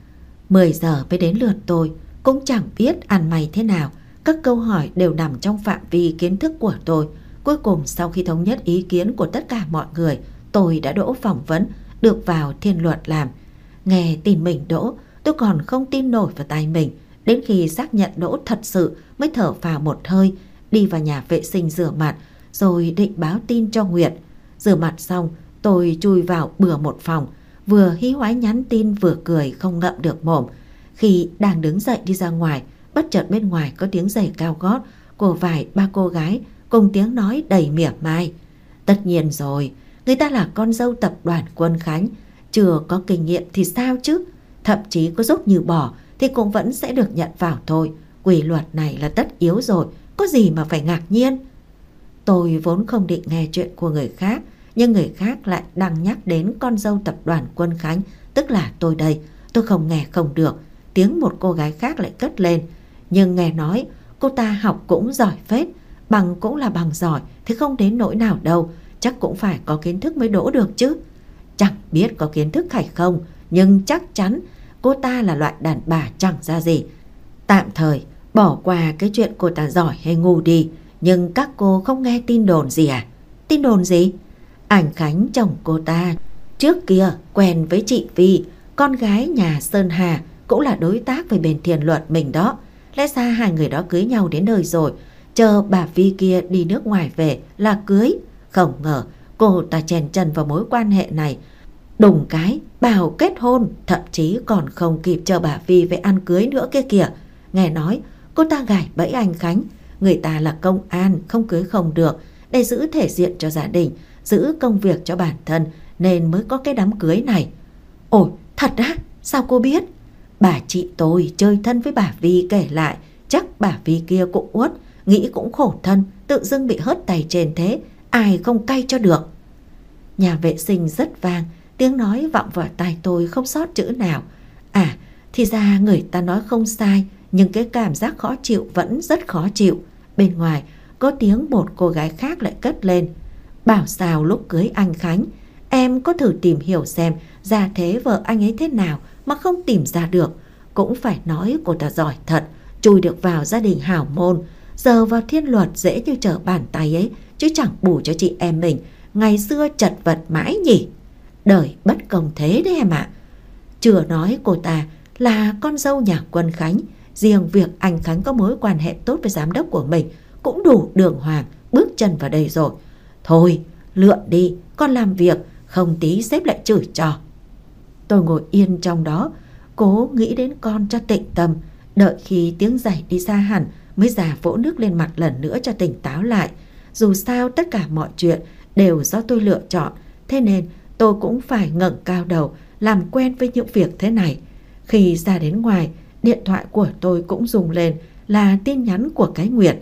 mười giờ mới đến lượt tôi, cũng chẳng biết ăn may thế nào. Các câu hỏi đều nằm trong phạm vi kiến thức của tôi. Cuối cùng sau khi thống nhất ý kiến của tất cả mọi người, tôi đã đỗ phỏng vấn, được vào Thiên Luật làm. Nghe tin mình đỗ, tôi còn không tin nổi vào tai mình. Đến khi xác nhận đỗ thật sự mới thở phào một hơi, đi vào nhà vệ sinh rửa mặt, rồi định báo tin cho Nguyệt. Rửa mặt xong, tôi chui vào bừa một phòng, vừa hí hoái nhắn tin vừa cười không ngậm được mồm. Khi đang đứng dậy đi ra ngoài, bất chợt bên ngoài có tiếng giày cao gót của vài ba cô gái cùng tiếng nói đầy mỉa mai. Tất nhiên rồi, người ta là con dâu tập đoàn Quân Khánh, chưa có kinh nghiệm thì sao chứ. Thậm chí có dốt như bò thì cũng vẫn sẽ được nhận vào thôi. Quy luật này là tất yếu rồi, có gì mà phải ngạc nhiên. Tôi vốn không định nghe chuyện của người khác, nhưng người khác lại đang nhắc đến con dâu tập đoàn Quân Khánh, tức là tôi đây. Tôi không nghe không được. Tiếng một cô gái khác lại cất lên. Nhưng nghe nói cô ta học cũng giỏi phết, bằng cũng là bằng giỏi, thì không đến nỗi nào đâu. Chắc cũng phải có kiến thức mới đỗ được chứ. Chẳng biết có kiến thức hay không, nhưng chắc chắn cô ta là loại đàn bà chẳng ra gì. Tạm thời bỏ qua cái chuyện cô ta giỏi hay ngu đi. Nhưng các cô không nghe tin đồn gì à? Tin đồn gì? Anh Khánh chồng cô ta trước kia quen với chị Vi, con gái nhà Sơn Hà, cũng là đối tác với bên Thiên Luật mình đó. Lẽ ra hai người đó cưới nhau đến nơi rồi, chờ bà Vi kia đi nước ngoài về là cưới. Không ngờ cô ta chèn chân vào mối quan hệ này, đùng cái bảo kết hôn, thậm chí còn không kịp chờ bà Vi về ăn cưới nữa kia kìa. Nghe nói cô ta gài bẫy anh Khánh, người ta là công an, không cưới không được, để giữ thể diện cho gia đình, giữ công việc cho bản thân, nên mới có cái đám cưới này. Ôi, thật á? Sao cô biết? Bà chị tôi chơi thân với bà Vi kể lại, chắc bà Vi kia cũng uất, nghĩ cũng khổ thân, tự dưng bị hớt tay trên thế, ai không cay cho được. Nhà vệ sinh rất vang, tiếng nói vọng vào tai tôi không sót chữ nào. À, thì ra người ta nói không sai, nhưng cái cảm giác khó chịu vẫn rất khó chịu. Bên ngoài có tiếng một cô gái khác lại cất lên. Bảo sao lúc cưới anh Khánh, em có thử tìm hiểu xem gia thế vợ anh ấy thế nào mà không tìm ra được. Cũng phải nói cô ta giỏi thật, chui được vào gia đình hảo môn, giờ vào Thiên Luật dễ như trở bàn tay ấy, chứ chẳng bù cho chị em mình ngày xưa chật vật mãi nhỉ. Đời bất công thế đấy em ạ. Chưa nói cô ta là con dâu nhà Quân Khánh, riêng việc anh Khánh có mối quan hệ tốt với giám đốc của mình cũng đủ đường hoàng bước chân vào đây rồi. Thôi, lượn đi, con làm việc, không tí sếp lại chửi cho. Tôi ngồi yên trong đó, cố nghĩ đến con cho tịnh tâm, đợi khi tiếng giày đi xa hẳn mới già vỗ nước lên mặt lần nữa cho tỉnh táo lại. Dù sao tất cả mọi chuyện đều do tôi lựa chọn, thế nên tôi cũng phải ngẩng cao đầu làm quen với những việc thế này. Khi ra đến ngoài, điện thoại của tôi cũng rung lên, là tin nhắn của cái Nguyệt.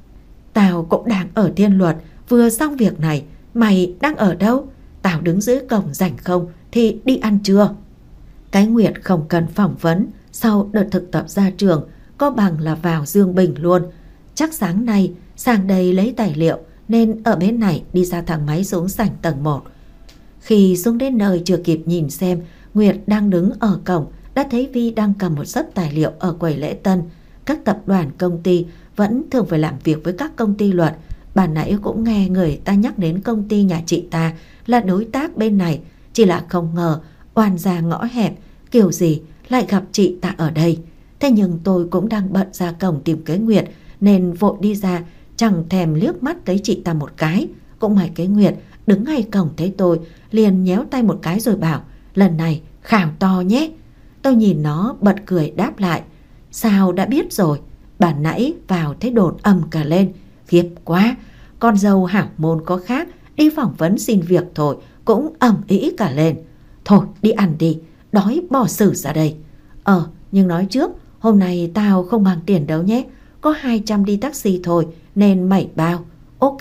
Tao cũng đang ở Thiên Luật, vừa xong việc này, mày đang ở đâu? Tao đứng dưới cổng, rảnh không thì đi ăn trưa. Cái Nguyệt không cần phỏng vấn, sau đợt thực tập ra trường có bằng là vào Dương Bình luôn. Chắc sáng nay sang đây lấy tài liệu nên ở bên này đi ra thang máy xuống sảnh tầng một. Khi xuống đến nơi chưa kịp nhìn xem Nguyệt đang đứng ở cổng, đã thấy Vi đang cầm một xấp tài liệu ở quầy lễ tân. Các tập đoàn công ty vẫn thường phải làm việc với các công ty luật. Bà nãy cũng nghe người ta nhắc đến công ty nhà chị ta là đối tác bên này, chỉ là không ngờ oan ra ngõ hẹp kiểu gì lại gặp chị ta ở đây. Thế nhưng tôi cũng đang bận ra cổng tìm cái Nguyệt nên vội đi ra, chẳng thèm liếc mắt thấy chị ta một cái. Cũng may cái Nguyệt đứng ngay cổng thấy tôi liền nhéo tay một cái rồi bảo: lần này khảo to nhé. Tôi nhìn nó bật cười đáp lại: sao đã biết rồi? Bà nãy vào thấy đồn ầm cả lên. Khiếp quá, con dâu hảo môn có khác, đi phỏng vấn xin việc thôi cũng ầm ĩ cả lên. Thôi đi ăn đi, đói bỏ xử ra đây. Ờ nhưng nói trước, hôm nay tao không mang tiền đâu nhé, có hai trăm đi taxi thôi nên mày bao. Ok.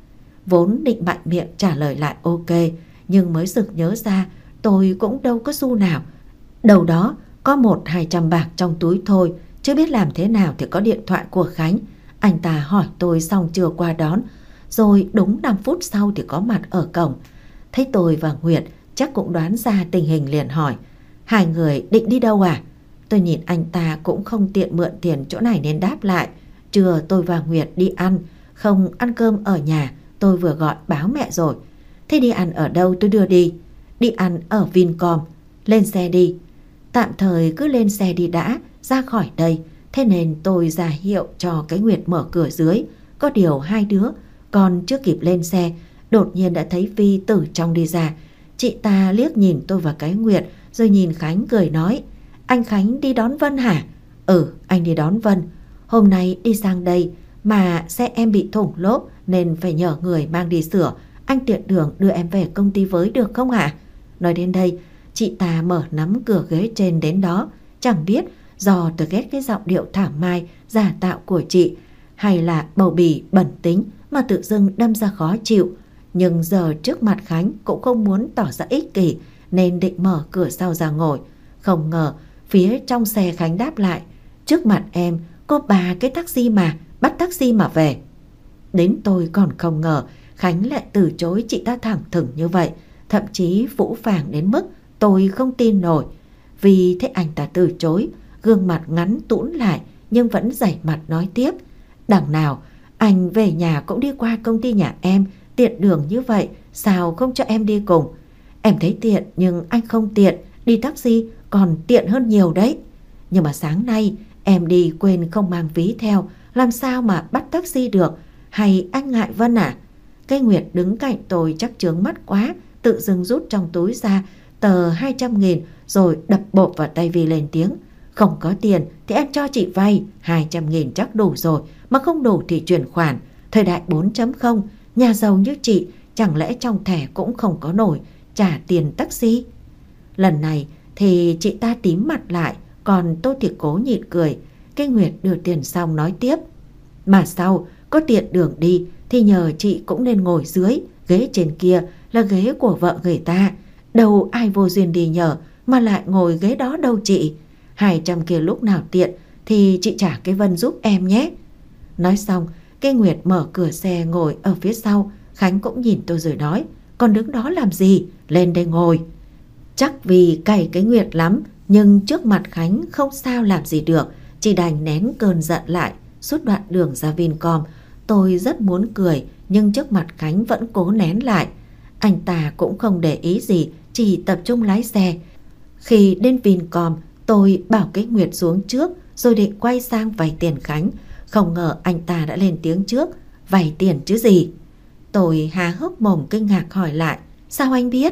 Vốn định mạnh miệng trả lời lại ok, nhưng mới sực nhớ ra tôi cũng đâu có xu nào. Đầu đó có một hai trăm bạc trong túi thôi, chưa biết làm thế nào thì có điện thoại của Khánh. Anh ta hỏi tôi xong chưa qua đón, rồi đúng năm phút sau thì có mặt ở cổng. Thấy tôi và Nguyệt chắc cũng đoán ra tình hình liền hỏi: hai người định đi đâu à? Tôi nhìn anh ta cũng không tiện mượn tiền chỗ này nên đáp lại: trưa tôi và Nguyệt đi ăn, không ăn cơm ở nhà, tôi vừa gọi báo mẹ rồi. Thế đi ăn ở đâu tôi đưa đi? Đi ăn ở Vincom. Lên xe đi. Tạm thời cứ lên xe đi đã, ra khỏi đây. Thế nên tôi ra hiệu cho cái Nguyệt mở cửa dưới. Có điều hai đứa còn chưa kịp lên xe, đột nhiên đã thấy Vi từ trong đi ra. Chị ta liếc nhìn tôi và cái Nguyệt rồi nhìn Khánh cười nói: anh Khánh đi đón Vân hả? Ừ, anh đi đón Vân. Hôm nay đi sang đây mà xe em bị thủng lốp nên phải nhờ người mang đi sửa. Anh tiện đường đưa em về công ty với được không hả? Nói đến đây, chị ta mở nắm cửa ghế trên đến đó. Chẳng biết do tôi ghét cái giọng điệu thảo mai giả tạo của chị, hay là bầu bì bẩn tính mà tự dưng đâm ra khó chịu. Nhưng giờ trước mặt Khánh cũng không muốn tỏ ra ích kỷ nên định mở cửa sau ra ngồi. Không ngờ phía trong xe Khánh đáp lại: trước mặt em có ba cái taxi mà, bắt taxi mà về. Đến tôi còn không ngờ Khánh lại từ chối chị ta thẳng thừng như vậy, thậm chí phũ phàng đến mức tôi không tin nổi. Vì thế anh ta từ chối, gương mặt ngắn tũn lại nhưng vẫn dày mặt nói tiếp: đằng nào anh về nhà cũng đi qua công ty nhà em, tiện đường như vậy sao không cho em đi cùng? Em thấy tiện nhưng anh không tiện, đi taxi còn tiện hơn nhiều đấy. Nhưng mà sáng nay em đi quên không mang ví theo, làm sao mà bắt taxi được? Hay anh ngại Vân à? Cái Nguyệt đứng cạnh tôi chắc chướng mắt quá, tự dưng rút trong túi ra tờ hai trăm nghìn rồi đập bộp vào tay Vi lên tiếng: không có tiền thì em cho chị vay, hai trăm nghìn chắc đủ rồi, mà không đủ thì chuyển khoản. Thời đại bốn chấm không, nhà giàu như chị chẳng lẽ trong thẻ cũng không có nổi trả tiền taxi? Lần này thì chị ta tím mặt lại, còn tôi thì cố nhịn cười. Cái Nguyệt đưa tiền xong nói tiếp: mà sau có tiện đường đi thì nhờ chị cũng nên ngồi dưới, ghế trên kia là ghế của vợ người ta. Đâu ai vô duyên đi nhờ mà lại ngồi ghế đó đâu chị. Hai trăm kia lúc nào tiện thì chị trả cái Vân giúp em nhé. Nói xong, cái Nguyệt mở cửa xe ngồi ở phía sau. Khánh cũng nhìn tôi rồi nói: còn đứng đó làm gì, lên đây ngồi. Chắc vì cày cái Nguyệt lắm, nhưng trước mặt Khánh không sao làm gì được, chỉ đành nén cơn giận lại. Suốt đoạn đường ra Vincom, tôi rất muốn cười, nhưng trước mặt Khánh vẫn cố nén lại. Anh ta cũng không để ý gì, chỉ tập trung lái xe. Khi đến Vincom, tôi bảo cái Nguyệt xuống trước rồi định quay sang vay tiền Khánh. Không ngờ anh ta đã lên tiếng trước: vay tiền chứ gì? Tôi há hốc mồm kinh ngạc hỏi lại: sao anh biết?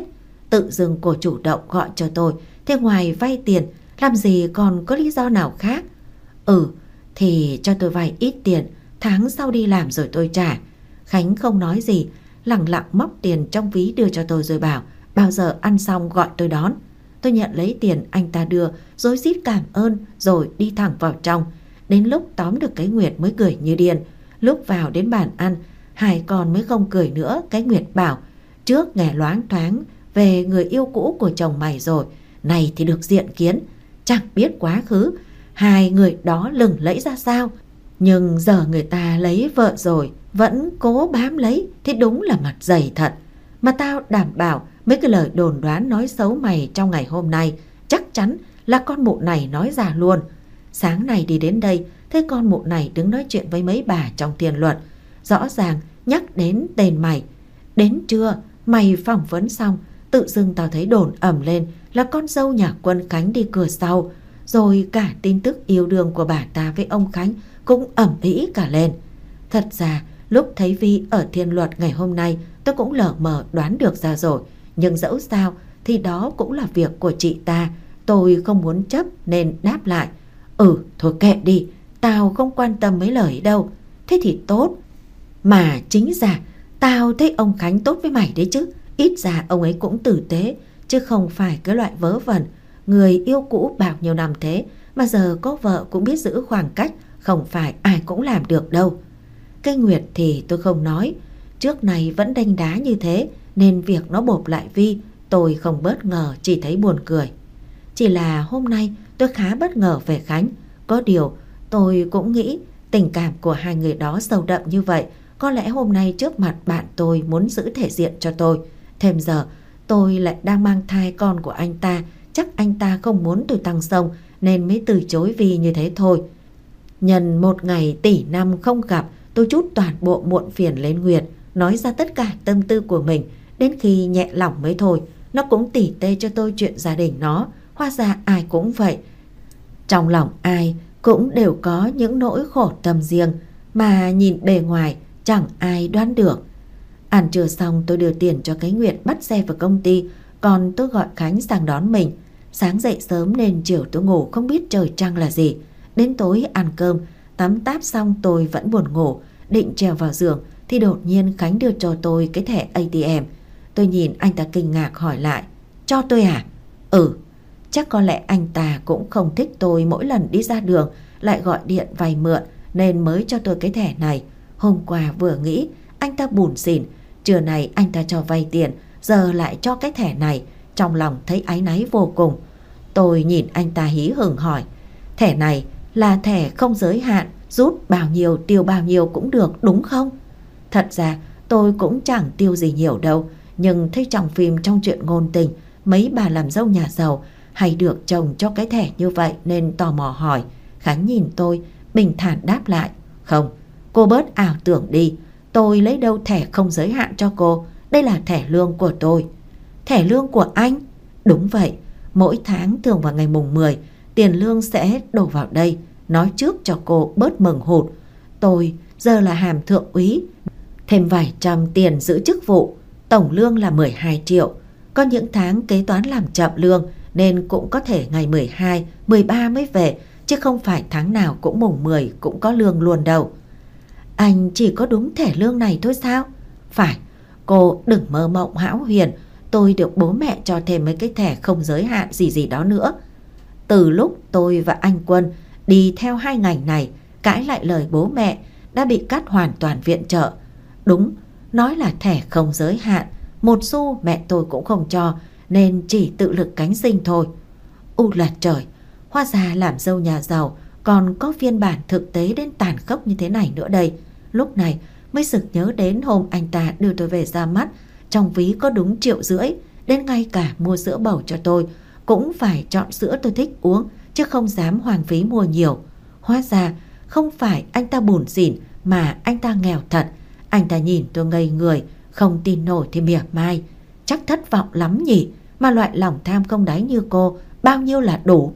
Tự dưng cô chủ động gọi cho tôi, thế ngoài vay tiền làm gì còn có lý do nào khác? Ừ, thì cho tôi vay ít tiền, tháng sau đi làm rồi tôi trả. Khánh không nói gì, lẳng lặng móc tiền trong ví đưa cho tôi rồi bảo bao giờ ăn xong gọi tôi đón. Tôi nhận lấy tiền anh ta đưa, rối rít cảm ơn rồi đi thẳng vào trong. Đến lúc tóm được cái Nguyệt mới cười như điên. Lúc vào đến bàn ăn, hai con mới không cười nữa. Cái Nguyệt bảo trước nghe loáng thoáng về người yêu cũ của chồng mày rồi, này thì được diện kiến. Chẳng biết quá khứ hai người đó lừng lẫy ra sao, nhưng giờ người ta lấy vợ rồi vẫn cố bám lấy thì đúng là mặt dày thật. Mà tao đảm bảo mấy cái lời đồn đoán nói xấu mày trong ngày hôm nay chắc chắn là con mụ này nói ra luôn. Sáng nay đi đến đây thấy con mụ này đứng nói chuyện với mấy bà trong tiền luật, rõ ràng nhắc đến tên mày. Đến trưa mày phỏng vấn xong, tự dưng tao thấy đồn ầm lên là con dâu nhà Quân Khánh đi cửa sau, rồi cả tin tức yêu đương của bà ta với ông Khánh cũng ầm ĩ cả lên. Thật ra lúc thấy Vi ở thiên luật ngày hôm nay tôi cũng lờ mờ đoán được ra rồi, nhưng dẫu sao thì đó cũng là việc của chị ta, tôi không muốn chấp nên đáp lại. Ừ, thôi kệ đi, tao không quan tâm mấy lời đâu. Thế thì tốt. Mà chính ra tao thấy ông Khánh tốt với mày đấy chứ. Ít ra ông ấy cũng tử tế, chứ không phải cái loại vớ vẩn. Người yêu cũ bao nhiêu năm thế mà giờ có vợ cũng biết giữ khoảng cách, không phải ai cũng làm được đâu. Cái Nguyệt thì tôi không nói, trước này vẫn đanh đá như thế nên việc nó bộp lại Vi tôi không bất ngờ, chỉ thấy buồn cười. Chỉ là hôm nay tôi khá bất ngờ về Khánh. Có điều tôi cũng nghĩ tình cảm của hai người đó sâu đậm như vậy, có lẽ hôm nay trước mặt bạn tôi muốn giữ thể diện cho tôi. Thêm giờ tôi lại đang mang thai con của anh ta, chắc anh ta không muốn tôi tăng sông nên mới từ chối Vi như thế thôi. Nhân một ngày tỷ năm không gặp, tôi trút toàn bộ muộn phiền lên Nguyệt, nói ra tất cả tâm tư của mình. Đến khi nhẹ lòng mới thôi. Nó cũng tỉ tê cho tôi chuyện gia đình nó. Hóa ra ai cũng vậy, trong lòng ai cũng đều có những nỗi khổ tâm riêng mà nhìn bề ngoài chẳng ai đoán được. Ăn trưa xong tôi đưa tiền cho cái Nguyệt bắt xe vào công ty, còn tôi gọi Khánh sang đón mình. Sáng dậy sớm nên chiều tôi ngủ không biết trời trăng là gì. Đến tối ăn cơm, tắm táp xong tôi vẫn buồn ngủ, định trèo vào giường thì đột nhiên Khánh đưa cho tôi cái thẻ a tê em. Tôi nhìn anh ta kinh ngạc hỏi lại, cho tôi à? Ừ. Chắc có lẽ anh ta cũng không thích tôi mỗi lần đi ra đường lại gọi điện vay mượn nên mới cho tôi cái thẻ này. Hôm qua vừa nghĩ anh ta bủn xỉn, trưa này anh ta cho vay tiền, giờ lại cho cái thẻ này, trong lòng thấy áy náy vô cùng. Tôi nhìn anh ta hí hửng hỏi, thẻ này là thẻ không giới hạn, rút bao nhiêu tiêu bao nhiêu cũng được đúng không? Thật ra tôi cũng chẳng tiêu gì nhiều đâu, nhưng thấy trong phim trong chuyện ngôn tình mấy bà làm dâu nhà giàu hay được chồng cho cái thẻ như vậy nên tò mò hỏi. Khánh nhìn tôi bình thản đáp lại, không, cô bớt ảo tưởng đi, tôi lấy đâu thẻ không giới hạn cho cô, đây là thẻ lương của tôi. Thẻ lương của anh? Đúng vậy, mỗi tháng thường vào ngày mùng mười tiền lương sẽ đổ vào đây, nói trước cho cô bớt mừng hụt. Tôi giờ là hàm thượng úy, thêm vài trăm tiền giữ chức vụ, tổng lương là mười hai triệu. Có những tháng kế toán làm chậm lương nên cũng có thể ngày mười hai, mười ba mới về, chứ không phải tháng nào cũng mùng mười cũng có lương luôn đâu. Anh chỉ có đúng thẻ lương này thôi sao? Phải, cô đừng mơ mộng hão huyền, tôi được bố mẹ cho thêm mấy cái thẻ không giới hạn gì gì đó nữa. Từ lúc tôi và anh Quân đi theo hai ngành này, cãi lại lời bố mẹ, đã bị cắt hoàn toàn viện trợ. Đúng, nói là thẻ không giới hạn, một xu mẹ tôi cũng không cho, nên chỉ tự lực cánh sinh thôi. U là trời, hóa ra làm dâu nhà giàu còn có phiên bản thực tế đến tàn khốc như thế này nữa đây. Lúc này mới sực nhớ đến hôm anh ta đưa tôi về ra mắt, trong ví có đúng triệu rưỡi, đến ngay cả mua sữa bầu cho tôi cũng phải chọn sữa tôi thích uống, chứ không dám hoang phí mua nhiều. Hóa ra không phải anh ta bủn xỉn mà anh ta nghèo thật. Anh ta nhìn tôi ngây người, không tin nổi thì mỉa mai, chắc thất vọng lắm nhỉ, mà loại lòng tham không đáy như cô bao nhiêu là đủ.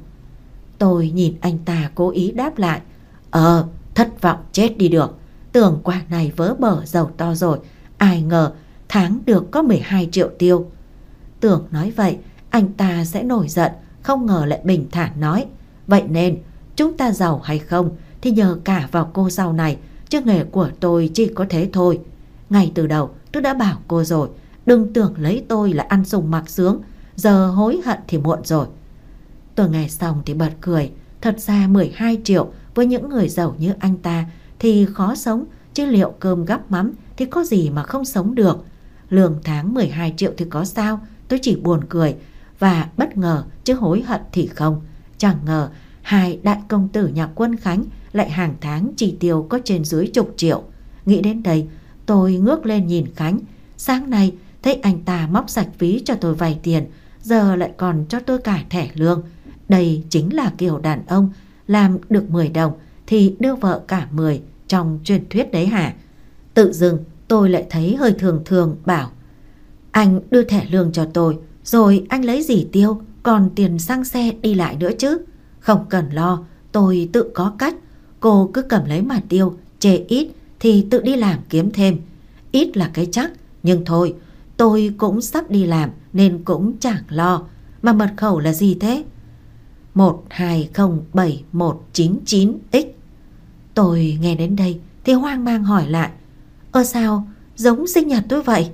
Tôi nhìn anh ta cố ý đáp lại, Ờ, thất vọng chết đi được, tưởng quả này vớ bở giàu to rồi, ai ngờ tháng được có mười hai triệu tiêu. Tưởng nói vậy anh ta sẽ nổi giận, không ngờ lại bình thản nói: vậy nên chúng ta giàu hay không thì nhờ cả vào cô sau này, chứ nghề của tôi chỉ có thế thôi. Ngay từ đầu tôi đã bảo cô rồi, đừng tưởng lấy tôi là ăn sung mặc sướng, giờ hối hận thì muộn rồi. Tôi nghe xong thì bật cười. Thật ra mười hai triệu với những người giàu như anh ta thì khó sống, chứ liệu cơm gắp mắm thì có gì mà không sống được. Lương tháng mười hai triệu thì có sao? Tôi chỉ buồn cười và bất ngờ chứ hối hận thì không. Chẳng ngờ hai đại công tử nhà Quân Khánh lại hàng tháng chi tiêu có trên dưới chục triệu. Nghĩ đến đây tôi ngước lên nhìn Khánh. Sáng nay thấy anh ta móc sạch ví cho tôi vay tiền, giờ lại còn cho tôi cả thẻ lương. Đây chính là kiểu đàn ông làm được mười đồng thì đưa vợ cả mười trong truyền thuyết đấy hả? Tự dưng tôi lại thấy hơi thường thường, bảo: anh đưa thẻ lương cho tôi, rồi anh lấy gì tiêu, còn tiền xăng xe đi lại nữa chứ. Không cần lo, tôi tự có cách. Cô cứ cầm lấy mà tiêu, chê ít thì tự đi làm kiếm thêm. Ít là cái chắc, nhưng thôi, tôi cũng sắp đi làm nên cũng chẳng lo. Mà mật khẩu là gì thế? một hai không bảy một chín chín x. Tôi nghe đến đây thì hoang mang hỏi lại: ơ sao giống sinh nhật tôi vậy?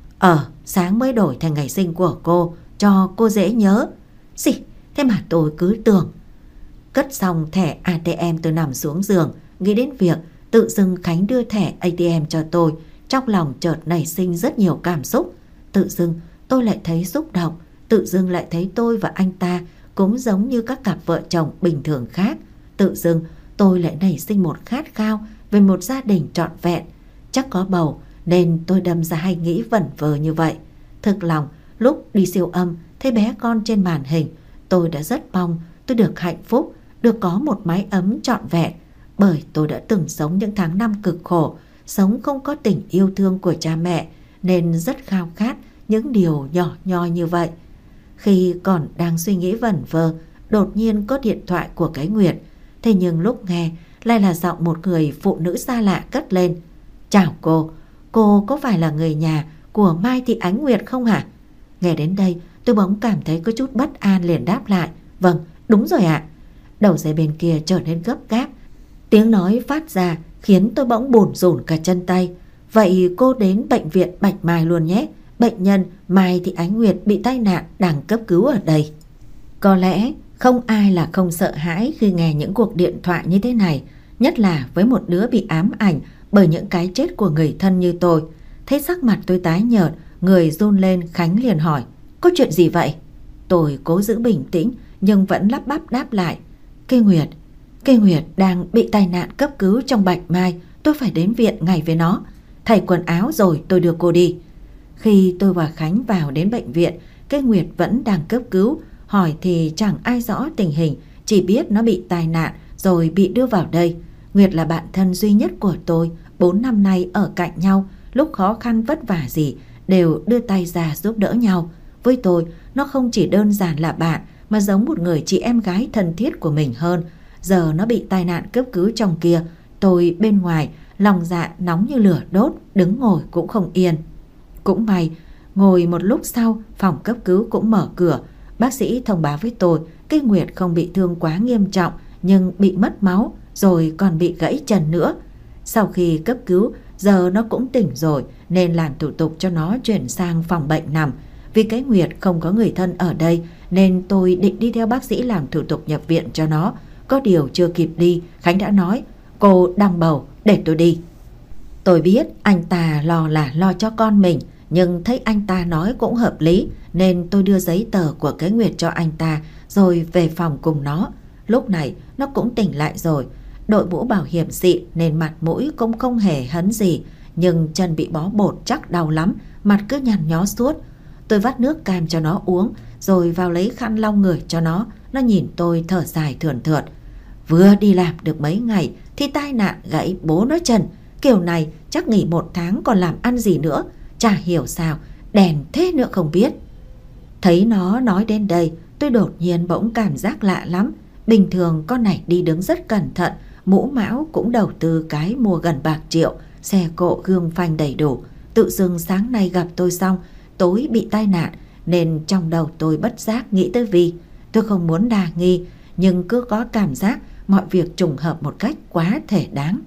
Ờ, sáng mới đổi thành ngày sinh của cô, cho cô dễ nhớ. Xì, thế mà tôi cứ tưởng. Cất xong thẻ a tê em tôi nằm xuống giường, nghĩ đến việc tự dưng Khánh đưa thẻ a tê em cho tôi. Trong lòng chợt nảy sinh rất nhiều cảm xúc. Tự dưng tôi lại thấy xúc động, tự dưng lại thấy tôi và anh ta cũng giống như các cặp vợ chồng bình thường khác. Tự dưng tôi lại nảy sinh một khát khao về một gia đình trọn vẹn. Chắc có bầu nên tôi đâm ra hay nghĩ vẩn vơ như vậy. Thực lòng lúc đi siêu âm thấy bé con trên màn hình, tôi đã rất mong tôi được hạnh phúc, được có một mái ấm trọn vẹn. Bởi tôi đã từng sống những tháng năm cực khổ, sống không có tình yêu thương của cha mẹ, nên rất khao khát những điều nhỏ nhoi như vậy. Khi còn đang suy nghĩ vẩn vơ, đột nhiên có điện thoại của cái Nguyệt. Thế nhưng lúc nghe lại là giọng một người phụ nữ xa lạ cất lên: chào cô, cô có phải là người nhà của Mai Thị Ánh Nguyệt không hả? Nghe đến đây tôi bỗng cảm thấy có chút bất an, liền đáp lại: vâng, đúng rồi ạ. Đầu dây bên kia trở nên gấp gáp, tiếng nói phát ra khiến tôi bỗng bủn rủn cả chân tay. Vậy cô đến bệnh viện Bạch Mai luôn nhé. Bệnh nhân Mai Thị Ánh Nguyệt bị tai nạn, đang cấp cứu ở đây. Có lẽ không ai là không sợ hãi khi nghe những cuộc điện thoại như thế này, nhất là với một đứa bị ám ảnh bởi những cái chết của người thân như tôi. Thấy sắc mặt tôi tái nhợt, người run lên, Khánh liền hỏi: có chuyện gì vậy? Tôi cố giữ bình tĩnh nhưng vẫn lắp bắp đáp lại: Cây Nguyệt, Cây Nguyệt đang bị tai nạn cấp cứu trong Bạch Mai, tôi phải đến viện ngay với nó. Thay quần áo rồi tôi đưa cô đi. Khi tôi và Khánh vào đến bệnh viện, Cây Nguyệt vẫn đang cấp cứu. Hỏi thì chẳng ai rõ tình hình, chỉ biết nó bị tai nạn rồi bị đưa vào đây. Nguyệt là bạn thân duy nhất của tôi, bốn năm nay ở cạnh nhau, lúc khó khăn vất vả gì đều đưa tay ra giúp đỡ nhau. Với tôi, nó không chỉ đơn giản là bạn mà giống một người chị em gái thân thiết của mình hơn. Giờ nó bị tai nạn cấp cứu trong kia, tôi bên ngoài lòng dạ nóng như lửa đốt, đứng ngồi cũng không yên. Cũng may, ngồi một lúc sau, phòng cấp cứu cũng mở cửa. Bác sĩ thông báo với tôi Cây Nguyệt không bị thương quá nghiêm trọng, nhưng bị mất máu, rồi còn bị gãy chân nữa. Sau khi cấp cứu, giờ nó cũng tỉnh rồi nên làm thủ tục cho nó chuyển sang phòng bệnh nằm. Vì Cây Nguyệt không có người thân ở đây nên tôi định đi theo bác sĩ làm thủ tục nhập viện cho nó. Có điều chưa kịp đi, Khánh đã nói: cô đang bầu, để tôi đi. Tôi biết anh ta lo là lo cho con mình, nhưng thấy anh ta nói cũng hợp lý nên tôi đưa giấy tờ của Cái Nguyệt cho anh ta rồi về phòng cùng nó. Lúc này nó cũng tỉnh lại rồi, đội mũ bảo hiểm xịn nên mặt mũi cũng không hề hấn gì, nhưng chân bị bó bột chắc đau lắm, mặt cứ nhăn nhó suốt. Tôi vắt nước cam cho nó uống rồi vào lấy khăn lau người cho nó. Nó nhìn tôi thở dài thườn thượt: vừa đi làm được mấy ngày thì tai nạn gãy bố nó chân, kiểu này chắc nghỉ một tháng còn làm ăn gì nữa. Chả hiểu sao đèn thế nữa không biết. Thấy nó nói đến đây, tôi đột nhiên bỗng cảm giác lạ lắm. Bình thường con này đi đứng rất cẩn thận, mũ mão cũng đầu tư cái mua gần bạc triệu, xe cộ gương phanh đầy đủ. Tự dưng sáng nay gặp tôi xong, tối bị tai nạn, nên trong đầu tôi bất giác nghĩ tới Vi. Tôi không muốn đa nghi, nhưng cứ có cảm giác mọi việc trùng hợp một cách quá thể đáng.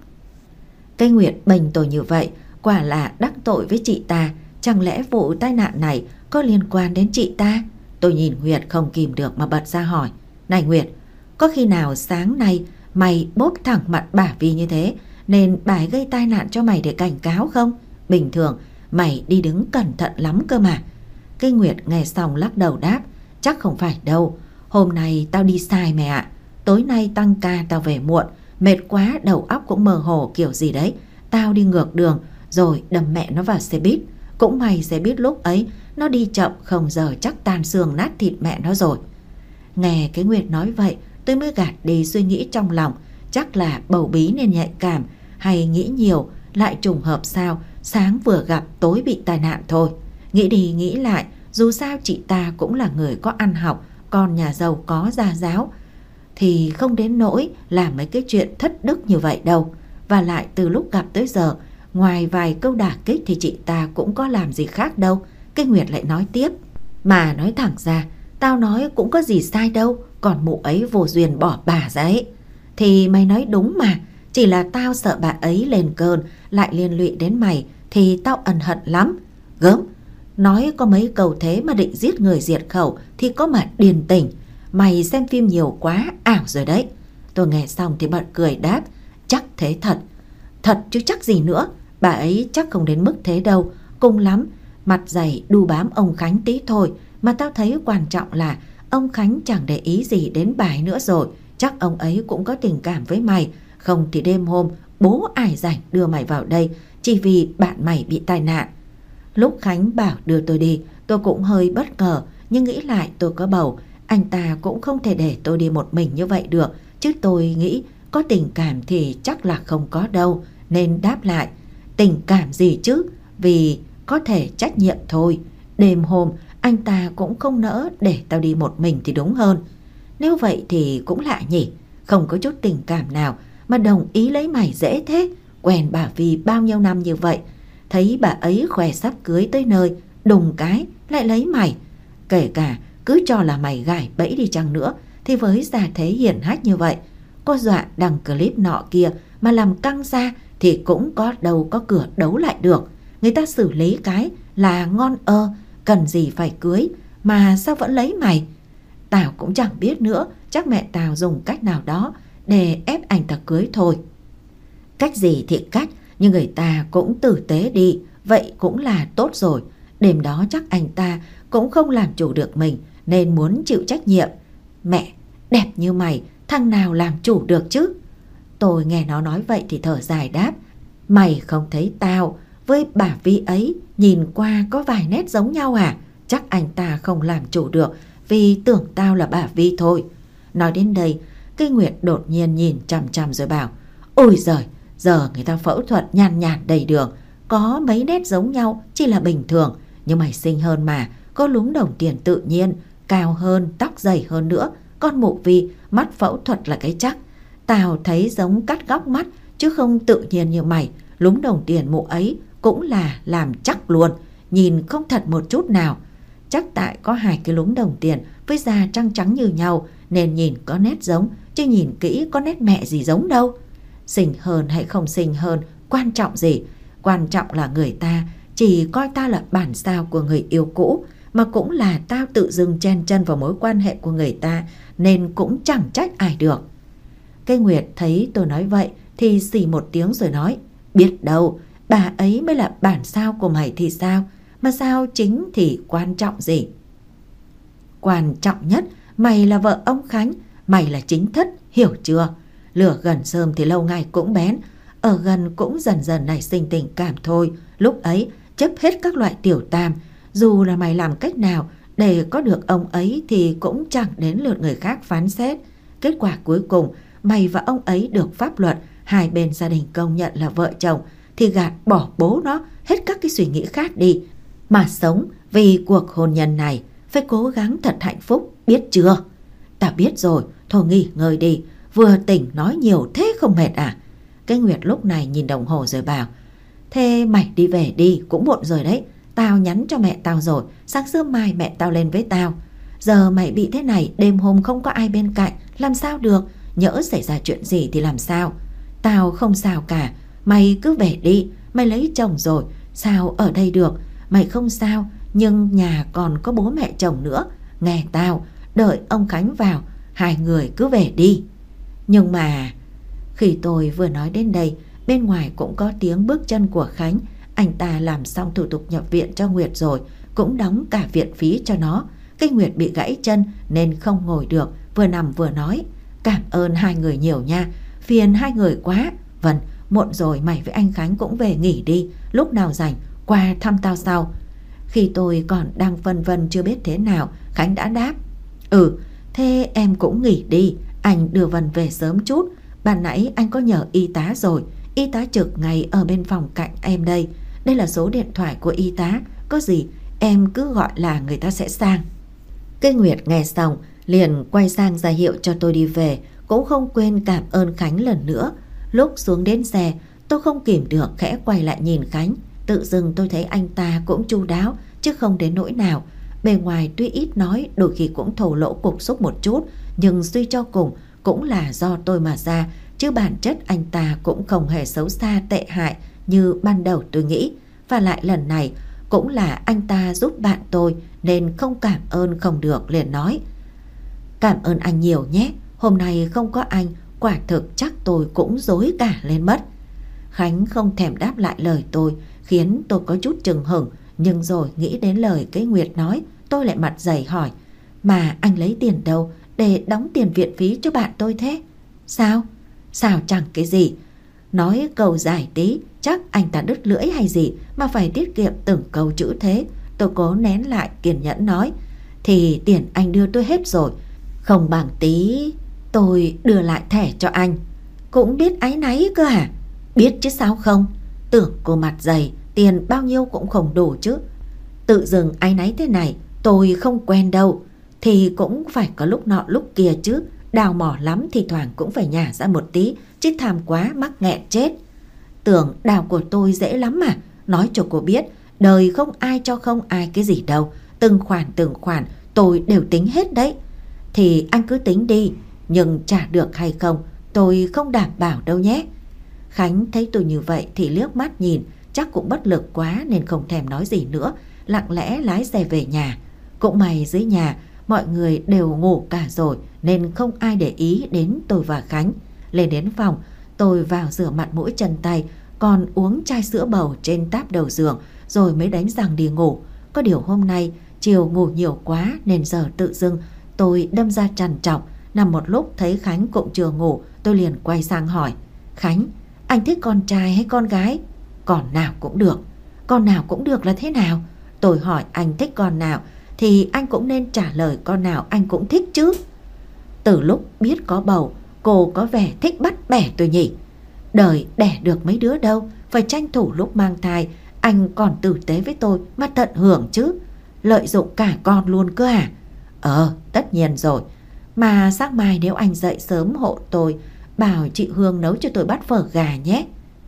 Cây Nguyệt bênh tôi như vậy quả là đắc tội với chị ta. Chẳng lẽ vụ tai nạn này có liên quan đến chị ta? Tôi nhìn Nguyệt không kìm được mà bật ra hỏi: Này Nguyệt, có khi nào sáng nay mày bốp thẳng mặt bà Vi như thế nên bà ấy gây tai nạn cho mày để cảnh cáo không? Bình thường mày đi đứng cẩn thận lắm cơ mà. Cây Nguyệt nghe xong lắc đầu đáp: Chắc không phải đâu, hôm nay tao đi sai mẹ ạ. Tối nay tăng ca tao về muộn, mệt quá đầu óc cũng mơ hồ kiểu gì đấy. Tao đi ngược đường rồi đâm mẹ nó vào xe buýt. Cũng may xe buýt lúc ấy nó đi chậm, không giờ chắc tan xương nát thịt mẹ nó rồi. Nghe cái Nguyệt nói vậy tôi mới gạt đi suy nghĩ trong lòng. Chắc là bầu bí nên nhạy cảm, hay nghĩ nhiều, lại trùng hợp sao sáng vừa gặp tối bị tai nạn thôi. Nghĩ đi nghĩ lại, dù sao chị ta cũng là người có ăn học, con nhà giàu có gia giáo, thì không đến nỗi làm mấy cái chuyện thất đức như vậy đâu. Và lại từ lúc gặp tới giờ, ngoài vài câu đả kích thì chị ta cũng có làm gì khác đâu. Cái Nguyệt lại nói tiếp: Mà nói thẳng ra, tao nói cũng có gì sai đâu, còn mụ ấy vô duyên bỏ bà ra ấy. Thì mày nói đúng mà, chỉ là tao sợ bà ấy lên cơn lại liên lụy đến mày thì tao ân hận lắm. Gớm, nói có mấy câu thế mà định giết người diệt khẩu thì có mà điên tỉnh. Mày xem phim nhiều quá, ảo rồi đấy. Tôi nghe xong thì bật cười đáp: Chắc thế thật. Thật chứ chắc gì nữa, bà ấy chắc không đến mức thế đâu. Cùng lắm mặt dày đu bám ông Khánh tí thôi. Mà tao thấy quan trọng là ông Khánh chẳng để ý gì đến bà ấy nữa rồi. Chắc ông ấy cũng có tình cảm với mày. Không thì đêm hôm bố ai rảnh đưa mày vào đây chỉ vì bạn mày bị tai nạn. Lúc Khánh bảo đưa tôi đi, tôi cũng hơi bất ngờ, nhưng nghĩ lại tôi có bầu, anh ta cũng không thể để tôi đi một mình như vậy được. Chứ tôi nghĩ có tình cảm thì chắc là không có đâu, nên đáp lại: Tình cảm gì chứ, vì có thể trách nhiệm thôi. Đêm hôm anh ta cũng không nỡ để tao đi một mình thì đúng hơn. Nếu vậy thì cũng lạ nhỉ, không có chút tình cảm nào mà đồng ý lấy mày dễ thế. Quen bà Vi bao nhiêu năm như vậy, thấy bà ấy khoe sắp cưới tới nơi, đùng cái lại lấy mày. Kể cả cứ cho là mày gài bẫy đi chăng nữa thì với gia thế hiển hách như vậy, có dọa đăng clip nọ kia mà làm căng ra thì cũng có đâu có cửa đấu lại được. Người ta xử lý cái là ngon ơ, cần gì phải cưới mà sao vẫn lấy mày. Tao cũng chẳng biết nữa, chắc mẹ tao dùng cách nào đó để ép anh ta cưới thôi. Cách gì thì cách, nhưng người ta cũng tử tế đi, vậy cũng là tốt rồi. Đêm đó chắc anh ta cũng không làm chủ được mình nên muốn chịu trách nhiệm. Mẹ, đẹp như mày, thằng nào làm chủ được chứ? Tôi nghe nó nói vậy thì thở dài đáp: Mày không thấy tao với bà Vi ấy nhìn qua có vài nét giống nhau à? Chắc anh ta không làm chủ được vì tưởng tao là bà Vi thôi. Nói đến đây, Cây Nguyệt đột nhiên nhìn chằm chằm rồi bảo: Ôi giời, giờ người ta phẫu thuật nhàn nhạt đầy đường, có mấy nét giống nhau chỉ là bình thường. Nhưng mày xinh hơn mà, có lúm đồng tiền tự nhiên, cao hơn, tóc dày hơn nữa. Con mụ Vi mắt phẫu thuật là cái chắc. Tao thấy giống cắt góc mắt chứ không tự nhiên như mày. Lúm đồng tiền mụ ấy cũng là làm chắc luôn, nhìn không thật một chút nào. Chắc tại có hai cái lúm đồng tiền với da trắng trắng như nhau nên nhìn có nét giống, chứ nhìn kỹ có nét mẹ gì giống đâu. Xinh hơn hay không xinh hơn quan trọng gì, quan trọng là người ta chỉ coi ta là bản sao của người yêu cũ, mà cũng là tao tự dưng chen chân vào mối quan hệ của người ta nên cũng chẳng trách ai được. Cây Nguyệt thấy tôi nói vậy thì xì một tiếng rồi nói: Biết đâu, bà ấy mới là bản sao của mày thì sao, mà sao chính thì quan trọng gì. Quan trọng nhất, mày là vợ ông Khánh, mày là chính thất, hiểu chưa? Lửa gần rơm thì lâu ngày cũng bén, ở gần cũng dần dần nảy sinh tình cảm thôi. Lúc ấy chấp hết các loại tiểu tam, dù là mày làm cách nào để có được ông ấy thì cũng chẳng đến lượt người khác phán xét. Kết quả cuối cùng mày và ông ấy được pháp luật hai bên gia đình công nhận là vợ chồng thì gạt bỏ bố nó hết các cái suy nghĩ khác đi, mà sống vì cuộc hôn nhân này phải cố gắng thật hạnh phúc, biết chưa? Ta biết rồi, thôi nghỉ ngơi đi, vừa tỉnh nói nhiều thế không mệt à? Cái Nguyệt lúc này nhìn đồng hồ rồi bảo: Thế mày đi về đi, cũng muộn rồi đấy, Tao nhắn cho mẹ tao rồi, sáng sớm mai mẹ tao lên với tao. Giờ mày bị thế này, đêm hôm không có ai bên cạnh, làm sao được? Nhỡ xảy ra chuyện gì thì làm sao? Tao không sao cả, mày cứ về đi. Mày lấy chồng rồi, sao ở đây được? Mày không sao, nhưng nhà còn có bố mẹ chồng nữa. Nghe tao, đợi ông Khánh vào, hai người cứ về đi. Nhưng mà... Khi tôi vừa nói đến đây, bên ngoài cũng có tiếng bước chân của Khánh. Anh ta làm xong thủ tục nhập viện cho Nguyệt rồi, cũng đóng cả viện phí cho nó. Cái Nguyệt bị gãy chân nên không ngồi được, vừa nằm vừa nói: cảm ơn hai người nhiều nha, phiền hai người quá. Vâng, muộn rồi, mày với anh Khánh cũng về nghỉ đi, lúc nào rảnh qua thăm tao sau. Khi tôi còn đang vân vân chưa biết thế nào, Khánh đã đáp: Ừ, thế em cũng nghỉ đi, anh đưa Vân về sớm chút. Ban nãy anh có nhờ y tá rồi, y tá trực ngay ở bên phòng cạnh em đây. Đây là số điện thoại của y tá, có gì em cứ gọi là người ta sẽ sang. Cái Nguyệt nghe xong liền quay sang ra hiệu cho tôi đi về, cũng không quên cảm ơn Khánh lần nữa. Lúc xuống đến xe, tôi không kìm được khẽ quay lại nhìn Khánh. Tự dưng tôi thấy anh ta cũng chu đáo, chứ không đến nỗi nào. Bề ngoài tuy ít nói, đôi khi cũng thổ lỗ cục xúc một chút, nhưng suy cho cùng cũng là do tôi mà ra, chứ bản chất anh ta cũng không hề xấu xa tệ hại như ban đầu tôi nghĩ. Và lại lần này cũng là anh ta giúp bạn tôi, nên không cảm ơn không được, liền nói: cảm ơn anh nhiều nhé, hôm nay không có anh, quả thực chắc tôi cũng rối cả lên mất. Khánh không thèm đáp lại lời tôi, khiến tôi có chút chừng hửng. Nhưng rồi nghĩ đến lời cái Nguyệt nói, tôi lại mặt dày hỏi: mà anh lấy tiền đâu để đóng tiền viện phí cho bạn tôi thế? Sao? Sao chẳng cái gì. Nói câu dài tí, chắc anh ta đứt lưỡi hay gì mà phải tiết kiệm từng câu chữ thế. Tôi cố nén lại, kiên nhẫn nói: thì tiền anh đưa tôi hết rồi, không bằng tí tôi đưa lại thẻ cho anh. Cũng biết áy náy cơ à? Biết chứ sao không. Tưởng cô mặt dày, tiền bao nhiêu cũng không đủ chứ. Tự dưng áy náy thế này, tôi không quen đâu. Thì cũng phải có lúc nọ lúc kia chứ. Đào mỏ lắm thì thoảng cũng phải nhả ra một tí, chứ tham quá mắc nghẹn chết. Tưởng đào của tôi dễ lắm mà. Nói cho cô biết, đời không ai cho không ai cái gì đâu. Từng khoản từng khoản tôi đều tính hết đấy. Thì anh cứ tính đi, nhưng trả được hay không tôi không đảm bảo đâu nhé. Khánh thấy tôi như vậy thì liếc mắt nhìn, chắc cũng bất lực quá nên không thèm nói gì nữa, lặng lẽ lái xe về nhà. Cũng may dưới nhà mọi người đều ngủ cả rồi nên không ai để ý đến tôi và Khánh. Lên đến phòng, tôi vào rửa mặt mũi chân tay, còn uống chai sữa bầu trên táp đầu giường, rồi mới đánh răng đi ngủ. Có điều hôm nay chiều ngủ nhiều quá nên giờ tự dưng tôi đâm ra trằn trọc. Nằm một lúc thấy Khánh cũng chưa ngủ, tôi liền quay sang hỏi: Khánh, anh thích con trai hay con gái? Con nào cũng được. Con nào cũng được là thế nào? Tôi hỏi anh thích con nào thì anh cũng nên trả lời con nào anh cũng thích chứ. Từ lúc biết có bầu, cô có vẻ thích bắt bẻ tôi nhỉ. Đời đẻ được mấy đứa đâu, phải tranh thủ lúc mang thai anh còn tử tế với tôi mà tận hưởng chứ. Lợi dụng cả con luôn cơ à? Ờ, tất nhiên rồi. Mà sáng mai nếu anh dậy sớm hộ tôi, bảo chị Hương nấu cho tôi bát phở gà nhé.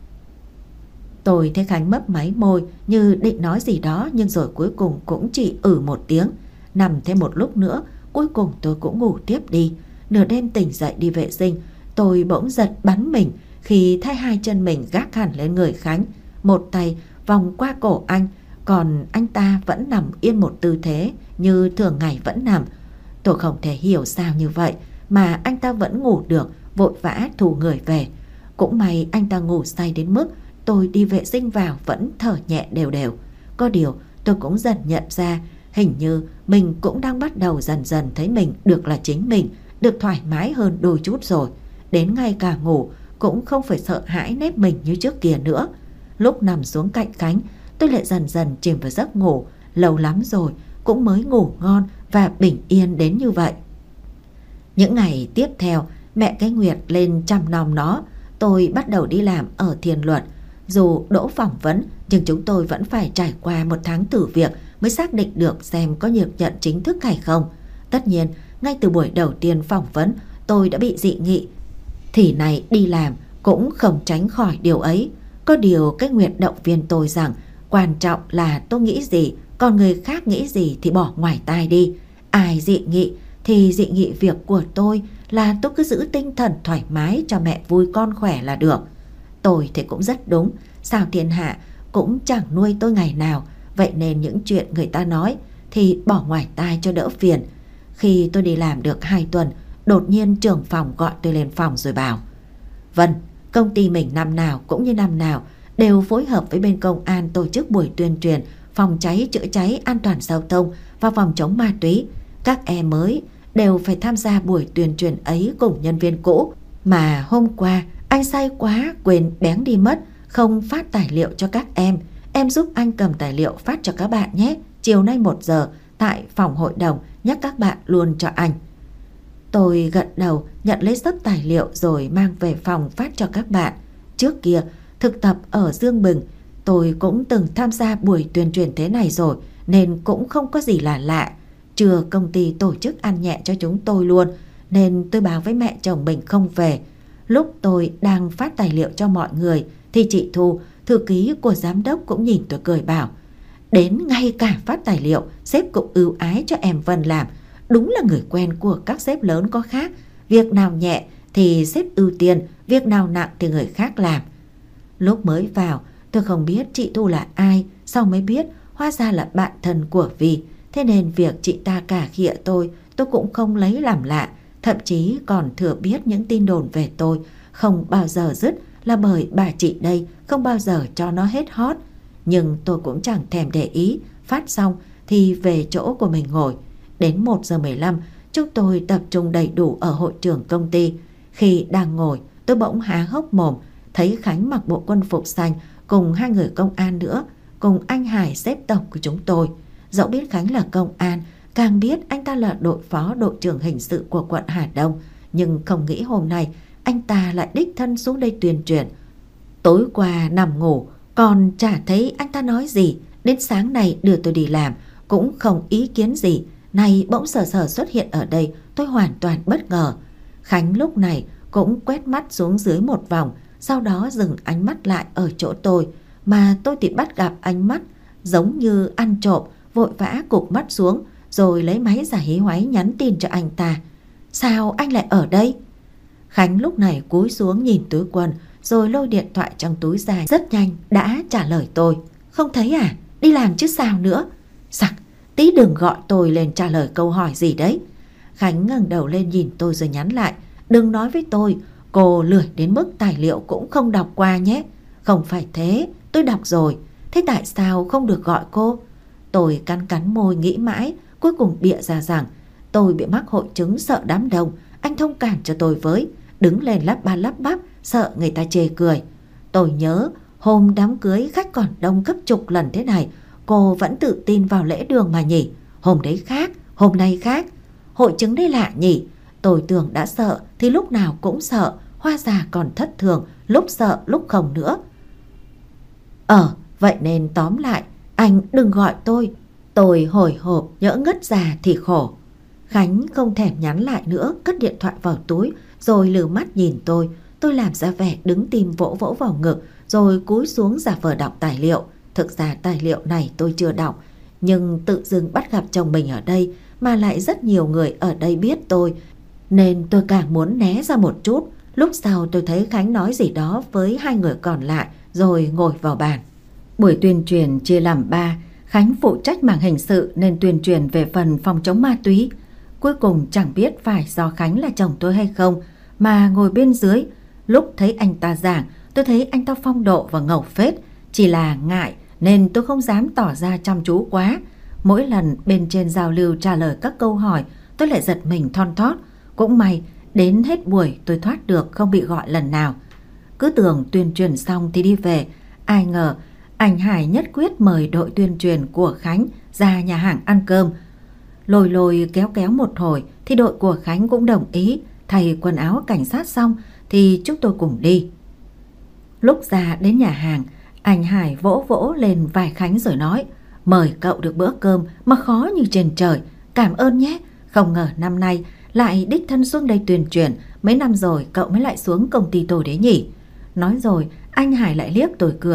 Tôi thấy Khánh mấp máy môi như định nói gì đó, nhưng rồi cuối cùng cũng chỉ ử một tiếng. Nằm thêm một lúc nữa, cuối cùng tôi cũng ngủ tiếp đi. Nửa đêm tỉnh dậy đi vệ sinh, tôi bỗng giật bắn mình khi thấy hai chân mình gác hẳn lên người Khánh. Một tay vòng qua cổ anh, còn anh ta vẫn nằm yên một tư thế như thường ngày vẫn nằm. Tôi không thể hiểu sao như vậy mà anh ta vẫn ngủ được, vội vã thu người về. Cũng may anh ta ngủ say đến mức tôi đi vệ sinh vào vẫn thở nhẹ đều đều. Có điều tôi cũng dần nhận ra hình như mình cũng đang bắt đầu dần dần thấy mình được là chính mình, được thoải mái hơn đôi chút rồi. Đến ngay cả ngủ cũng không phải sợ hãi nép mình như trước kia nữa. Lúc nằm xuống cạnh Khánh, tôi lại dần dần chìm vào giấc ngủ. Lâu lắm rồi cũng mới ngủ ngon và bình yên đến như vậy. Những ngày tiếp theo, mẹ cái Nguyệt lên chăm nom nó. Tôi bắt đầu đi làm ở Thiên Luật. Dù đỗ phỏng vấn, nhưng chúng tôi vẫn phải trải qua một tháng thử việc mới xác định được xem có được nhận chính thức hay không. Tất nhiên, ngay từ buổi đầu tiên phỏng vấn, tôi đã bị dị nghị. Thì này đi làm cũng không tránh khỏi điều ấy. Có điều cái Nguyệt động viên tôi rằng Quan trọng là tôi nghĩ gì, còn người khác nghĩ gì thì bỏ ngoài tai đi. Ai dị nghị thì dị nghị, việc của tôi là tôi cứ giữ tinh thần thoải mái cho mẹ vui con khỏe là được. Tôi thì cũng rất đúng, sao thiên hạ cũng chẳng nuôi tôi ngày nào, vậy nên những chuyện người ta nói thì bỏ ngoài tai cho đỡ phiền. Khi tôi đi làm được hai tuần, đột nhiên trưởng phòng gọi tôi lên phòng rồi bảo: Vân, công ty mình năm nào cũng như năm nào đều phối hợp với bên công an tổ chức buổi tuyên truyền phòng cháy chữa cháy, an toàn giao thông và phòng chống ma túy. Các em mới đều phải tham gia buổi tuyên truyền ấy cùng nhân viên cũ. Mà hôm qua anh say quá quên bén đi mất, không phát tài liệu cho các em. Em giúp anh cầm tài liệu phát cho các bạn nhé. Chiều nay một giờ tại phòng hội đồng, nhắc các bạn luôn cho anh. Tôi gật đầu nhận lấy sấp tài liệu rồi mang về phòng phát cho các bạn. Trước kia thực tập ở Dương Bừng, tôi cũng từng tham gia buổi tuyên truyền thế này rồi nên cũng không có gì là lạ. Trưa công ty tổ chức ăn nhẹ cho chúng tôi luôn, nên tôi báo với mẹ chồng mình không về. Lúc tôi đang phát tài liệu cho mọi người thì chị Thu, thư ký của giám đốc, cũng nhìn tôi cười bảo: Đến ngay cả phát tài liệu sếp cũng ưu ái cho em Vân làm. Đúng là người quen của các sếp lớn có khác. Việc nào nhẹ thì sếp ưu tiên, việc nào nặng thì người khác làm. Lúc mới vào tôi không biết chị Thu là ai, sau mới biết hóa ra là bạn thân của Vi. Thế nên việc chị ta cà khịa tôi, tôi cũng không lấy làm lạ. Thậm chí còn thừa biết những tin đồn về tôi không bao giờ dứt là bởi bà chị đây không bao giờ cho nó hết hot. Nhưng tôi cũng chẳng thèm để ý. Phát xong thì về chỗ của mình ngồi. Đến một giờ mười lăm chúng tôi tập trung đầy đủ ở hội trường công ty. Khi đang ngồi tôi bỗng há hốc mồm, thấy Khánh mặc bộ quân phục xanh cùng hai người công an nữa, cùng anh Hải sếp tổng của chúng tôi. Dẫu biết Khánh là công an, càng biết anh ta là đội phó đội trưởng hình sự của quận Hà Đông, nhưng không nghĩ hôm nay anh ta lại đích thân xuống đây tuyên truyền. Tối qua nằm ngủ còn chả thấy anh ta nói gì, đến sáng nay đưa tôi đi làm cũng không ý kiến gì. Này bỗng sờ sờ xuất hiện ở đây, tôi hoàn toàn bất ngờ. Khánh lúc này cũng quét mắt xuống dưới một vòng, sau đó dừng ánh mắt lại ở chỗ tôi. Mà tôi thì bắt gặp ánh mắt giống như ăn trộm, vội vã cụp mắt xuống rồi lấy máy ra hí hoáy nhắn tin cho anh ta: Sao anh lại ở đây? Khánh lúc này cúi xuống nhìn túi quần rồi lôi điện thoại trong túi ra, rất nhanh đã trả lời tôi: Không thấy à? Đi làm chứ sao nữa. Sặc, tí đừng gọi tôi lên trả lời câu hỏi gì đấy. Khánh ngẩng đầu lên nhìn tôi rồi nhắn lại: Đừng nói với tôi cô lười đến mức tài liệu cũng không đọc qua nhé. Không phải thế, tôi đọc rồi. Thế tại sao không được gọi cô? Tôi cắn cắn môi nghĩ mãi, cuối cùng bịa ra rằng tôi bị mắc hội chứng sợ đám đông, anh thông cảm cho tôi với. Đứng lên lắp ba lắp bắp, sợ người ta chê cười. Tôi nhớ hôm đám cưới khách còn đông gấp chục lần thế này, cô vẫn tự tin vào lễ đường mà nhỉ. Hôm đấy khác, hôm nay khác. Hội chứng đấy lạ nhỉ. Tôi tưởng đã sợ thì lúc nào cũng sợ, hóa ra còn thất thường, lúc sợ lúc không nữa. Ờ, vậy nên tóm lại, anh đừng gọi tôi. Tôi hồi hộp nhỡ ngất ra thì khổ. Khánh không thèm nhắn lại nữa, cất điện thoại vào túi rồi lừ mắt nhìn tôi. Tôi làm ra vẻ đứng tim vỗ vỗ vào ngực rồi cúi xuống giả vờ đọc tài liệu. Thực ra tài liệu này tôi chưa đọc, nhưng tự dưng bắt gặp chồng mình ở đây, mà lại rất nhiều người ở đây biết tôi, nên tôi càng muốn né ra một chút. Lúc sau tôi thấy Khánh nói gì đó với hai người còn lại rồi ngồi vào bàn. Buổi tuyên truyền chia làm ba. Khánh phụ trách mảng hình sự nên tuyên truyền về phần phòng chống ma túy. Cuối cùng chẳng biết phải do Khánh là chồng tôi hay không mà ngồi bên dưới, lúc thấy anh ta giảng tôi thấy anh ta phong độ và ngầu phết. Chỉ là ngại nên tôi không dám tỏ ra chăm chú quá. Mỗi lần bên trên giao lưu trả lời các câu hỏi tôi lại giật mình thon thót. Cũng may đến hết buổi tôi thoát được, không bị gọi lần nào. Cứ tưởng tuyên truyền xong thì đi về, ai ngờ anh Hải nhất quyết mời đội tuyên truyền của Khánh ra nhà hàng ăn cơm. Lôi lôi kéo kéo một hồi thì đội của Khánh cũng đồng ý. Thay quần áo cảnh sát xong thì chúng tôi cùng đi. Lúc ra đến nhà hàng, anh Hải vỗ vỗ lên vai Khánh rồi nói: Mời cậu được bữa cơm mà khó như trên trời, cảm ơn nhé. Không ngờ năm nay lại đích thân xuống đây tuyên truyền, mấy năm rồi cậu mới lại xuống công ty tôi đấy nhỉ. Nói rồi anh Hải lại liếc tôi cười: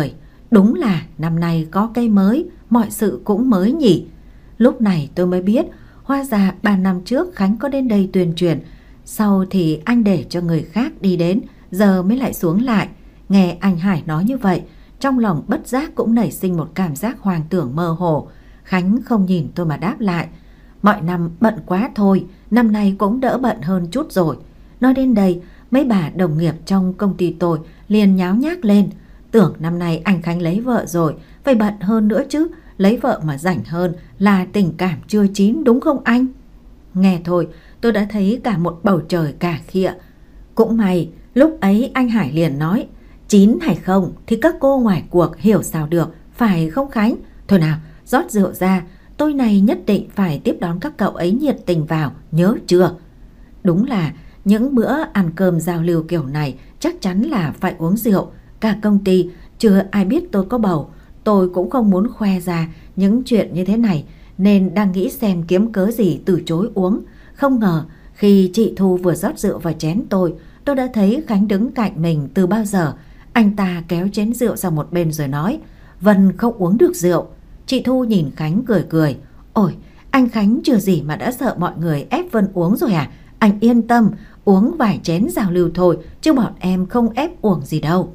Đúng là năm nay có cây mới, mọi sự cũng mới nhỉ. Lúc này tôi mới biết, hóa ra ba năm trước Khánh có đến đây tuyên truyền, sau thì anh để cho người khác đi đến, giờ mới lại xuống lại. Nghe anh Hải nói như vậy, trong lòng bất giác cũng nảy sinh một cảm giác hoang tưởng mơ hồ. Khánh không nhìn tôi mà đáp lại: mọi năm bận quá thôi, năm nay cũng đỡ bận hơn chút rồi. Nói đến đây, mấy bà đồng nghiệp trong công ty tôi liền nháo nhác lên: tưởng năm nay anh Khánh lấy vợ rồi, phải bận hơn nữa chứ, lấy vợ mà rảnh hơn là tình cảm chưa chín đúng không anh? Nghe thôi, tôi đã thấy cả một bầu trời cà khịa. Cũng may, lúc ấy anh Hải liền nói: chín hay không thì các cô ngoài cuộc hiểu sao được, phải không Khánh? Thôi nào, rót rượu ra, tôi này nhất định phải tiếp đón các cậu ấy nhiệt tình vào, nhớ chưa? Đúng là những bữa ăn cơm giao lưu kiểu này chắc chắn là phải uống rượu. Cả công ty chưa ai biết tôi có bầu. Tôi cũng không muốn khoe ra những chuyện như thế này, nên đang nghĩ xem kiếm cớ gì từ chối uống. Không ngờ khi chị Thu vừa rót rượu vào chén tôi, tôi đã thấy Khánh đứng cạnh mình từ bao giờ. Anh ta kéo chén rượu sang một bên rồi nói: Vân không uống được rượu. Chị Thu nhìn Khánh cười cười: ôi, anh Khánh chưa gì mà đã sợ mọi người ép Vân uống rồi à? Anh yên tâm, uống vài chén giao lưu thôi, chứ bọn em không ép uống gì đâu.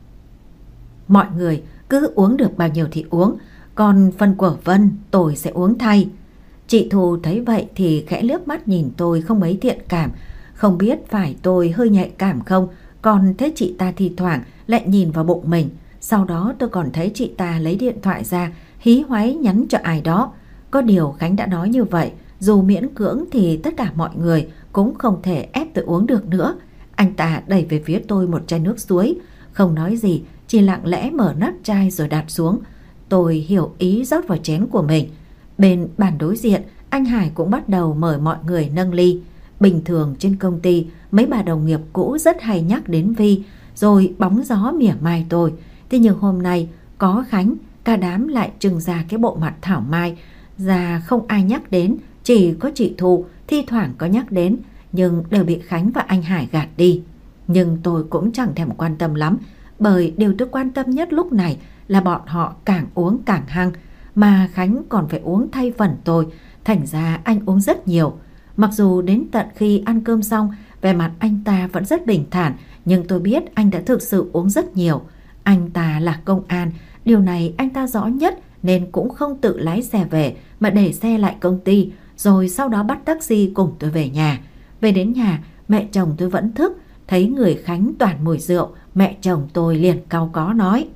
Mọi người cứ uống được bao nhiêu thì uống, còn phần của Vân tôi sẽ uống thay. Chị Thu thấy vậy thì khẽ liếc mắt nhìn tôi không mấy thiện cảm. Không biết phải tôi hơi nhạy cảm không, còn thấy chị ta thi thoảng lại nhìn vào bụng mình. Sau đó tôi còn thấy chị ta lấy điện thoại ra, hí hoáy nhắn cho ai đó. Có điều Khánh đã nói như vậy, dù miễn cưỡng thì tất cả mọi người cũng không thể ép tôi uống được nữa. Anh ta đẩy về phía tôi một chai nước suối, không nói gì, chỉ lặng lẽ mở nắp chai rồi đặt xuống. Tôi hiểu ý rót vào chén của mình. Bên bàn đối diện, anh Hải cũng bắt đầu mời mọi người nâng ly. Bình thường trên công ty, mấy bà đồng nghiệp cũ rất hay nhắc đến Vi, rồi bóng gió mỉa mai tôi. Thế nhưng hôm nay có Khánh, cả đám lại trưng ra cái bộ mặt thảo mai ra, không ai nhắc đến. Chỉ có chị Thu thi thoảng có nhắc đến, nhưng đều bị Khánh và anh Hải gạt đi. Nhưng tôi cũng chẳng thèm quan tâm lắm, bởi điều tôi quan tâm nhất lúc này là bọn họ càng uống càng hăng, mà Khánh còn phải uống thay phần tôi. Thành ra anh uống rất nhiều. Mặc dù đến tận khi ăn cơm xong, vẻ mặt anh ta vẫn rất bình thản, nhưng tôi biết anh đã thực sự uống rất nhiều. Anh ta là công an, điều này anh ta rõ nhất, nên cũng không tự lái xe về mà để xe lại công ty, rồi sau đó bắt taxi cùng tôi về nhà. Về đến nhà, mẹ chồng tôi vẫn thức, thấy người Khánh toàn mùi rượu, mẹ chồng tôi liền cau có nói: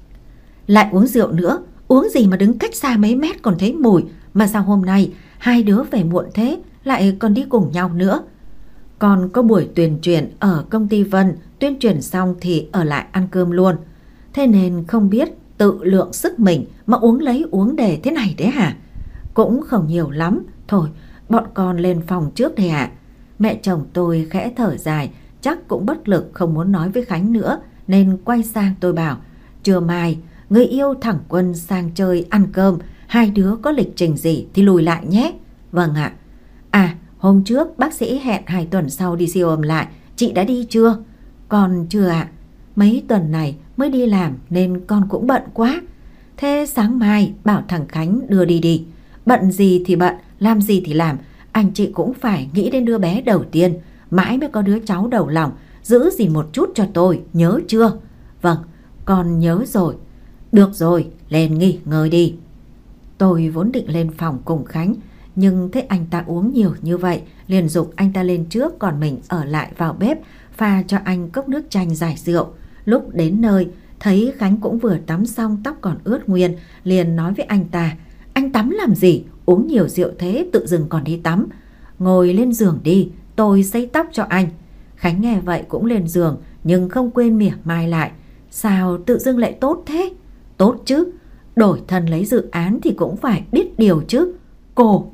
lại uống rượu nữa, uống gì mà đứng cách xa mấy mét còn thấy mùi, mà sao hôm nay hai đứa về muộn thế, lại còn đi cùng nhau nữa. Còn có buổi tuyên truyền ở công ty Vân, tuyên truyền xong thì ở lại ăn cơm luôn. Thế nên không biết tự lượng sức mình mà uống lấy uống để thế này đấy hả? Cũng không nhiều lắm, thôi bọn con lên phòng trước đây ạ. Mẹ chồng tôi khẽ thở dài, chắc cũng bất lực không muốn nói với Khánh nữa, nên quay sang tôi bảo: trưa mai người yêu thẳng Quân sang chơi ăn cơm, hai đứa có lịch trình gì thì lùi lại nhé. Vâng ạ. À, hôm trước bác sĩ hẹn hai tuần sau đi siêu âm lại, chị đã đi chưa? Con chưa ạ. Mấy tuần này mới đi làm nên con cũng bận quá. Thế sáng mai bảo thằng Khánh đưa đi đi. Bận gì thì bận, làm gì thì làm, anh chị cũng phải nghĩ đến đứa bé đầu tiên, mãi mới có đứa cháu đầu lòng, giữ gìn một chút cho tôi, nhớ chưa? Vâng, con nhớ rồi. Được rồi, lên nghỉ ngơi đi. Tôi vốn định lên phòng cùng Khánh, nhưng thấy anh ta uống nhiều như vậy, liền giục anh ta lên trước, còn mình ở lại vào bếp pha cho anh cốc nước chanh giải rượu. Lúc đến nơi, thấy Khánh cũng vừa tắm xong, tóc còn ướt nguyên, liền nói với anh ta: anh tắm làm gì, uống nhiều rượu thế tự dưng còn đi tắm. Ngồi lên giường đi, tôi sấy tóc cho anh. Khánh nghe vậy cũng lên giường, nhưng không quên mỉa mai lại: sao tự dưng lại tốt thế? Tốt chứ, đổi thân lấy dự án thì cũng phải biết điều chứ. Cô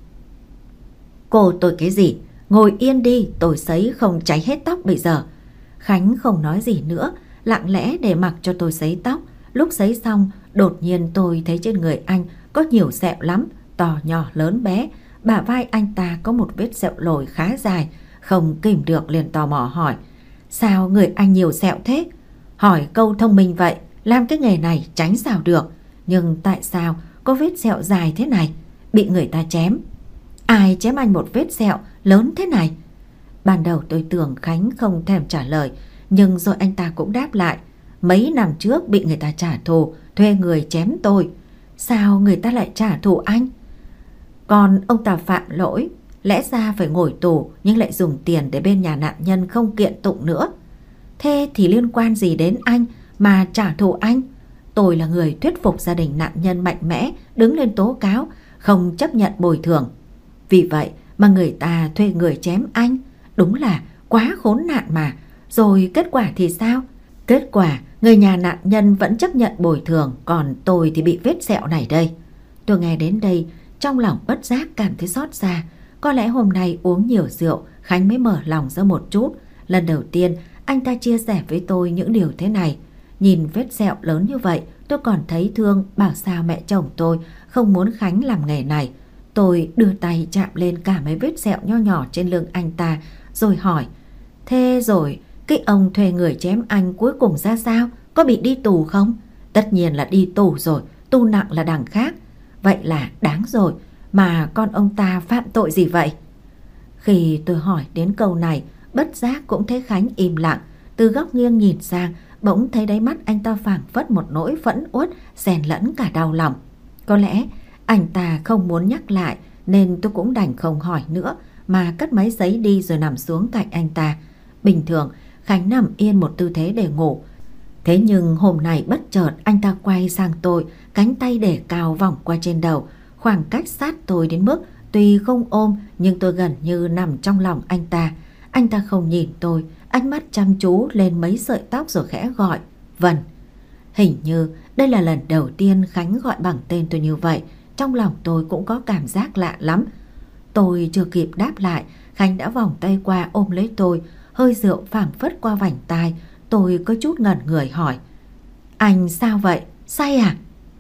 Cô tôi cái gì? Ngồi yên đi, tôi sấy không cháy hết tóc bây giờ. Khánh không nói gì nữa, lặng lẽ để mặc cho tôi sấy tóc. Lúc sấy xong, đột nhiên tôi thấy trên người anh có nhiều sẹo lắm, to nhỏ lớn bé. Bả vai anh ta có một vết sẹo lồi khá dài. Không kìm được liền tò mò hỏi: sao người anh nhiều sẹo thế? Hỏi câu thông minh vậy, làm cái nghề này tránh sao được. Nhưng tại sao có vết sẹo dài thế này? Bị người ta chém. Ai chém anh một vết sẹo lớn thế này? Ban đầu tôi tưởng Khánh không thèm trả lời, nhưng rồi anh ta cũng đáp lại. Mấy năm trước bị người ta trả thù, thuê người chém tôi. Sao người ta lại trả thù anh? Còn ông ta phạm lỗi, lẽ ra phải ngồi tù, nhưng lại dùng tiền để bên nhà nạn nhân không kiện tụng nữa. Thế thì liên quan gì đến anh mà trả thù anh? Tôi là người thuyết phục gia đình nạn nhân mạnh mẽ đứng lên tố cáo, không chấp nhận bồi thường. Vì vậy mà người ta thuê người chém anh. Đúng là quá khốn nạn mà. Rồi kết quả thì sao? Kết quả người nhà nạn nhân vẫn chấp nhận bồi thường, còn tôi thì bị vết sẹo này đây. Tôi nghe đến đây, trong lòng bất giác cảm thấy xót xa. Có lẽ hôm nay uống nhiều rượu, Khánh mới mở lòng ra một chút. Lần đầu tiên anh ta chia sẻ với tôi những điều thế này. Nhìn vết sẹo lớn như vậy, tôi còn thấy thương, bảo sao mẹ chồng tôi không muốn Khánh làm nghề này. Tôi đưa tay chạm lên cả mấy vết sẹo nho nhỏ trên lưng anh ta, rồi hỏi: thế rồi cái ông thuê người chém anh cuối cùng ra sao? Có bị đi tù không? Tất nhiên là đi tù rồi, tù nặng là đằng khác. Vậy là đáng rồi. Mà con ông ta phạm tội gì vậy? Khi tôi hỏi đến câu này, bất giác cũng thấy Khánh im lặng. Từ góc nghiêng nhìn sang, bỗng thấy đáy mắt anh ta phảng phất một nỗi phẫn uất xen lẫn cả đau lòng. Có lẽ anh ta không muốn nhắc lại, nên tôi cũng đành không hỏi nữa, mà cất máy giấy đi rồi nằm xuống cạnh anh ta. Bình thường Khánh nằm yên một tư thế để ngủ. Thế nhưng hôm nay bất chợt anh ta quay sang tôi, cánh tay để cao vòng qua trên đầu, khoảng cách sát tôi đến mức tuy không ôm nhưng tôi gần như nằm trong lòng anh ta. Anh ta không nhìn tôi, ánh mắt chăm chú lên mấy sợi tóc rồi khẽ gọi: Vân. Hình như đây là lần đầu tiên Khánh gọi bằng tên tôi như vậy. Trong lòng tôi cũng có cảm giác lạ lắm. Tôi chưa kịp đáp lại, Khánh đã vòng tay qua ôm lấy tôi, hơi rượu phảng phất qua vành tai. Tôi có chút ngẩn người hỏi: Anh sao vậy? Say à?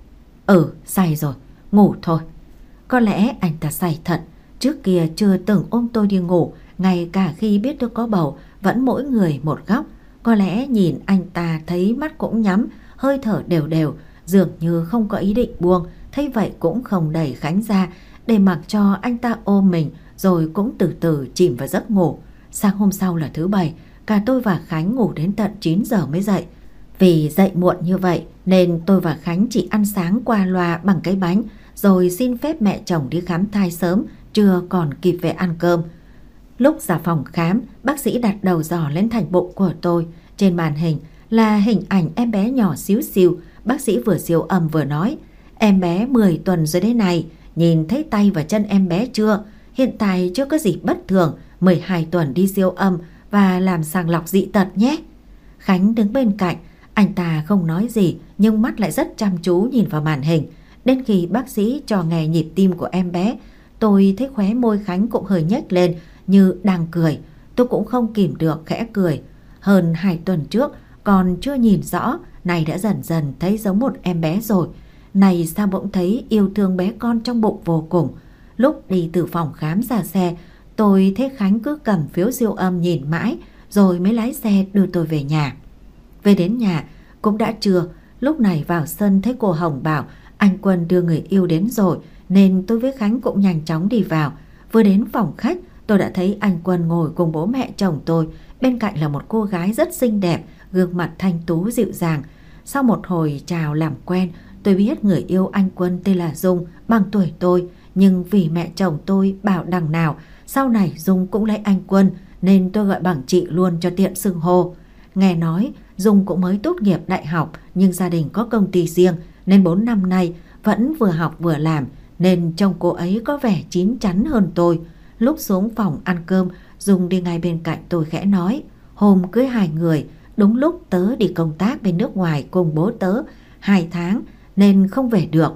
Ừ, say rồi, ngủ thôi. Có lẽ anh ta say thật. Trước kia chưa từng ôm tôi đi ngủ, ngay cả khi biết tôi có bầu vẫn mỗi người một góc. Có lẽ nhìn anh ta thấy mắt cũng nhắm, hơi thở đều đều, dường như không có ý định buông. Thấy vậy cũng không đẩy Khánh ra, để mặc cho anh ta ôm mình, rồi cũng từ từ chìm vào giấc ngủ. Sáng hôm sau là thứ bảy, cả tôi và Khánh ngủ đến tận chín giờ mới dậy. Vì dậy muộn như vậy nên tôi và Khánh chỉ ăn sáng qua loa bằng cái bánh, rồi xin phép mẹ chồng đi khám thai sớm, trưa còn kịp về ăn cơm. Lúc ra phòng khám, bác sĩ đặt đầu dò lên thành bụng của tôi. Trên màn hình là hình ảnh em bé nhỏ xíu xiu. Bác sĩ vừa siêu âm vừa nói: Em bé mười tuần rồi đấy này, nhìn thấy tay và chân em bé chưa? Hiện tại chưa có gì bất thường, mười hai tuần đi siêu âm và làm sàng lọc dị tật nhé. Khánh đứng bên cạnh, anh ta không nói gì nhưng mắt lại rất chăm chú nhìn vào màn hình. Đến khi bác sĩ cho nghe nhịp tim của em bé, tôi thấy khóe môi Khánh cũng hơi nhếch lên như đang cười. Tôi cũng không kìm được khẽ cười. Hơn hai tuần trước còn chưa nhìn rõ, này đã dần dần thấy giống một em bé rồi. Này sao bỗng thấy yêu thương bé con trong bụng vô cùng. Lúc đi từ phòng khám ra xe, tôi thấy Khánh cứ cầm phiếu siêu âm nhìn mãi, rồi mới lái xe đưa tôi về nhà. Về đến nhà cũng đã trưa. Lúc này vào sân thấy cô Hồng bảo anh Quân đưa người yêu đến rồi, nên tôi với Khánh cũng nhanh chóng đi vào. Vừa đến phòng khách, tôi đã thấy anh Quân ngồi cùng bố mẹ chồng tôi. Bên cạnh là một cô gái rất xinh đẹp, gương mặt thanh tú dịu dàng. Sau một hồi chào làm quen, tôi biết người yêu anh Quân tên là Dung, bằng tuổi tôi. Nhưng vì mẹ chồng tôi bảo đằng nào sau này Dung cũng lấy anh Quân, nên tôi gọi bằng chị luôn cho tiện xưng hô. Nghe nói Dung cũng mới tốt nghiệp đại học, nhưng gia đình có công ty riêng nên bốn năm nay vẫn vừa học vừa làm, nên trông cô ấy có vẻ chín chắn hơn tôi. Lúc xuống phòng ăn cơm, Dung đi ngay bên cạnh tôi khẽ nói: Hôm cưới hai người, đúng lúc tớ đi công tác bên nước ngoài cùng bố tớ hai tháng nên không về được.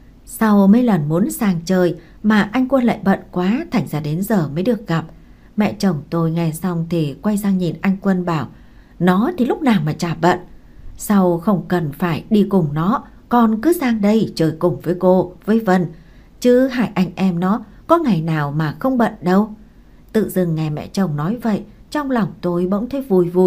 Sau mấy lần muốn sang chơi mà anh Quân lại bận quá, thành ra đến giờ mới được gặp. Mẹ chồng tôi nghe xong thì quay sang nhìn anh Quân bảo: Nó thì lúc nào mà chả bận. Sao không cần phải đi cùng nó, con cứ sang đây chơi cùng với cô, với Vân. Chứ hai anh em nó có ngày nào mà không bận đâu. Tự dưng nghe mẹ chồng nói vậy, trong lòng tôi bỗng thấy vui vui.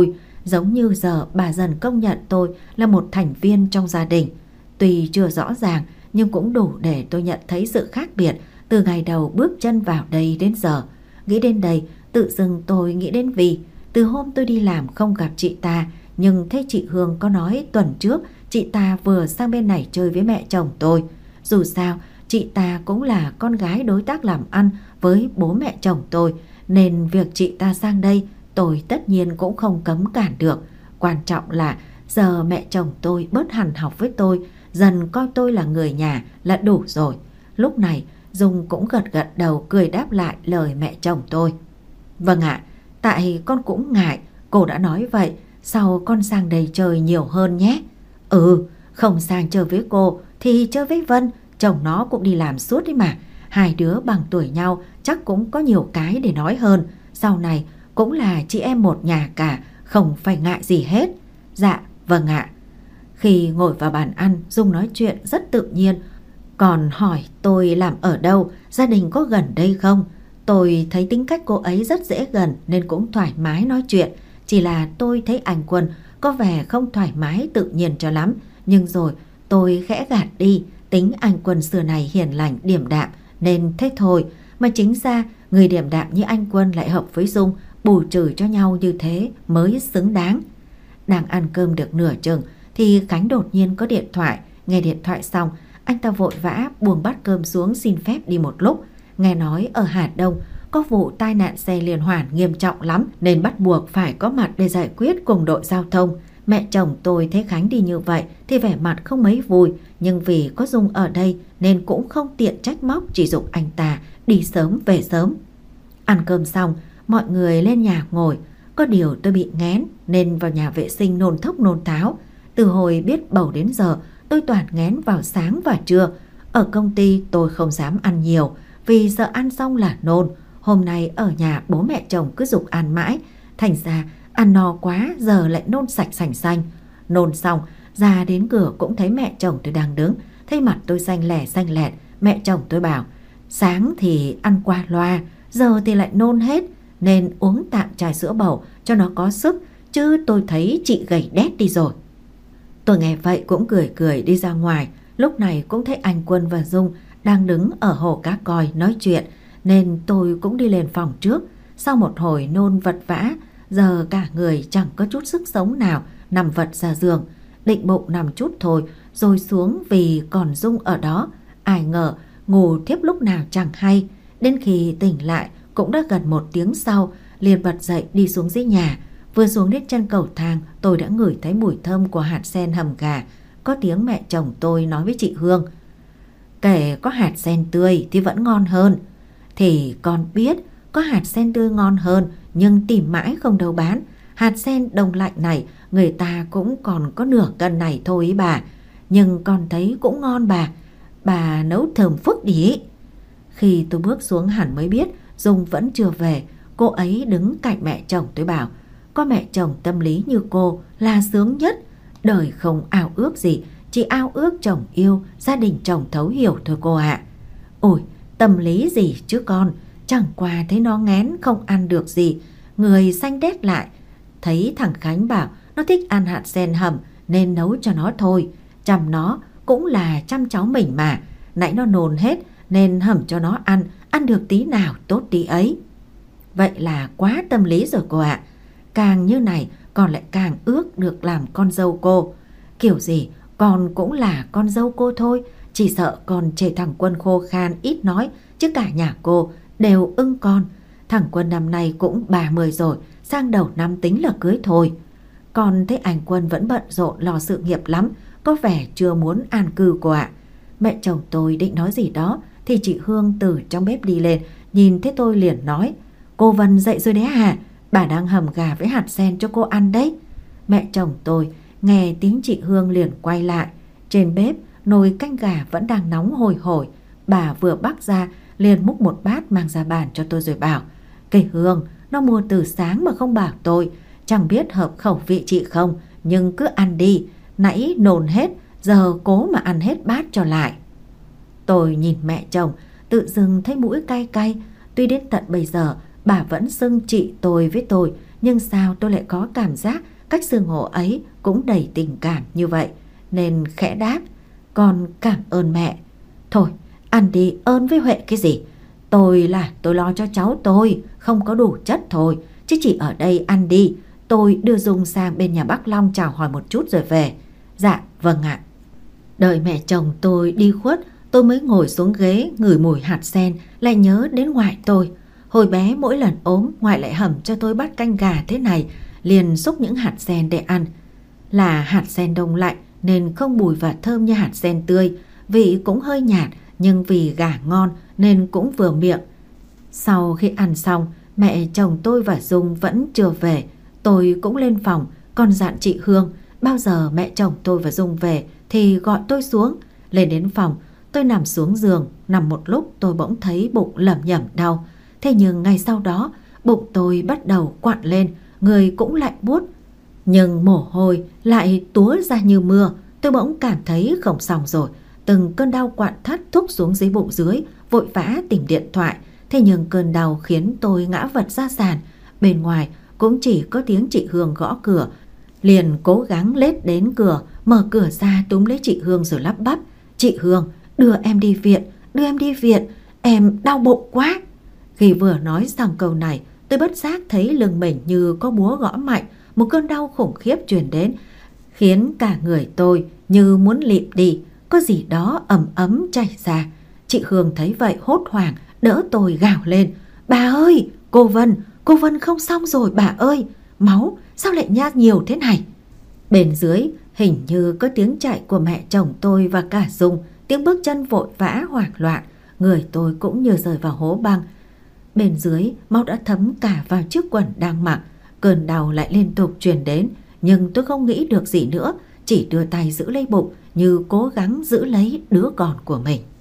Giống như giờ bà dần công nhận tôi là một thành viên trong gia đình. Tuy chưa rõ ràng nhưng cũng đủ để tôi nhận thấy sự khác biệt từ ngày đầu bước chân vào đây đến giờ. Nghĩ đến đây, tự dưng tôi nghĩ đến Vi. Từ hôm tôi đi làm không gặp chị ta, nhưng thấy chị Hương có nói tuần trước chị ta vừa sang bên này chơi với mẹ chồng tôi. Dù sao, chị ta cũng là con gái đối tác làm ăn với bố mẹ chồng tôi, nên việc chị ta sang đây tôi tất nhiên cũng không cấm cản được. Quan trọng là giờ mẹ chồng tôi bớt hằn học với tôi, dần coi tôi là người nhà là đủ rồi. Lúc này Dung cũng gật gật đầu cười đáp lại lời mẹ chồng tôi. Vâng ạ, tại con cũng ngại, cô đã nói vậy, sau con sang đây chơi nhiều hơn nhé. Ừ, không sang chơi với cô thì chơi với Vân, chồng nó cũng đi làm suốt đấy mà. Hai đứa bằng tuổi nhau chắc cũng có nhiều cái để nói hơn. Sau này cũng là chị em một nhà cả, không phải ngại gì hết. Dạ, vâng ạ. Khi ngồi vào bàn ăn, Dung nói chuyện rất tự nhiên, còn hỏi tôi làm ở đâu, gia đình có gần đây không. Tôi thấy tính cách cô ấy rất dễ gần nên cũng thoải mái nói chuyện. Chỉ là tôi thấy anh Quân có vẻ không thoải mái tự nhiên cho lắm. Nhưng rồi tôi khẽ gạt đi, tính anh Quân xưa này hiền lành điềm đạm nên thế thôi. Mà chính ra người điềm đạm như anh Quân lại hợp với Dung, bù trừ cho nhau như thế mới xứng đáng. Đang ăn cơm được nửa chừng thì Khánh đột nhiên có điện thoại. Nghe điện thoại xong, anh ta vội vã buông bát cơm xuống xin phép đi một lúc. Nghe nói ở Hà Đông có vụ tai nạn xe liên hoàn nghiêm trọng lắm nên bắt buộc phải có mặt để giải quyết cùng đội giao thông. Mẹ chồng tôi thấy Khánh đi như vậy thì vẻ mặt không mấy vui, nhưng vì có Dung ở đây nên cũng không tiện trách móc, chỉ giục anh ta đi sớm về sớm. Ăn cơm xong, mọi người lên nhà ngồi. Có điều tôi bị nghén nên vào nhà vệ sinh nôn thốc nôn tháo. Từ hồi biết bầu đến giờ tôi toàn nghén vào sáng và trưa. Ở công ty tôi không dám ăn nhiều vì sợ ăn xong là nôn. Hôm nay ở nhà bố mẹ chồng cứ giục ăn mãi, thành ra ăn no quá giờ lại nôn sạch sành xanh. Nôn xong ra đến cửa cũng thấy mẹ chồng tôi đang đứng. Thấy mặt tôi xanh lẻ xanh lẹt, mẹ chồng tôi bảo sáng thì ăn qua loa, giờ thì lại nôn hết, nên uống tạm trà sữa bầu cho nó có sức, chứ tôi thấy chị gầy đét đi rồi. Tôi nghe vậy cũng cười cười đi ra ngoài. Lúc này cũng thấy anh Quân và Dung đang đứng ở hồ cá coi nói chuyện, nên tôi cũng đi lên phòng trước. Sau một hồi nôn vật vã, giờ cả người chẳng có chút sức sống nào, nằm vật ra giường. Định bụng nằm chút thôi rồi xuống vì còn Dung ở đó. Ai ngờ ngủ thiếp lúc nào chẳng hay. Đến khi tỉnh lại cũng đã gần một tiếng sau, liền bật dậy đi xuống dưới nhà. Vừa xuống đến chân cầu thang, tôi đã ngửi thấy mùi thơm của hạt sen hầm gà. Có tiếng mẹ chồng tôi nói với chị Hương: kể có hạt sen tươi thì vẫn ngon hơn. Thì con biết có hạt sen tươi ngon hơn, nhưng tìm mãi không đâu bán. Hạt sen đông lạnh này người ta cũng còn có nửa cân này thôi ý bà. Nhưng con thấy cũng ngon bà. Bà nấu thơm phức đi. Khi tôi bước xuống hẳn mới biết Dung vẫn chưa về. Cô ấy đứng cạnh mẹ chồng tôi bảo: có mẹ chồng tâm lý như cô là sướng nhất. Đời không ao ước gì, chỉ ao ước chồng yêu, gia đình chồng thấu hiểu thôi cô ạ. À. Ôi, tâm lý gì chứ con, chẳng qua thấy nó nghén không ăn được gì, người xanh đét lại. Thấy thằng Khánh bảo nó thích ăn hạt sen hầm nên nấu cho nó thôi. Chăm nó cũng là chăm cháu mình mà. Nãy nó nôn hết nên hầm cho nó ăn, ăn được tí nào tốt tí ấy. Vậy là quá tâm lý rồi cô ạ. À. Càng như này con lại càng ước được làm con dâu cô. Kiểu gì con cũng là con dâu cô thôi. Chỉ sợ con chê thằng Quân khô khan ít nói, chứ cả nhà cô đều ưng con. Thằng Quân năm nay cũng ba mươi rồi, sang đầu năm tính là cưới thôi. Con thấy anh Quân vẫn bận rộn lo sự nghiệp lắm, có vẻ chưa muốn an cư cô ạ. À. Mẹ chồng tôi định nói gì đó thì chị Hương từ trong bếp đi lên, nhìn thấy tôi liền nói: cô Vân dậy rồi đấy hả? Bà đang hầm gà với hạt sen cho cô ăn đấy. Mẹ chồng tôi nghe tiếng chị Hương liền quay lại. Trên bếp nồi canh gà vẫn đang nóng hôi hổi. Bà vừa bắc ra liền múc một bát mang ra bàn cho tôi rồi bảo: cây Hương nó mua từ sáng mà không bảo tôi, chẳng biết hợp khẩu vị chị không, nhưng cứ ăn đi. Nãy nôn hết, giờ cố mà ăn hết bát cho lại. Tôi nhìn mẹ chồng tự dưng thấy mũi cay cay. Tuy đến tận bây giờ bà vẫn xưng chị tôi với tôi, nhưng sao tôi lại có cảm giác cách xưng hô ấy cũng đầy tình cảm như vậy, nên khẽ đáp: Con cảm ơn mẹ. Thôi, ăn đi, ơn với Huệ cái gì? Tôi là tôi lo cho cháu tôi, không có đủ chất thôi, chứ chỉ ở đây ăn đi. Tôi đưa Dung sang bên nhà bác Long chào hỏi một chút rồi về. Dạ, vâng ạ. Đợi mẹ chồng tôi đi khuất, tôi mới ngồi xuống ghế ngửi mùi hạt sen, lại nhớ đến ngoại tôi. Hồi bé mỗi lần ốm, ngoại lại hầm cho tôi bát canh gà thế này, liền xúc những hạt sen để ăn. Là hạt sen đông lạnh nên không bùi và thơm như hạt sen tươi, vị cũng hơi nhạt, nhưng vì gà ngon nên cũng vừa miệng. Sau khi ăn xong, mẹ chồng tôi và Dung vẫn chưa về. Tôi cũng lên phòng, còn dặn chị Hương bao giờ mẹ chồng tôi và Dung về thì gọi tôi xuống. Lên đến phòng, tôi nằm xuống giường, nằm một lúc tôi bỗng thấy bụng lẩm nhẩm đau. Thế nhưng ngay sau đó, bụng tôi bắt đầu quặn lên, người cũng lạnh buốt. Nhưng mồ hôi lại túa ra như mưa. Tôi bỗng cảm thấy không xong rồi. Từng cơn đau quặn thắt thúc xuống dưới bụng dưới, vội vã tìm điện thoại. Thế nhưng cơn đau khiến tôi ngã vật ra sàn. Bên ngoài cũng chỉ có tiếng chị Hương gõ cửa. Liền cố gắng lết đến cửa, mở cửa ra túm lấy chị Hương rồi lắp bắp: Chị Hương, đưa em đi viện, đưa em đi viện, em đau bụng quá. Khi vừa nói xong câu này, tôi bất giác thấy lưng mình như có búa gõ mạnh. Một cơn đau khủng khiếp truyền đến, khiến cả người tôi như muốn lịm đi, có gì đó ẩm ấm chảy ra. Chị Hương thấy vậy hốt hoảng đỡ tôi gào lên: Bà ơi, cô Vân, cô Vân không xong rồi bà ơi, máu sao lại nha nhiều thế này? Bên dưới hình như có tiếng chạy của mẹ chồng tôi và cả Dung, tiếng bước chân vội vã hoảng loạn, người tôi cũng như rơi vào hố băng. Bên dưới máu đã thấm cả vào chiếc quần đang mặc, cơn đau lại liên tục truyền đến, nhưng tôi không nghĩ được gì nữa, chỉ đưa tay giữ lấy bụng như cố gắng giữ lấy đứa con của mình.